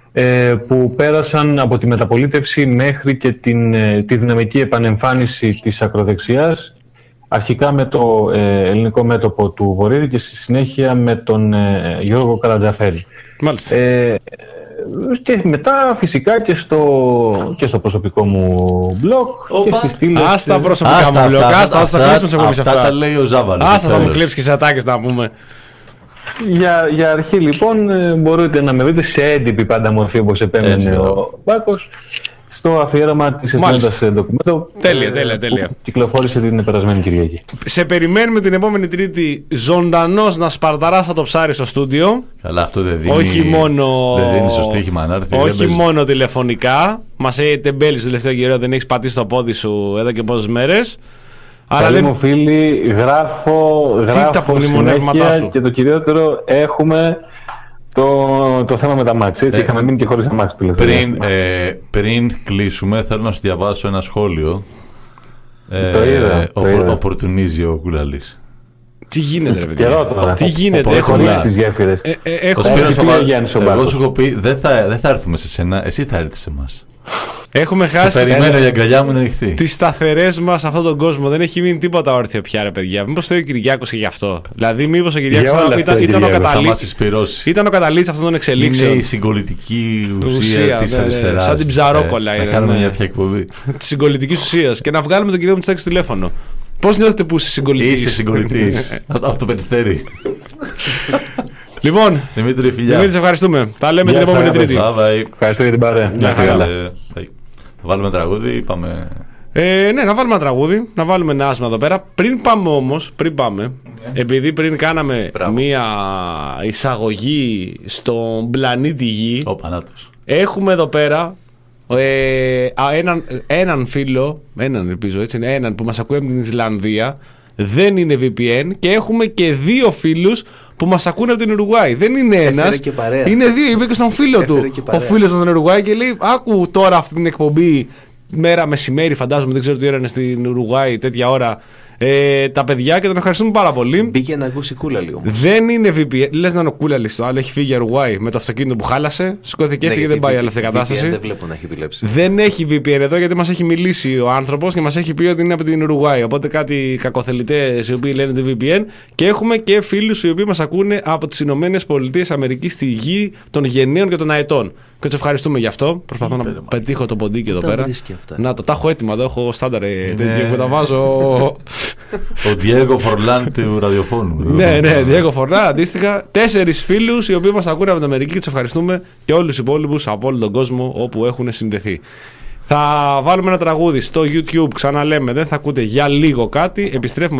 ε, που πέρασαν από τη μεταπολίτευση μέχρι και την, ε, τη δυναμική επανεμφάνιση της ακροδεξιάς, αρχικά με το ε, ελληνικό μέτωπο του Βορύδη και στη συνέχεια με τον ε, Γιώργο Καρατζαφέρη. Μάλιστα. Ε, και μετά φυσικά και στο, και στο προσωπικό μου blog και στις φίλες. Άστα προσωπικά μου blog, άστα, θα κλείσουμε σε κόμμα αυτά. Αυτά τα λέει ο Ζάβαλος. Άστα θα μου κλείψει και σε ατάκες να πούμε. Για, για αρχή λοιπόν ε, μπορείτε να με βρείτε σε έντυπη πάντα μορφή όπως επέμενε ο Πάκος στο αφιέρωμα της εφημερίδας ντοκουμέντο. Τέλεια, τέλεια, τέλεια. Που κυκλοφόρησε την περασμένη Κυριακή. Σε περιμένουμε την επόμενη Τρίτη ζωντανός να σπαρταράς το ψάρι στο στούντιο. Καλά, αυτό δεν δίνει. Όχι μόνο. Δεν δίνει στο στοίχημα να έρθει. Όχι μόνο τηλεφωνικά. Μας έχει τεμπέλει στο τελευταίο καιρό, δεν έχεις πατήσει το πόδι σου εδώ και πόσες μέρες. Καλή δεν... μου φίλοι, γράφω, γράφω συνέχεια σου. Και το κυριότερο έχουμε το, το θέμα με τα μάξι. Έτσι, ε, είχαμε μείνει και χωρίς τα μάξι πριν, ε, πριν κλείσουμε, θέλω να σου διαβάσω ένα σχόλιο. Ε, το είδα. Ο, το είδα. Οπορτουνίζει ο Κουλαλής. Τι γίνεται, ρε παιδιά. Καιρό τώρα. Τι γίνεται, έχω δει τις γέφυρες. Ε, ε, έχω... Εγώ σου έχω πει, δεν θα, δεν θα έρθουμε σε σένα, εσύ θα έρθεις σε εμάς. Έχουμε χάσει. Σε περιμένω, η αγκαλιά μου είναι ανοιχτή. Τις σταθερές μας σε αυτόν τον κόσμο. Δεν έχει μείνει τίποτα όρθιο πια, ρε παιδιά. Μήπως θέλει ο Κυριάκος και γι' αυτό. Δηλαδή, μήπως ο Κυριάκος ήταν, ήταν, ο καταλήτης, ήταν ο καταλήτης αυτών των εξελίξεων. Είναι η συγκολητική ουσία, ουσία της ναι, αριστεράς. Σαν την ψαρόκολα. Ε, να κάνουμε μια τέτοια εκπομπή. Τη συγκολητική ουσία. Και να βγάλουμε τον κύριο Μητσοτάκη στο τηλέφωνο. Πώς νιώθετε που είσαι συγκολητής? Είσαι συγκολητής. Από το Περιστέρι. Λοιπόν, Δημήτρη, φιλιά. Δημήτρη, σε ευχαριστούμε. Τα λέμε την επόμενη Τρίτη. Ευχαριστώ για την παρέα. Θα βάλουμε τραγούδι ή πάμε. Ε, ναι, να βάλουμε ένα τραγούδι, να βάλουμε ένα άσμα εδώ πέρα. Πριν πάμε όμως, πριν πάμε, yeah. επειδή πριν κάναμε Μπράβο. μία εισαγωγή στον πλανήτη Γη, ο Πανάτος. Έχουμε εδώ πέρα ε, έναν, έναν φίλο, έναν ελπίζω έτσι, έναν που μας ακούει από την Ισλανδία, δεν είναι βι πι εν και έχουμε και δύο φίλους που μας ακούνε από την Ουρουγουάη. Δεν είναι ένας, είναι δύο. Είπε και στον φίλο Έφερε του. Ο φίλος από την Ουρουγουάη και λέει: άκου τώρα αυτή την εκπομπή μέρα μεσημέρι, φαντάζομαι, δεν ξέρω τι ώρα είναι στην Ουρουγουάη, τέτοια ώρα. Ε, τα παιδιά και τον ευχαριστούμε πάρα πολύ. Μπήκε να ακούσει κούλα λίγο. Δεν είναι βι πι εν. Λες να είναι ο Κούλαλης το άλλο. Έχει φύγει για Ουρουγουάη με το αυτοκίνητο που χάλασε. Σηκώθηκε, έφυγε, ναι, δεν πάει άλλη αυτή η κατάσταση. Δεν βλέπω να έχει δουλέψει. Δεν έχει βι πι εν εδώ γιατί μας έχει μιλήσει ο άνθρωπος και μας έχει πει ότι είναι από την Ουρουγουάη. Οπότε κάτι κακοθελητές οι οποίοι λένε το βι πι εν. Και έχουμε και φίλους οι οποίοι μας ακούνε από τις Ηνωμένες Πολιτείες Αμερικής στη γη των γενναίων και των αετών. Και τους ευχαριστούμε γι' αυτό. Προσπαθώ να πετύχω το ποντίκι εδώ πέρα. Να το τα έχω έτοιμα εδώ. Έχω στάνταρ τέτοιο που τα βάζω. Ο Διέγκο Φορλάν του ραδιοφώνου. Ναι, ναι, Διέγκο Φορλάν, αντίστοιχα. Τέσσερις φίλους οι οποίοι μας ακούνε από την Αμερική και τους ευχαριστούμε και όλους τους υπόλοιπους από όλο τον κόσμο όπου έχουν συνδεθεί. Θα βάλουμε ένα τραγούδι στο YouTube, ξαναλέμε, δεν θα ακούτε για λίγο κάτι. Επιστρέφουμε.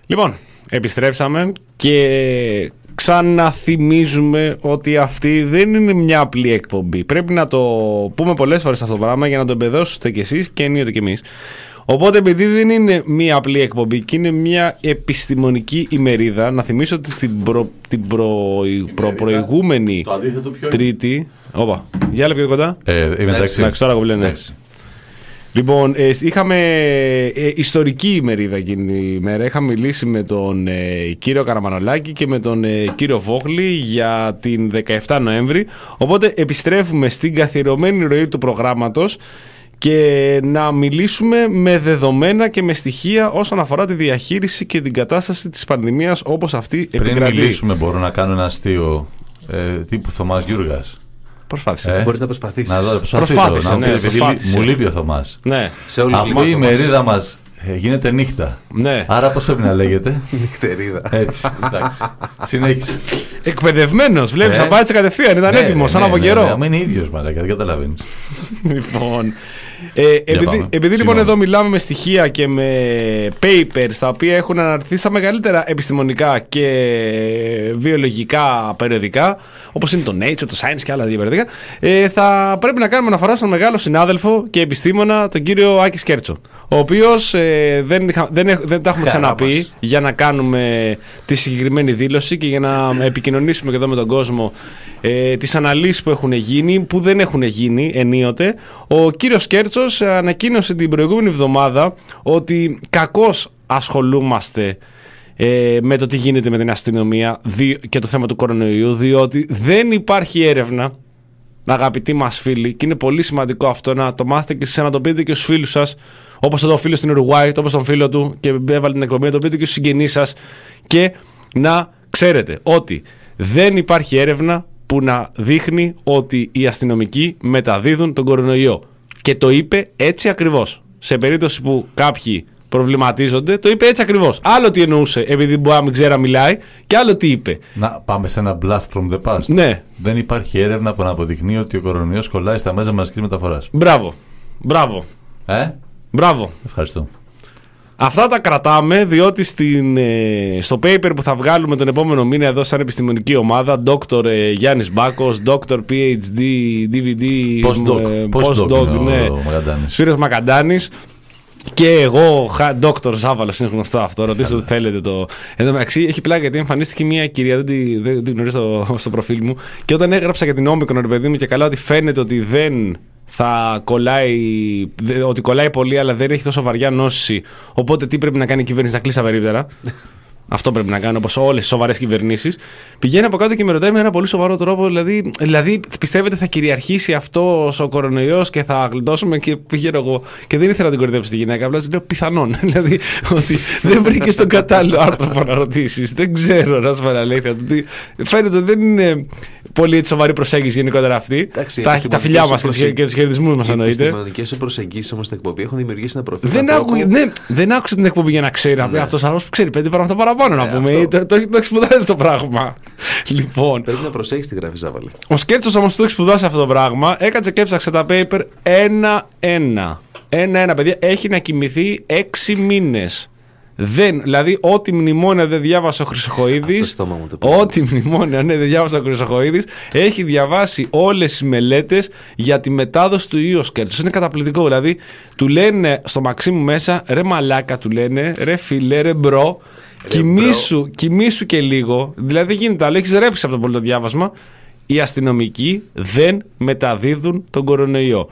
Λοιπόν, επιστρέψαμε και ξαναθυμίζουμε ότι αυτή δεν είναι μια απλή εκπομπή. Πρέπει να το πούμε πολλές φορές αυτό το πράγμα για να το εμπεδώσετε κι εσείς και ενίοτε κι εμείς. Οπότε, επειδή δεν είναι μια απλή εκπομπή και είναι μια επιστημονική ημερίδα, να θυμίσω ότι στην προ, την προ, προ, προηγούμενη Τρίτη. Όπα, για έλεγε πιο κοντά. Ε, είμαι εντάξει. Εντάξει, τώρα κομπλένε. Λοιπόν, ε, είχαμε ε, ιστορική ημερίδα εκείνη η ημέρα. Είχαμε μιλήσει με τον ε, κύριο Καραμανολάκη και με τον ε, κύριο Βόγλη για την δεκαεφτά Νοέμβρη. Οπότε επιστρέφουμε στην καθιερωμένη ροή του προγράμματος και να μιλήσουμε με δεδομένα και με στοιχεία όσον αφορά τη διαχείριση και την κατάσταση της πανδημίας όπως αυτή επικρατεί. Πριν μιλήσουμε, μπορώ να κάνω ένα αστείο ε, τύπου Θωμάς Γιούργας. Προσπάθησε. Ε, Μπορείτε να προσπαθήσεις. Να δω, Προσπάθησε, να ναι, πείτε, προσπάθησε. Μου λείπει ο Θωμάς. Ναι. Σε όλους Αφού τους η μας. μερίδα μας ε, γίνεται νύχτα. Ναι. Άρα πώς πρέπει να λέγεται? Νυχτερίδα. Έτσι, εντάξει. Συνέχισε. Εκπαιδευμένος, βλέπεις, Ε. θα πάτησε κατευθείαν, ήταν Ναι, έτοιμος, ναι, σαν ναι, από ναι, καιρό. ναι, άμα είναι ίδιος, μαλάκα, δεν καταλαβαίνεις. Λοιπόν, ε, επειδή, πάμε. επειδή λοιπόν Συγγνώμη. εδώ μιλάμε με στοιχεία και με papers τα οποία έχουν αναρτηθεί στα μεγαλύτερα επιστημονικά και βιολογικά περιοδικά, όπως είναι το Nature, το Science και άλλα δύο περιοδικά, ε, θα πρέπει να κάνουμε αναφορά στον μεγάλο συνάδελφο και επιστήμονα, τον κύριο Άκη Σκέρτσο, ο οποίος ε, δεν, είχα, δεν, έχ- δεν τα έχουμε Χαρά ξαναπεί μας. για να κάνουμε τη συγκεκριμένη δήλωση και για να επικοινωνήσουμε και εδώ με τον κόσμο ε, τις αναλύσεις που έχουν γίνει, που δεν έχουν γίνει ενίοτε. Ο κύριος Σκέρτσος ανακοίνωσε την προηγούμενη εβδομάδα ότι κακώς ασχολούμαστε ε, με το τι γίνεται με την αστυνομία δι- και το θέμα του κορονοϊού, διότι δεν υπάρχει έρευνα, αγαπητοί μας φίλοι, και είναι πολύ σημαντικό αυτό να το μάθετε και εσείς, να το πείτε και στους φίλους σας, όπως εδώ ο φίλος στην Ουρουγουάη, όπως τον φίλο του και έβαλε την εκπομπή, να το πείτε και στους συγγενείς σας και να ξέρετε ότι δεν υπάρχει έρευνα που να δείχνει ότι οι αστυνομικοί μεταδίδουν τον κορονοϊό. Και το είπε έτσι ακριβώς. Σε περίπτωση που κάποιοι προβληματίζονται, το είπε έτσι ακριβώς. Άλλο τι εννοούσε, επειδή μπορεί να μην ξέρει να μιλάει, και άλλο τι είπε. Να πάμε σε ένα blast from the past. Ναι, Δεν υπάρχει έρευνα που να αποδεικνύει ότι ο κορονοϊός κολλάει στα μέσα μαζικής μεταφοράς. μπράβο. Μπράβο. Ε, Μπράβο. ευχαριστώ. Αυτά τα κρατάμε διότι στην, ε, στο paper που θα βγάλουμε τον επόμενο μήνα εδώ σαν επιστημονική ομάδα, Δόκτωρ ε, Γιάννης Μπάκος, Δόκτωρ πι έιτς ντι, ντι βι ντι, Postdoc. ε, Postdoc Postdoc, είναι ναι, ο Μακαντάνης. Σπύρος Μακαντάνης και εγώ, Δόκτωρ Ζάβαλος, είναι γνωστό αυτό, ρωτήστε ό,τι θέλετε. Το... Εν τω μεταξύ έχει πλάκα γιατί εμφανίστηκε μια κυρία, δεν την δεν, δεν γνωρίζω στο, στο προφίλ μου, και όταν έγραψα για την Όμικρον, ρε παιδί μου, και καλά ότι φαίνεται ότι δεν θα κολλάει, δε- ότι κολλάει πολύ, αλλά δεν έχει τόσο βαριά νόση. Οπότε τι πρέπει να κάνει η κυβέρνηση? Να κλείσει τα περίπτερα. Αυτό πρέπει να κάνει, όπως όλες οι σοβαρές κυβερνήσεις. Πηγαίνει από κάτω και με ρωτάει με ένα πολύ σοβαρό τρόπο, δηλαδή, δηλαδή πιστεύετε θα κυριαρχήσει αυτός ο κορονοϊός και θα γλιτώσουμε? Και πηγαίνω εγώ. Και δεν ήθελα να την κορυδέψω τη γυναίκα, απλά της λέω πιθανόν. Δηλαδή, ότι δεν βρήκε τον κατάλληλο άνθρωπο να ρωτήσεις. Δεν ξέρω, να σου πω αλήθεια. Ότι φαίνεται ότι δεν είναι πολύ έτσι σοβαρή προσέγγιση γενικότερα αυτή. Εντάξει, τα, τα επιστημονικές φιλιά σου μας και, προσεγγίσεις- και τους χαιρετισμούς μας Οι εννοείται. επιστημονικές σου προσεγγίσεις όμως στην εκπομπή έχουν δημιουργήσει ένα προφίλ. Δεν, ανθρώπου- άκου, ναι, δεν άκουσε την εκπομπή για να ξέρει. Ναι. Αυτός ο άνθρωπος ξέρει πέντε πράγματα παραπάνω, να Ε, πούμε. αυτό. Το, το, το έχει σπουδάσει το πράγμα. Λοιπόν, Πρέπει να προσέχεις τη γραφή, Ζάβαλη. ο Σκέρτσος όμως που το έχει σπουδάσει αυτό το πράγμα, έκατσε και έψαξε τα paper ένα-ένα. Ένα-ένα, παιδιά, έχει να κοιμηθεί έξι μήνες. Δεν, δηλαδή, ό,τι μνημόνια δεν διάβασε ο Από το Χρυσοχοΐδης, στόμα μου το πει. ό,τι μνημόνια ναι, δεν διάβασε ο Χρυσοχοΐδης, έχει διαβάσει όλες τις μελέτες για τη μετάδοση του ιού ο Σκέρτσος. Είναι καταπληκτικό. Δηλαδή, του λένε στο Μαξίμου μέσα, ρε μαλάκα, του λένε, ρε φίλε, ρε μπρο, κοιμήσου, κοιμήσου και λίγο. Δηλαδή, δεν γίνεται άλλο. Έχεις ρέψει από το πολύ το διάβασμα. Οι αστυνομικοί δεν μεταδίδουν τον κορονοϊό.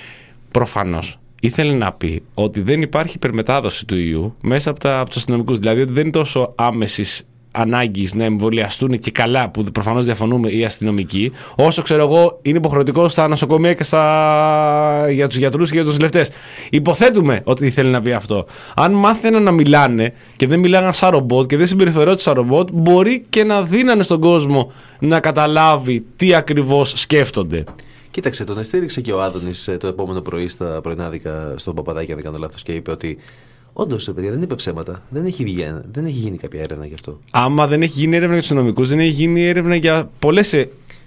Προφανώς ήθελε να πει ότι δεν υπάρχει υπερμετάδοση του ιού μέσα από, τα, από τους αστυνομικούς. Δηλαδή ότι δεν είναι τόσο άμεσης ανάγκης να εμβολιαστούν και καλά, που προφανώς διαφωνούμε, οι αστυνομικοί, όσο ξέρω εγώ είναι υποχρεωτικό στα νοσοκομεία και στα... για τους γιατρούς και για τους νοσηλευτές. Υποθέτουμε ότι ήθελε να πει αυτό. Αν μάθαιναν να μιλάνε και δεν μιλάγαν σαν ρομπότ και δεν συμπεριφερόταν σαν ρομπότ, μπορεί και να δίνανε στον κόσμο να καταλάβει τι ακριβώς σκέφτονται. Κοίταξε, τον στήριξε και ο Άδωνης ε, το επόμενο πρωί στα πρωινάδικα στον Παπαδάκη, αν δεν κάνω λάθος, και είπε ότι όντως, ρε παιδιά, δεν είπε ψέματα. Δεν έχει, βγει, δεν έχει γίνει κάποια έρευνα γι' αυτό. Άμα δεν έχει γίνει έρευνα για τους αστυνομικούς, δεν έχει γίνει έρευνα για πολλές.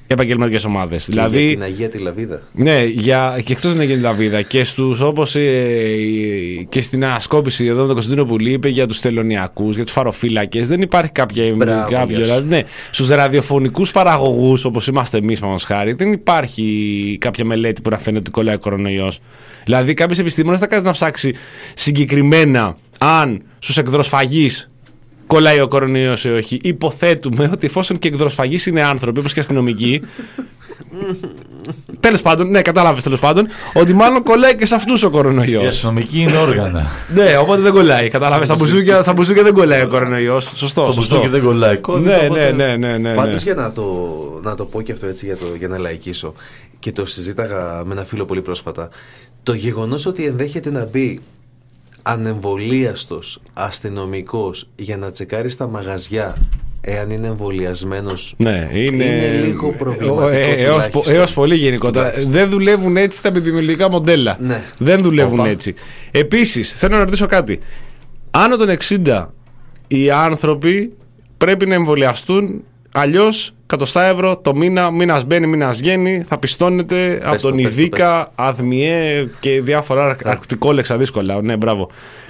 επαγγελματικές ομάδες. Δηλαδή, για την Αγία τη Λαβίδα. Ναι, για, και εκτός την Αγία τη Λαβίδα και στους, όπως ε, και στην ανασκόπηση εδώ με τον Κωνσταντίνο Πουλή είπε για τους τελωνιακούς, για τους φαροφύλακες. Δεν υπάρχει κάποια. Μπράβο, κάποιο, δηλαδή, ναι, στους ραδιοφωνικούς παραγωγούς όπως είμαστε εμείς, μας χάρη, δεν υπάρχει κάποια μελέτη που να φαίνεται ότι κολλάει ο κορονοϊός. Δηλαδή, κάποιος επιστήμονας θα κάνει να ψάξει συγκεκριμένα αν στους εκδροσφαγείς κολλάει ο κορονοϊός ή όχι. Υποθέτουμε ότι εφόσον και εκδροσφαγείς είναι άνθρωποι, όπως και αστυνομικοί. Τέλος πάντων, ναι, κατάλαβες τέλος πάντων, ότι μάλλον κολλάει και σε αυτούς ο κορονοϊός. Οι αστυνομικοί είναι όργανα. Ναι, οπότε δεν κολλάει. Κατάλαβες. Στα μπουζούκια, στα μπουζούκια δεν κολλάει ο κορονοϊός. Σωστό. Το μπουζούκι δεν κολλάει. Ναι, ναι, ναι, ναι, ναι. Πάντως για να το, να το πω και αυτό έτσι για, το, για να λαϊκίσω, και το συζήταγα με ένα φίλο πολύ πρόσφατα, το γεγονός ότι ενδέχεται να μπει ανεμβολίαστος αστυνομικός για να τσεκάρει στα μαγαζιά εάν είναι εμβολιασμένος, ναι, είναι, είναι λίγο προβληματικό. Ε, ε, έως, έως πολύ γενικότερα. Δεν δουλεύουν έτσι τα επιδημιολογικά μοντέλα. Ναι. Δεν δουλεύουν Οπα. έτσι. Επίσης, θέλω να ρωτήσω κάτι. Άνω των εξήντα οι άνθρωποι πρέπει να εμβολιαστούν, αλλιώς εκατό ευρώ το μήνα, μήνας μπαίνει, μήνας βγαίνει, θα πιστώνεται από τον Ιδίκα, ΑΔΜΙΕ και διάφορα αρκτικόλεξα δύσκολα. Ναι, μπράβο.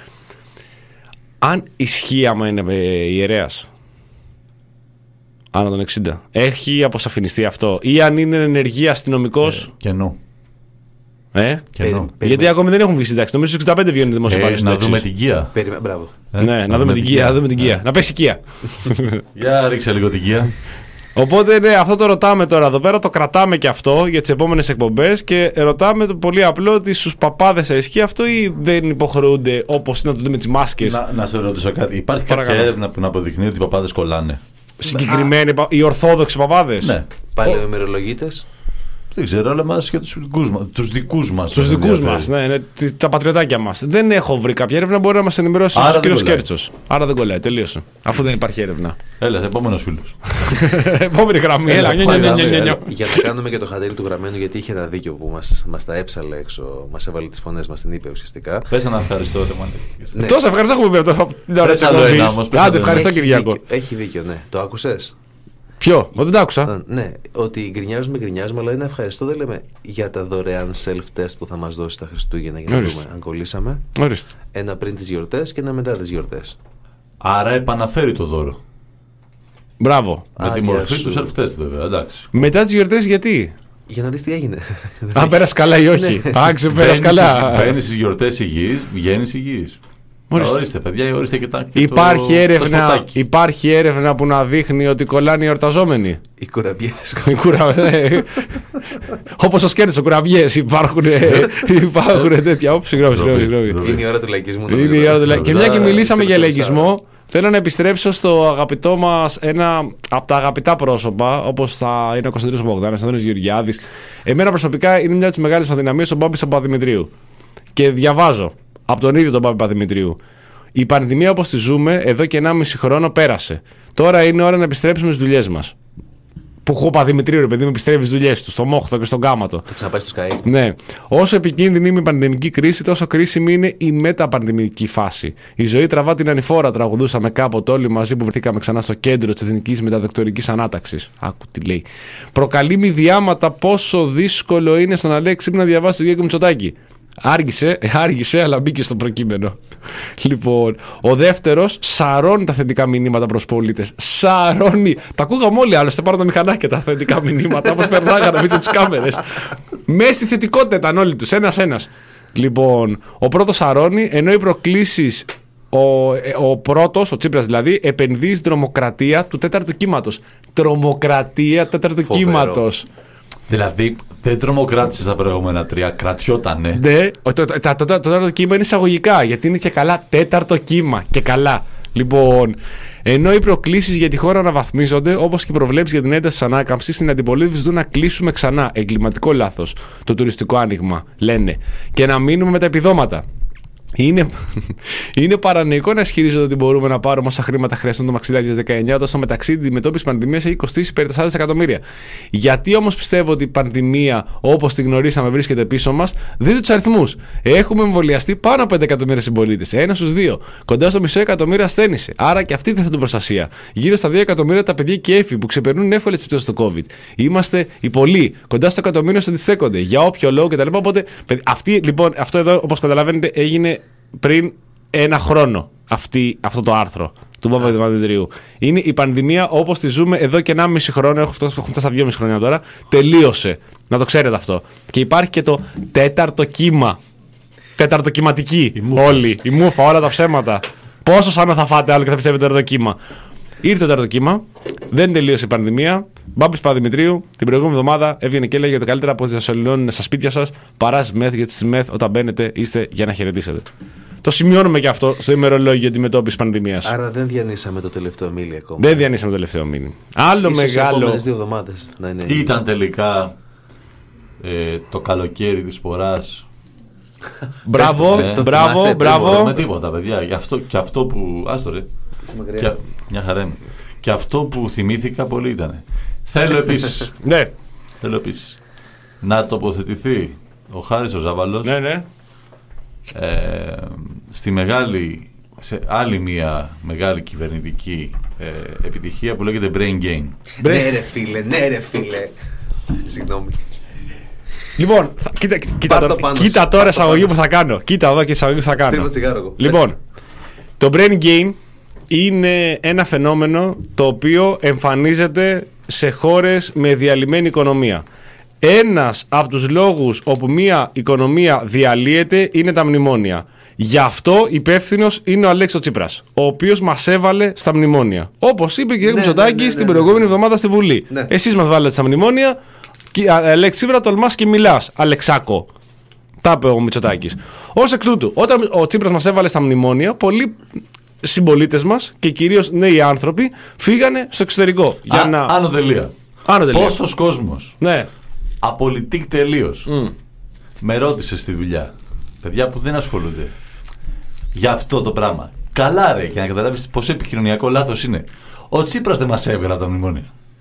Αν ισχύει άμα είναι ε, ιερέας, άνω των εξήντα, έχει αποσαφινιστεί αυτό, ή αν είναι ενεργή αστυνομικός. Ε, κενό. Ε? Κενό. Γιατί ακόμη δεν έχουν βγει συντάξει. Νομίζω στους εξήντα πέντε βγαίνουν οι δημοσιοπάλες. Ε, να δούμε την Κία. Περιμέ... Μπράβο. Ε, Ναι, να δούμε την Κία. Να δούμε την Κία. Να πέσει η Κία. Για ρίξε λίγο την Κία. Οπότε ναι, αυτό το ρωτάμε τώρα εδώ πέρα, το κρατάμε και αυτό για τις επόμενες εκπομπές και ρωτάμε το πολύ απλό ότι στους παπάδες θα ισχύει αυτό ή δεν υποχρεούνται όπως είναι να το δούμε με τις μάσκες. Να, να σε ρωτήσω κάτι. Υπάρχει Παρακαλώ. κάποια έρευνα που να αποδεικνύει ότι οι παπάδες κολλάνε? Συγκεκριμένοι, πα- οι ορθόδοξοι παπάδες. Ναι. Παλαιοημερολογίτες. Δεν ξέρω, αλλά μας και τους δικούς μας. Τους δικούς μας. Τους δικούς μας, ναι, ναι, τι- τα πατριωτάκια μας. Δεν έχω βρει κάποια έρευνα, μπορεί να μας ενημερώσει Άρα ο δεν κύριος κολλάει. Κέρτσος. Άρα δεν κολλάει, τελείωσε. Αφού δεν υπάρχει έρευνα. Έλα, επόμενος φίλος. Επόμενη γραμμή, έλα. Έλα, νιο, πάει, νιο, νιο, γραμμή, νιο, νιο. έλα. Για να κάνουμε και το χατήρι του γραμμένου, γιατί είχε ένα δίκιο που μας, μας τα έψαλε έξω, μας έβαλε τις φωνές μας, την είπε ουσιαστικά. Πες ένα ευχαριστώ, ρε μάνα. Ναι. Τόσο ευχαριστώ έχουμε πει από την ώρα Πες της άλλο ένα εκπομπής. όμως, πες Άντε, άλλο ένα. ευχαριστώ Έχει Κυριάκο. δίκιο, έχει δίκιο, ναι. Το άκουσες? Ποιο, εγώ δεν το άκουσα. Α, ναι, ότι γκρινιάζουμε, γκρινιάζουμε, αλλά ένα ευχαριστώ δεν λέμε για τα δωρεάν self-test που θα μας δώσει τα Χριστούγεννα για να Ορίστε. δούμε αν κολλήσαμε. Ορίστε. Ένα πριν τις γιορτές και ένα μετά τις γιορτές. Άρα επαναφέρει το δώρο. Μπράβο. Με τη Άγια μορφή σου. του self-test βέβαια, εντάξει. Μετά τις γιορτές γιατί. Για να δεις τι έγινε. Αν πέρασε καλά ή όχι. Α, ξεπέρασε καλά. Μπαίνει στις γιορτές υγιής, βγαίνεις υγιής. Ορίστε. Ορίστε, παιδιά, ορίστε και τα. και Υπάρχει το, έρευνα, το σποτάκι. υπάρχει έρευνα που να δείχνει ότι κολλάνε οι εορταζόμενοι. Οι κουραμπιές. Οι κουρα- ε, Όπως ο Σκέρτσο, κουραμπιές υπάρχουν, υπάρχουν τέτοια. Ωπ, συγγνώμη, συγγνώμη, συγγνώμη. Ντροπή. Είναι η ώρα του λαϊκισμού. Είναι νομίζω. η ώρα του λαϊκ- Και μια και Α, μιλήσαμε για τελευταίο λαϊκισμό, θέλω να επιστρέψω στο αγαπητό μας, ένα από τα αγαπητά πρόσωπα, όπως θα είναι ο Κωνσταντίνος Μπογδάνος, ο Αντώνης Γεωργιάδης. Εμένα προσωπικά είναι μια από τις μεγάλες αδυναμίες ο Μπάμπης Παπαδημητρίου. Και διαβάζω από τον ίδιο τον Μπάμπη Παπαδημητρίου. Η πανδημία όπως τη ζούμε εδώ και ενάμιση χρόνο πέρασε. Τώρα είναι ώρα να επιστρέψουμε στις δουλειές μας. Που έχω Παπαδημητρίου, ρε παιδί μου, επιστρέφει στις δουλειές του, στο Μόχθο και στον Κάματο. Θα ξαναπάει στο Sky. Ναι. Όσο επικίνδυνη είναι η πανδημική κρίση, τόσο κρίσιμη είναι η μεταπανδημική φάση. Η ζωή τραβά την ανηφόρα, τραγουδούσαμε κάποτε όλοι μαζί που βρεθήκαμε ξανά στο κέντρο της εθνικής μεταδοκτορικής ανάταξης. Άκου τι λέει. Προκαλεί μη διάματα πόσο δύσκολο είναι στον Αλέξη να διαβάσει το Γιώργο Μητσοτάκη. Άργησε, ε, άργησε, αλλά μπήκε στο προκείμενο. Λοιπόν, ο δεύτερος σαρώνει τα θετικά μηνύματα προς πολίτες. Σαρώνει. Τα ακούγαμε όλοι άλλωστε, πάρω τα μηχανάκια τα θετικά μηνύματα, όπως περνάγανε πίσω τις κάμερες. Μέσα στη θετικότητα ήταν όλοι τους, ένας-ένας. Λοιπόν, ο πρώτος σαρώνει, ενώ οι προκλήσεις. Ο, ο πρώτος, ο Τσίπρας δηλαδή, επενδύει στην τρομοκρατία του τέταρτου κύματος. Τρομοκρατία τέταρτου Φοβερό. κύματος. Δηλαδή, δεν τρομοκράτησε τα προηγούμενα τρία, κρατιότανε. Ναι, το, το, το, το, το, το τέταρτο κύμα είναι εισαγωγικά, γιατί είναι και καλά τέταρτο κύμα. Και καλά. Λοιπόν, ενώ οι προκλήσεις για τη χώρα αναβαθμίζονται, όπως και οι προβλέψεις για την ένταση της ανάκαμψης, στην αντιπολίτευση ζητούν να κλείσουμε ξανά. Εγκληματικό λάθος. Το τουριστικό άνοιγμα, λένε. Και να μείνουμε με τα επιδόματα. Είναι, είναι παρανοϊκό να ισχυρίζονται ότι μπορούμε να πάρουμε όσα χρήματα χρειαστούν το μαξιλάρι του δεκαεννιά, όταν στο μεταξύ η αντιμετώπιση πανδημία έχει κοστίσει περί τέσσερα δισεκατομμύρια. Γιατί όμως πιστεύω ότι η πανδημία, όπως τη γνωρίσαμε, βρίσκεται πίσω μας? Δείτε τους αριθμούς. Έχουμε εμβολιαστεί πάνω από πέντε εκατομμύρια συμπολίτες. Ένα στους δύο. Κοντά στο μισό εκατομμύριο ασθένησε. Άρα και αυτή δεν θα την προστασία. Γύρω στα δύο εκατομμύρια τα παιδιά και έφηβοι που ξεπερνούν εύκολα τις πτώσεις του COVID. Είμαστε οι πολλοί. Κοντά στο εκατομμύριο που αντιστέκονται. Για όποιο λόγο κτλ. Οπότε, αυτή, λοιπόν, αυτό εδώ, όπως καταλαβαίνετε, έγινε πριν ένα χρόνο αυτή, αυτό το άρθρο του Παπαδημητρίου. Είναι η πανδημία όπως τη ζούμε εδώ και ένα μισή χρόνο. Έχω φτάσει στα δυόμιση χρόνια τώρα. Τελείωσε. Να το ξέρετε αυτό. Και υπάρχει και το τέταρτο κύμα. Τεταρτοκυματική. Όλοι. Η μούφα, όλα τα ψέματα. Πόσο σαν θα φάτε άλλο και θα πιστεύετε τέταρτο κύμα? Ήρθε το τέταρτο κύμα. Δεν τελείωσε η πανδημία. Μπάμπης Παπαδημητρίου την προηγούμενη εβδομάδα έβγαινε και έλεγε ότι καλύτερα από διασωληνώνουν στα σπίτια σας παρά ΣΜΕΘ, γιατί στη ΣΜΕΘ όταν μπαίνετε είστε για να χαιρετήσετε. Το σημειώνουμε και αυτό στο ημερολόγιο αντιμετώπισης πανδημίας. Άρα δεν διανύσαμε το τελευταίο μίλι ακόμα. Δεν διανύσαμε το τελευταίο μίλι. Άλλο ίσως μεγάλο. δύο εβδομάδες να είναι. Ήταν τελικά ε, το καλοκαίρι της σποράς. Μπράβο, Ναι. μπράβο, Δεν μπράβο. με τίποτα, παιδιά. Γι' αυτό, και αυτό που. Άστο ρε. Και, μια χαρά είναι. Και αυτό που θυμήθηκα πολύ ήταν. Θέλω επίσης. Ναι, Θέλω επίσης να τοποθετηθεί ο Χάρης ο Ζάβαλος ναι, ναι. ε, στη μεγάλη, σε άλλη μια μεγάλη κυβερνητική ε, επιτυχία που λέγεται Brain Gain. Ναι ρε φίλε, ναι ρε φίλε. Συγγνώμη. Λοιπόν, θα- κοίτα, κοίτα, Πάρ' το το- πάνω κοίτα σου, τώρα πάρ' το εισαγωγή πάνω που θα κάνω. Κοίτα εδώ και εισαγωγή που θα κάνω. Στρίβω τσιγάρο εγώ. Λοιπόν, το brain gain είναι ένα φαινόμενο το οποίο εμφανίζεται σε χώρες με διαλυμένη οικονομία. Ένας από τους λόγους όπου μια οικονομία διαλύεται είναι τα μνημόνια. Γι' αυτό υπεύθυνος είναι ο Αλέξης Τσίπρας, ο οποίος μας έβαλε στα μνημόνια. Όπως είπε και ο κ. Ναι, Μητσοτάκης ναι, ναι, την ναι, ναι, προηγούμενη ναι. εβδομάδα στη Βουλή. Ναι. Εσείς μας βάλετε στα μνημόνια. Και, α, Αλέξη Τσίπρα, τολμάς και μιλάς, Αλεξάκο. Τα είπε ο Μητσοτάκης. Ως εκ τούτου, όταν ο Τσίπρας μας έβαλε στα μνημόνια, πολλοί συμπολίτες μας και κυρίως νέοι άνθρωποι φύγανε στο εξωτερικό. Για Α, να. Άνω τελεία. Άνω τελεία. Πόσος κόσμος Ναι. απολυτικ τελείως Mm. με ρώτησε στη δουλειά, παιδιά που δεν ασχολούνται για αυτό το πράγμα. Καλά ρε, για να καταλάβεις πόσο επικοινωνιακό λάθος είναι. Ο Τσίπρας δεν μας έβγαλε από τα μνημόνια.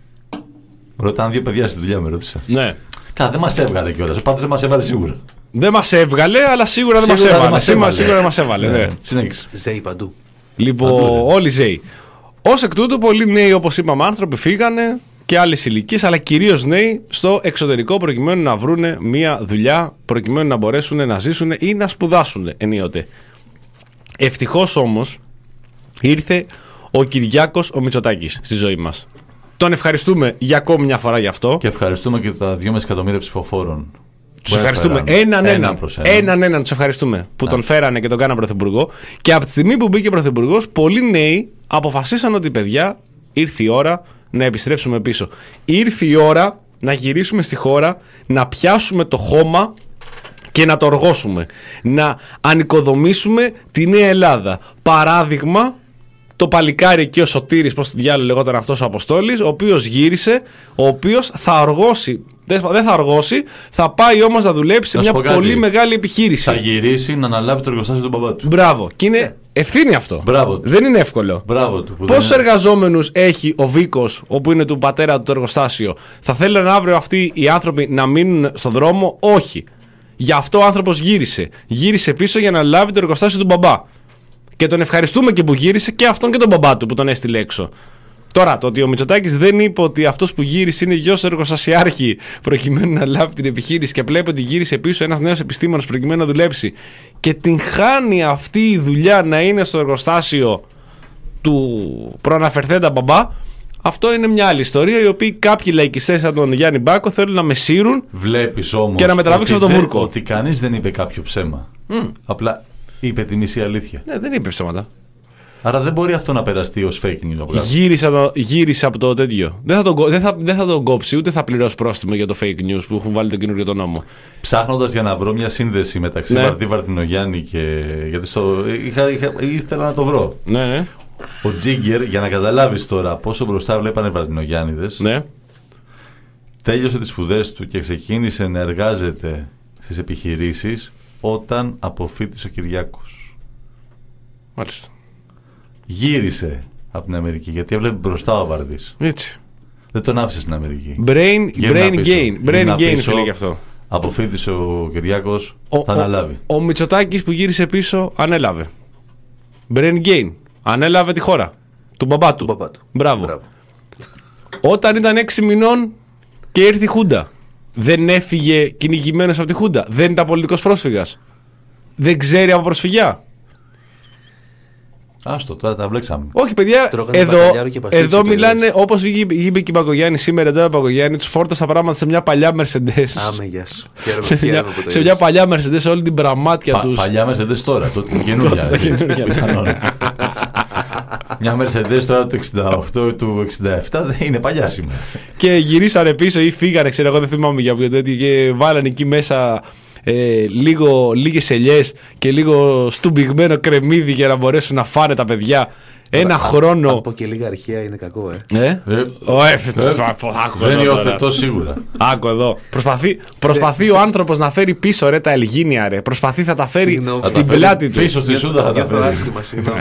Ρωτάνε δύο παιδιά στη δουλειά, με ρώτησαν. Ναι. Καλά, δεν μας έβγαλε κιόλας. Πάντως δεν μας έβαλε σίγουρα. Δεν μας έβγαλε, αλλά σίγουρα δεν μας Σίγουρα έβαλε. μας Σίγουρα, έβαλε. σίγουρα δεν μας έβαλε. Ναι. Συνέχισε. Ζέι παντού. Λοιπόν, Παντού, όλοι ζέοι. Ως εκ τούτου, πολλοί νέοι, όπως είπαμε, άνθρωποι φύγανε και άλλες ηλικίες, αλλά κυρίως νέοι στο εξωτερικό προκειμένου να βρούνε μία δουλειά, προκειμένου να μπορέσουν να ζήσουν ή να σπουδάσουν ενίοτε. Ευτυχώς όμως ήρθε ο Κυριάκος ο Μητσοτάκης στη ζωή μας. Τον ευχαριστούμε για ακόμη μια φορά γι' αυτό. Και ευχαριστούμε και τα δυόμισι εκατομμύρια ψηφοφόρων. Τους ευχαριστούμε έναν έναν. προς έναν. Έναν έναν τους ευχαριστούμε που τον φέρανε και τον κάναν πρωθυπουργό. Και από τη στιγμή που μπήκε πρωθυπουργός, πολλοί νέοι αποφασίσαν ότι παιδιά, ήρθε η ώρα να επιστρέψουμε πίσω. Ήρθε η ώρα να γυρίσουμε στη χώρα, να πιάσουμε το χώμα και να το οργώσουμε. Να ανοικοδομήσουμε τη Νέα Ελλάδα. Παράδειγμα, το παλικάρι εκεί ο Σωτήρης, πώς το διάλογο λεγόταν αυτός ο Αποστόλης, ο οποίος γύρισε, ο οποίος θα οργώσει. Δεν θα οργώσει, θα πάει όμως να δουλέψει σε Να σου μια πω κάτι. πολύ μεγάλη επιχείρηση. Θα γυρίσει να αναλάβει το εργοστάσιο του μπαμπά του. Μπράβο. Και είναι ευθύνη αυτό. Μπράβο του. Δεν είναι εύκολο. Μπράβο του. που Πόσους δεν- εργαζόμενους έχει ο Βίκος, όπου είναι του πατέρα του το εργοστάσιο? Θα θέλουν αύριο αυτοί οι άνθρωποι να μείνουν στον δρόμο? Όχι. Γι' αυτό ο άνθρωπος γύρισε. Γύρισε πίσω για να λάβει το εργοστάσιο του μπαμπά. Και τον ευχαριστούμε και που γύρισε και αυτόν και τον μπαμπά του που τον έστειλε έξω. Τώρα, το ότι ο Μητσοτάκης δεν είπε ότι αυτός που γύρισε είναι γιος εργοστασιάρχη προκειμένου να λάβει την επιχείρηση και βλέπει ότι γύρισε πίσω ένας νέος επιστήμονας προκειμένου να δουλέψει και την χάνει αυτή η δουλειά να είναι στο εργοστάσιο του προαναφερθέντα μπαμπά, αυτό είναι μια άλλη ιστορία, η οποία κάποιοι λαϊκιστές σαν τον Γιάννη Μπάκο θέλουν να μεσύρουν. Βλέπεις όμως Και να μετραβήξουν ότι το δεν- βούρκο. ότι κανείς δεν είπε κάποιο ψέμα. Απλά είπε τη μισή αλήθεια. Ναι, δεν είπε ψέματα. Άρα δεν μπορεί αυτό να περαστεί ως fake news. από κάτω. Γύρισε, το, γύρισε από το τέτοιο. Δεν θα, τον, κο- δεν, θα, δεν θα τον κόψει, ούτε θα πληρώσει πρόστιμο για το fake news που έχουν βάλει τον καινούργιο τον νόμο. Ψάχνοντας για να βρω μια σύνδεση μεταξύ Ναι. Βαρδί Βαρδινογιάννη και. Γιατί στο... είχα, είχα, ήθελα να το βρω. Ναι, ναι. Ο Τζίγκερ, για να καταλάβεις τώρα πόσο μπροστά βλέπανε Βαρδινογιάννηδες, ναι. τέλειωσε τις σπουδές του και ξεκίνησε να εργάζεται στις επιχειρήσεις όταν αποφύτησε ο Κυριάκος. Μάλιστα. Γύρισε από την Αμερική γιατί έβλεπε μπροστά ο Βαρδής. Έτσι. Δεν τον άφησε στην Αμερική. Brain, brain πίσω. gain. Brain Γύρνα gain πίσω. φίλε γι' αυτό. Αποφύτησε ο Κυριάκος, Ο, θα αναλάβει. Ο, ο Μητσοτάκης που γύρισε πίσω ανέλαβε. Brain gain. Ανέλαβε τη χώρα. Του μπαμπά του. μπαμπά του. Μπράβο. Μπράβο. Όταν ήταν έξι μηνών και ήρθε η Χούντα. Δεν έφυγε κυνηγημένος από τη Χούντα. Δεν ήταν πολιτικός πρόσφυγας. Δεν ξέρει από προσφυγιά. Άστο, τώρα τα βλέξαμε. Όχι, παιδιά, Τρώγανε εδώ, μπακαλιάρο και παστίτσιο εδώ παιδες. μιλάνε όπως είπε, είπε και η Παγκογιάννη σήμερα. Εδώ η Παγκογιάννη του φόρτωσε τα πράγματα σε μια παλιά Mercedes. Άμε, γεια σου. Χαίρομαι, σε μια, χαίρομαι που το σε είδες. μια παλιά Mercedes, όλη την πραμάτια Πα, τους. παλιά Mercedes τώρα, τότε την καινούργια. Τα καινούργια. Πιθανόν. Μια Mercedes τώρα του εξήντα οκτώ, του εξήντα επτά δεν είναι παλιά σήμερα. Και γυρίσανε πίσω ή φύγανε, ξέρω εγώ, δεν θυμάμαι για ποιο τέτοιο. Και βάλανε εκεί μέσα ε, λίγο, λίγες ελιές και λίγο στουμπιγμένο κρεμμύδι για να μπορέσουν να φάνε τα παιδιά. Ένα Α- χρόνο. Από και λίγα αρχαία είναι κακό, ε. Ε, Ε, ο, ε, ε, άκου δεν εδώ τώρα. υιοθετώ σίγουρα. Άκου εδώ. Προσπαθεί, προσπαθεί ο άνθρωπος να φέρει πίσω ρε τα Ελγίνια ρε. Προσπαθεί, θα τα φέρει Συγγνώμη. Θα στην τα φέρει πλάτη του. πίσω στη Σούδα θα τα Νιώθω φέρει. άσχημα, συγγνώμη.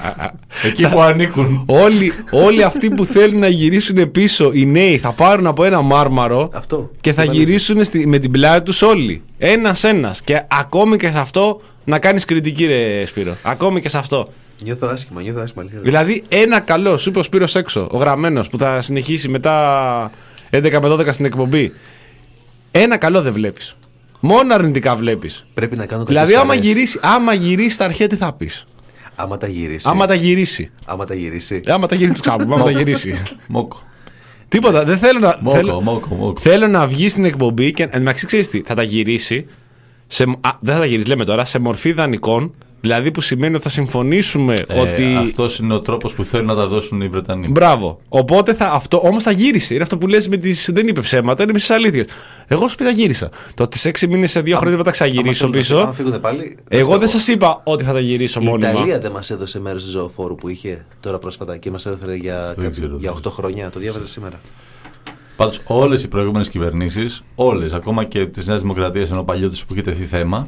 Εκεί που ανήκουν. Όλοι, όλοι αυτοί που θέλουν να γυρίσουν πίσω, οι νέοι, θα πάρουν από ένα μάρμαρο Αυτό. και θα Το γυρίσουν στη, με την πλάτη τους όλοι. Ένας-ένας. Και ακόμη και σε αυτό να κάνεις κριτική, ρε Σπύρο. Ακόμη και σε αυτό. Νιώθω άσχημα, νιώθω άσχημα. αλήθεια. Δηλαδή, ένα καλό, σου είπε ο Σπύρος έξω, ο γραμμένος που θα συνεχίσει μετά έντεκα με δώδεκα στην εκπομπή. Ένα καλό δεν βλέπεις. Μόνο αρνητικά βλέπεις. Πρέπει να κάνω Δηλαδή, κάποιες άμα χαρές. γυρίσει, άμα γυρίσει τα αρχαία, τι θα πεις. Άμα τα γυρίσει. Άμα τα γυρίσει. Άμα τα γυρίσει. Άμα τα γυρίσει, το ξάπουμε. Άμα τα γυρίσει. Μόκο. Τίποτα. Δεν θέλω να. Μόκο, θέλω, μόκο, μόκο. θέλω να βγει στην εκπομπή και. Εν μεταξύ, ξέρεις τι, θα τα γυρίσει. Σε, α, δεν θα τα γυρίσει, λέμε τώρα, σε μορφή δανεικών. Δηλαδή που σημαίνει ότι θα συμφωνήσουμε Ε, ότι. αυτός είναι ο τρόπος που θέλουν να τα δώσουν οι Βρετανοί. Μπράβο. Οπότε θα, αυτό όμως θα γύρισε. Είναι αυτό που λες με τις. Δεν είπε ψέματα, είναι με τις αλήθειες. Εγώ σου πει θα γύρισα. Το ότι σε έξι μήνες, σε δύο χρόνια δεν θα τα ξαγυρίσω Άμα θέλουν να- πίσω. άμα φύγουν πάλι. Εγώ δεν θα σας είπα ότι θα τα γυρίσω Η μόνιμα. Ιταλία δεν μας έδωσε μέρος του ζωοφόρου που είχε τώρα πρόσφατα και μας έδωσε για, Δεν ξέρω, για δεν οκτώ χρόνια. Το διάβαζα σήμερα. Πάντως όλες οι προηγούμενες κυβερνήσεις, όλες, ακόμα και της Νέας Δημοκρατίας, ενώ παλιότερες που είχε τεθεί θέμα,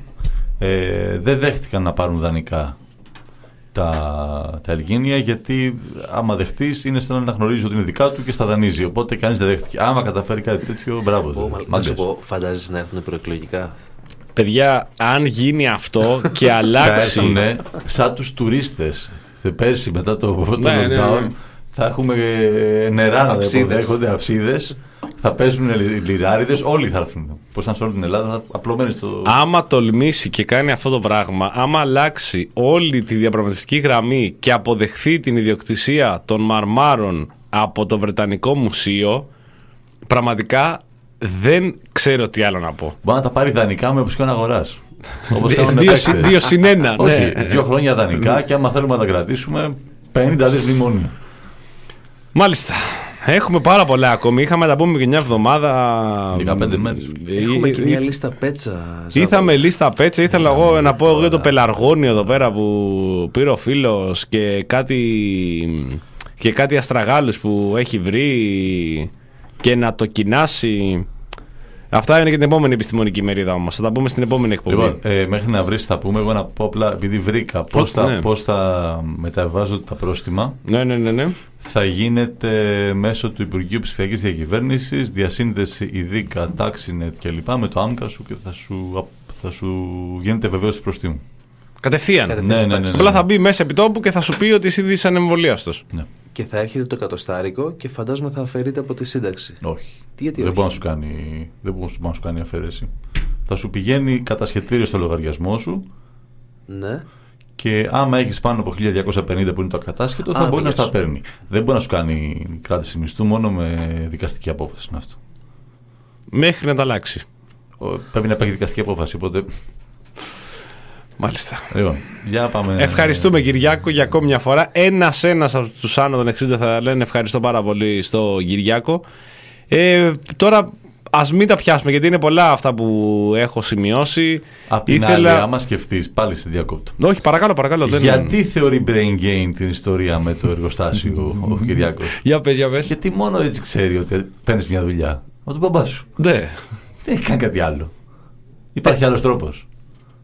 ε, δεν δέχτηκαν να πάρουν δανεικά τα, τα Ελγίνια, γιατί άμα δεχτείς είναι σαν να αναγνωρίζει ότι είναι δικά του και στα δανείζει. Οπότε κανείς δεν δέχτηκε. Άμα καταφέρει κάτι τέτοιο, μπράβο. Πω, μα- Να σου μάγκες. πω, φαντάζεσαι να έρθουν προεκλογικά. Παιδιά, αν γίνει αυτό και Θα αλλάξει. έρθουνε σαν τους τουρίστες. Θε- Πέρσι μετά το, το Ναι, ναι, lockdown ναι. θα έχουμε ε, νερά να Αψίδες. υποδέχονται, αψίδες. Θα παίζουν λι- λιράριδες, όλοι θα έρθουν. Πώς ήταν σε όλη την Ελλάδα, θα απλωμένοι στο. Άμα τολμήσει και κάνει αυτό το πράγμα, άμα αλλάξει όλη τη διαπραγματευτική γραμμή και αποδεχθεί την ιδιοκτησία των μαρμάρων από το Βρετανικό Μουσείο, πραγματικά δεν ξέρω τι άλλο να πω. Μπορεί να τα πάρει δανεικά με οπισιόν αγοράς. Όπως κάνουν Δύο, συ- παίκτες. δύο συν ένα, Όχι, ναι. δύο χρόνια δανεικά και άμα θέλουμε να τα κρατήσουμε, πενήντα δις μνημόνια. Μάλιστα. Έχουμε πάρα πολλά ακόμη. Είχαμε να τα πούμε και μια εβδομάδα. δεκαπέντε μέρες. Έχουμε Ή- και ή- μια λίστα πέτσα. Ήρθαμε λίστα πέτσα. Ήθελα εγώ να πω εγώ για το πελαργόνιο εδώ πέρα που πήρε ο φίλος και κάτι, και κάτι αστραγάλους που έχει βρει και να το κοινάσει. Αυτά είναι και την επόμενη επιστημονική μερίδα όμως. Θα τα πούμε στην επόμενη εκπομπή. Λοιπόν, ε, μέχρι να βρεις θα πούμε, εγώ να πω απλά, επειδή βρήκα πώς, Πώς, θα, ναι. πώς θα μεταβάζονται τα πρόστιμα. Ναι, ναι, ναι, ναι. Θα γίνεται μέσω του Υπουργείου Ψηφιακής Διακυβέρνησης, διασύνδεση ειδικά, τάξινετ κλπ. Με το άμκα σου και θα σου, θα σου γίνεται βεβαίωση προστίμου. Κατευθείαν. Κατευθείαν. Ναι, ναι, ναι, ναι. Απλά θα μπει μέσα επί τόπου και θα σου πει ότι εσύ είσαι ανεμβολίαστος. Ναι. Και θα έρχεται το εκατοστάρικο και φαντάζομαι θα αφαιρείται από τη σύνταξη. Όχι. Τι, γιατί δεν όχι? μπορεί να σου κάνει, δεν μπορεί να σου κάνει αφαίρεση. Θα σου πηγαίνει κατασχετήριο στο λογαριασμό σου Ναι. και άμα έχεις πάνω από χίλια διακόσια πενήντα που είναι το ακατάσχετο, θα Α, μπορεί να πήγες. στα παίρνει. Δεν μπορεί να σου κάνει κράτηση μισθού, μόνο με δικαστική απόφαση είναι αυτό. Μέχρι να τα αλλάξει. Ο- Πρέπει να υπάρχει δικαστική απόφαση, οπότε. Μάλιστα. Λοιπόν, για πάμε. Ευχαριστούμε Κυριάκο για ακόμη μια φορά. Ένας ένας από τους άνω των εξήντα θα λένε ευχαριστώ πάρα πολύ στο Κυριάκο. Ε, τώρα ας μην τα πιάσουμε γιατί είναι πολλά αυτά που έχω σημειώσει. Απ' την άλλη, άμα σκεφτείς, πάλι σε διακόπτω. Όχι, παρακαλώ, παρακαλώ. Δεν... Γιατί θεωρεί brain gain την ιστορία με το εργοστάσιο ο Κυριάκος? Για πες, για πες. Γιατί μόνο έτσι ξέρει ότι παίρνεις μια δουλειά από τον μπαμπά σου. Ναι. Δεν έχει κάνει κάτι άλλο. Υπάρχει άλλος τρόπος.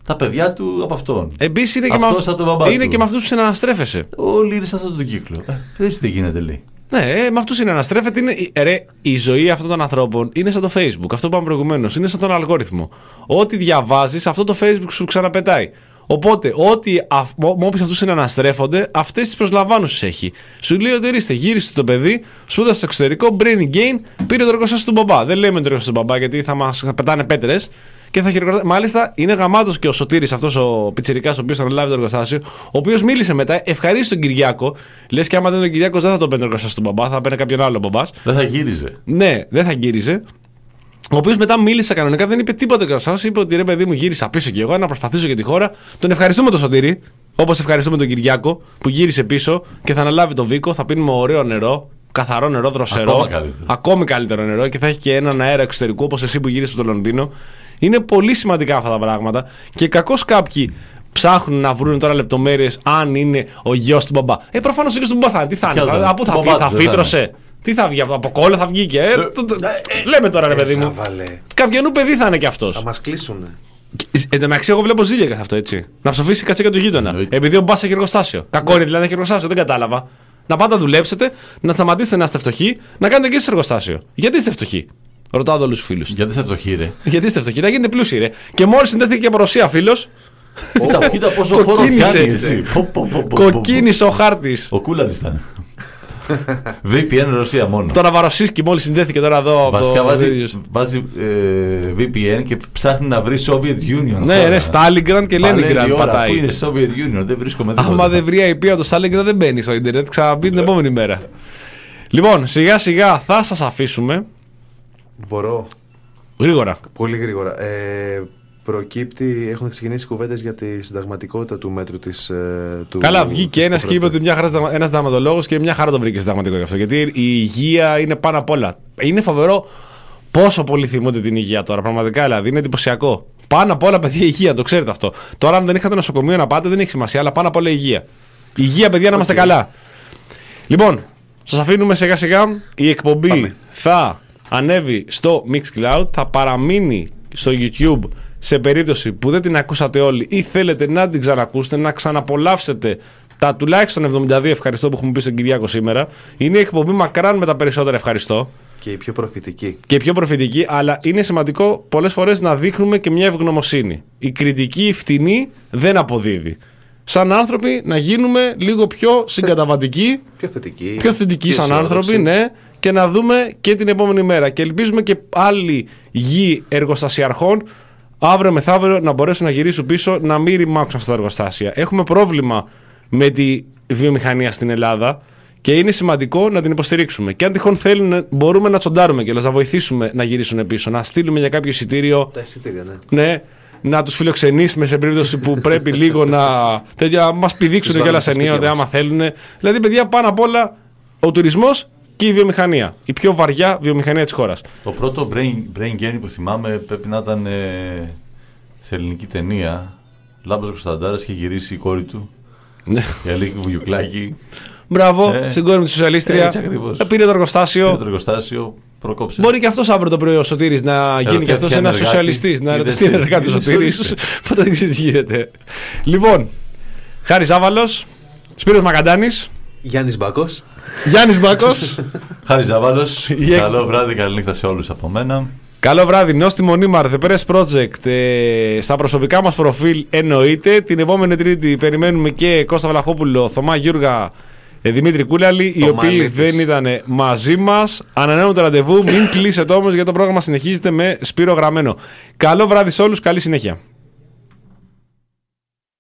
τα παιδιά του από αυτόν. Επίσης είναι, είναι και με αυτούς που συναναστρέφεσαι. Όλοι είναι σε αυτόν τον κύκλο. Ε, έτσι δεν γίνεται, λέει. Ναι, ε, με αυτούς συναναστρέφεται. Είναι, ρε, η ζωή αυτών των ανθρώπων είναι σαν το Facebook. Αυτό που είπαμε προηγουμένως. Είναι σαν τον αλγόριθμο. Ό,τι διαβάζεις, αυτό το Facebook σου ξαναπετάει. Οπότε, ό,τι όποιοι αυτούς συναναστρέφονται, αυτές τις προσλαμβάνωσες έχει. Σου λέει ότι ορίστε, γύρισε το παιδί, σπούδασε στο εξωτερικό, brain gain, πήρε το εργοστάσιο του μπαμπά. Δεν λέμε το εργοστάσιο του μπαμπά γιατί θα μας πετάνε πέτρες. Και θα χειροκροτά... Μάλιστα, είναι γαμάτος και ο Σωτήρης, αυτός ο πιτσιρικάς, ο οποίος θα αναλάβει το εργοστάσιο, ο οποίος μίλησε μετά, ευχαρίστησε τον Κυριάκο. Λες και άμα δεν είναι ο Κυριάκος, δεν θα τον παίρνει το εργοστάσιο του μπαμπά, θα παίρνει κάποιον άλλο μπαμπάς. Δεν θα γύριζε. Ναι, δεν θα γύριζε. Ο οποίος μετά μίλησε κανονικά, δεν είπε τίποτα εργοστάσιο. Είπε ότι ρε παιδί μου, γύρισα πίσω κι εγώ να προσπαθήσω για τη χώρα. Τον ευχαριστούμε τον Σωτήρη, όπως ευχαριστούμε τον Κυριάκο που γύρισε πίσω και θα αναλάβει τον Βίκο, θα πίνουμε ωραίο νερό. Καθαρό νερό, δροσερό. Ακόμα καλύτερο. Ακόμη καλύτερο νερό και θα έχει και έναν αέρα εξωτερικού όπως εσύ που γύρισε στο Λονδίνο. Είναι πολύ σημαντικά αυτά τα πράγματα και κακώς κάποιοι ψάχνουν να βρουν τώρα λεπτομέρειες αν είναι ο γιος του μπαμπά. Ε, προφανώς ο γιος του μπαμπά θα είναι. Τι θα είναι, θα, από θα, θα, θα φύτρωσε. Τι θα βγει, από κόλλο θα βγει και. Ε, το, το, ε, λέμε τώρα ρε παιδί μου. Κάποιον παιδί θα είναι κι αυτός. Θα μας κλείσουνε. Εν τω μεταξύ, εγώ βλέπω ζήλια καθ' αυτό έτσι. Να ψοφήσει η κατσίκα του γείτονα. Επειδή ο μπας έχει εργοστάσιο. Κακό είναι δηλαδή έχει εργοστάσιο, δεν κατάλαβα. Να πάτε να δουλέψετε, να σταματήσετε να είστε φτωχοί, να κάνετε και εσείς εργοστάσιο. Γιατί είστε φτωχοί? Ρωτάω όλους τους φίλους. Γιατί είστε φτωχοί, ρε. Γιατί είστε φτωχοί, να γίνετε πλούσιοι, ρε. Και μόλις συνδέθηκε και από Ρωσία φίλος. Κοίτα, κοίτα πόσο χώρο πιάνει. Κοκκίνησε ο χάρτης. Ο Κούλανης ήταν. βι πι εν Ρωσία μόνο. Το Ναβαροσίσκι μόλις συνδέθηκε τώρα εδώ. Βασικά βάζει, βάζει ε, βι πι εν και ψάχνει να βρει Soviet Union. Ναι, ναι, Στάλιγκραντ και Leningrad πατάει. Πού είναι Soviet Union, δεν βρίσκομαι τίποτα. Άμα δεν βρει άι πι από το Στάλιγκραντ δεν μπαίνει στο Ιντερνετ, ξαναμπεί την επόμενη μέρα. Λοιπόν, σιγά σιγά θα σας αφήσουμε. Μπορώ. Γρήγορα. Πολύ γρήγορα. Ε, προκύπτει, έχουν ξεκινήσει κουβέντες για τη συνταγματικότητα του μέτρου της. Ε, του, Καλά, βγήκε ένας και είπε ότι μια χαρά ένας συνταγματολόγος και μια χαρά τον βρήκε συνταγματικό γι' αυτό. Γιατί η υγεία είναι πάνω απ' όλα. Είναι φοβερό πόσο πολύ θυμούνται την υγεία τώρα. Πραγματικά δηλαδή είναι εντυπωσιακό. Πάνω απ' όλα, παιδιά, η υγεία, το ξέρετε αυτό. Τώρα, αν δεν είχατε νοσοκομείο να πάτε, δεν έχει σημασία, αλλά πάνω απ' όλα η υγεία. Η υγεία, παιδιά, να είμαστε okay. καλά. Λοιπόν, σας αφήνουμε σιγά σιγά. Η εκπομπή Πάμε. θα ανέβει στο Mixcloud, θα παραμείνει στο YouTube σε περίπτωση που δεν την ακούσατε όλοι ή θέλετε να την ξανακούσετε, να ξαναπολαύσετε τα τουλάχιστον εβδομήντα δύο ευχαριστώ που έχουμε πει στον Κυριάκο σήμερα. Είναι η εκπομπή μακράν με τα περισσότερα ευχαριστώ. Και η πιο προφητική. Και η πιο προφητική, αλλά είναι σημαντικό πολλές φορές να δείχνουμε και μια ευγνωμοσύνη. Η κριτική, η φτηνή δεν αποδίδει. Σαν άνθρωποι να γίνουμε λίγο πιο συγκαταβατικοί, πιο θετικοί, πιο θετικοί σαν άνθρωποι, ναι, και να δούμε και την επόμενη μέρα. Και ελπίζουμε και άλλοι γη εργοστασιαρχών αύριο μεθαύριο να μπορέσουν να γυρίσουν πίσω, να μην ρημάξουν αυτά τα εργοστάσια. Έχουμε πρόβλημα με τη βιομηχανία στην Ελλάδα και είναι σημαντικό να την υποστηρίξουμε. Και αν τυχόν θέλουν, μπορούμε να τσοντάρουμε και να βοηθήσουμε να γυρίσουν πίσω, να στείλουμε για κάποιο εισιτήριο. Τα εισιτήρια, ναι. ναι να τους φιλοξενήσουμε σε περίπτωση που πρέπει λίγο να τέτοια, μας πηδήξουν κιόλας ενίοτε άμα θέλουν. Δηλαδή, παιδιά, πάνω απ' όλα ο τουρισμός και η βιομηχανία. Η πιο βαριά βιομηχανία της χώρας. Το πρώτο brain, brain gain που θυμάμαι πρέπει να ήταν ε, σε ελληνική ταινία. Λάμπος Κωνσταντάρας είχε γυρίσει η κόρη του. Ναι. Η Αλίκη Βουγιουκλάκη. Μπράβο, ε, στην κόρη μου τη σοσιαλίστρια. Πήρε το εργοστάσιο. Πήρε το εργοστάσιο. Προκόψε. Μπορεί και αυτός αύριο το πρωί ο Σωτήρης να γίνει και αυτός ένας σοσιαλιστής. Να ερωτευτεί εργάτη ο Σωτήρης. Ποτέ δεν ξέρει τι γίνεται. Λοιπόν, Χάρης Ζάβαλος, Σπύρος Μακαντάνης, Γιάννης Μπάκος. Γιάννης Μπάκος. Χάρης Ζάβαλος. Καλό βράδυ, καλή νύχτα σε όλους από μένα. Καλό βράδυ, Νόστιμο Νίμαρ, The Press Project. Ε, στα προσωπικά μας προφίλ εννοείται. Την επόμενη Τρίτη περιμένουμε και Κώστα Βλαχόπουλο, Θωμά Γιούργα, Δημήτρη Κούλαλη, οι οποίοι δεν ήταν μαζί μας. Ανανέουμε το ραντεβού. Μην κλείσετε όμως, γιατί το πρόγραμμα συνεχίζεται με Σπύρο Γραμμένο. Καλό βράδυ σε όλους, καλή συνέχεια.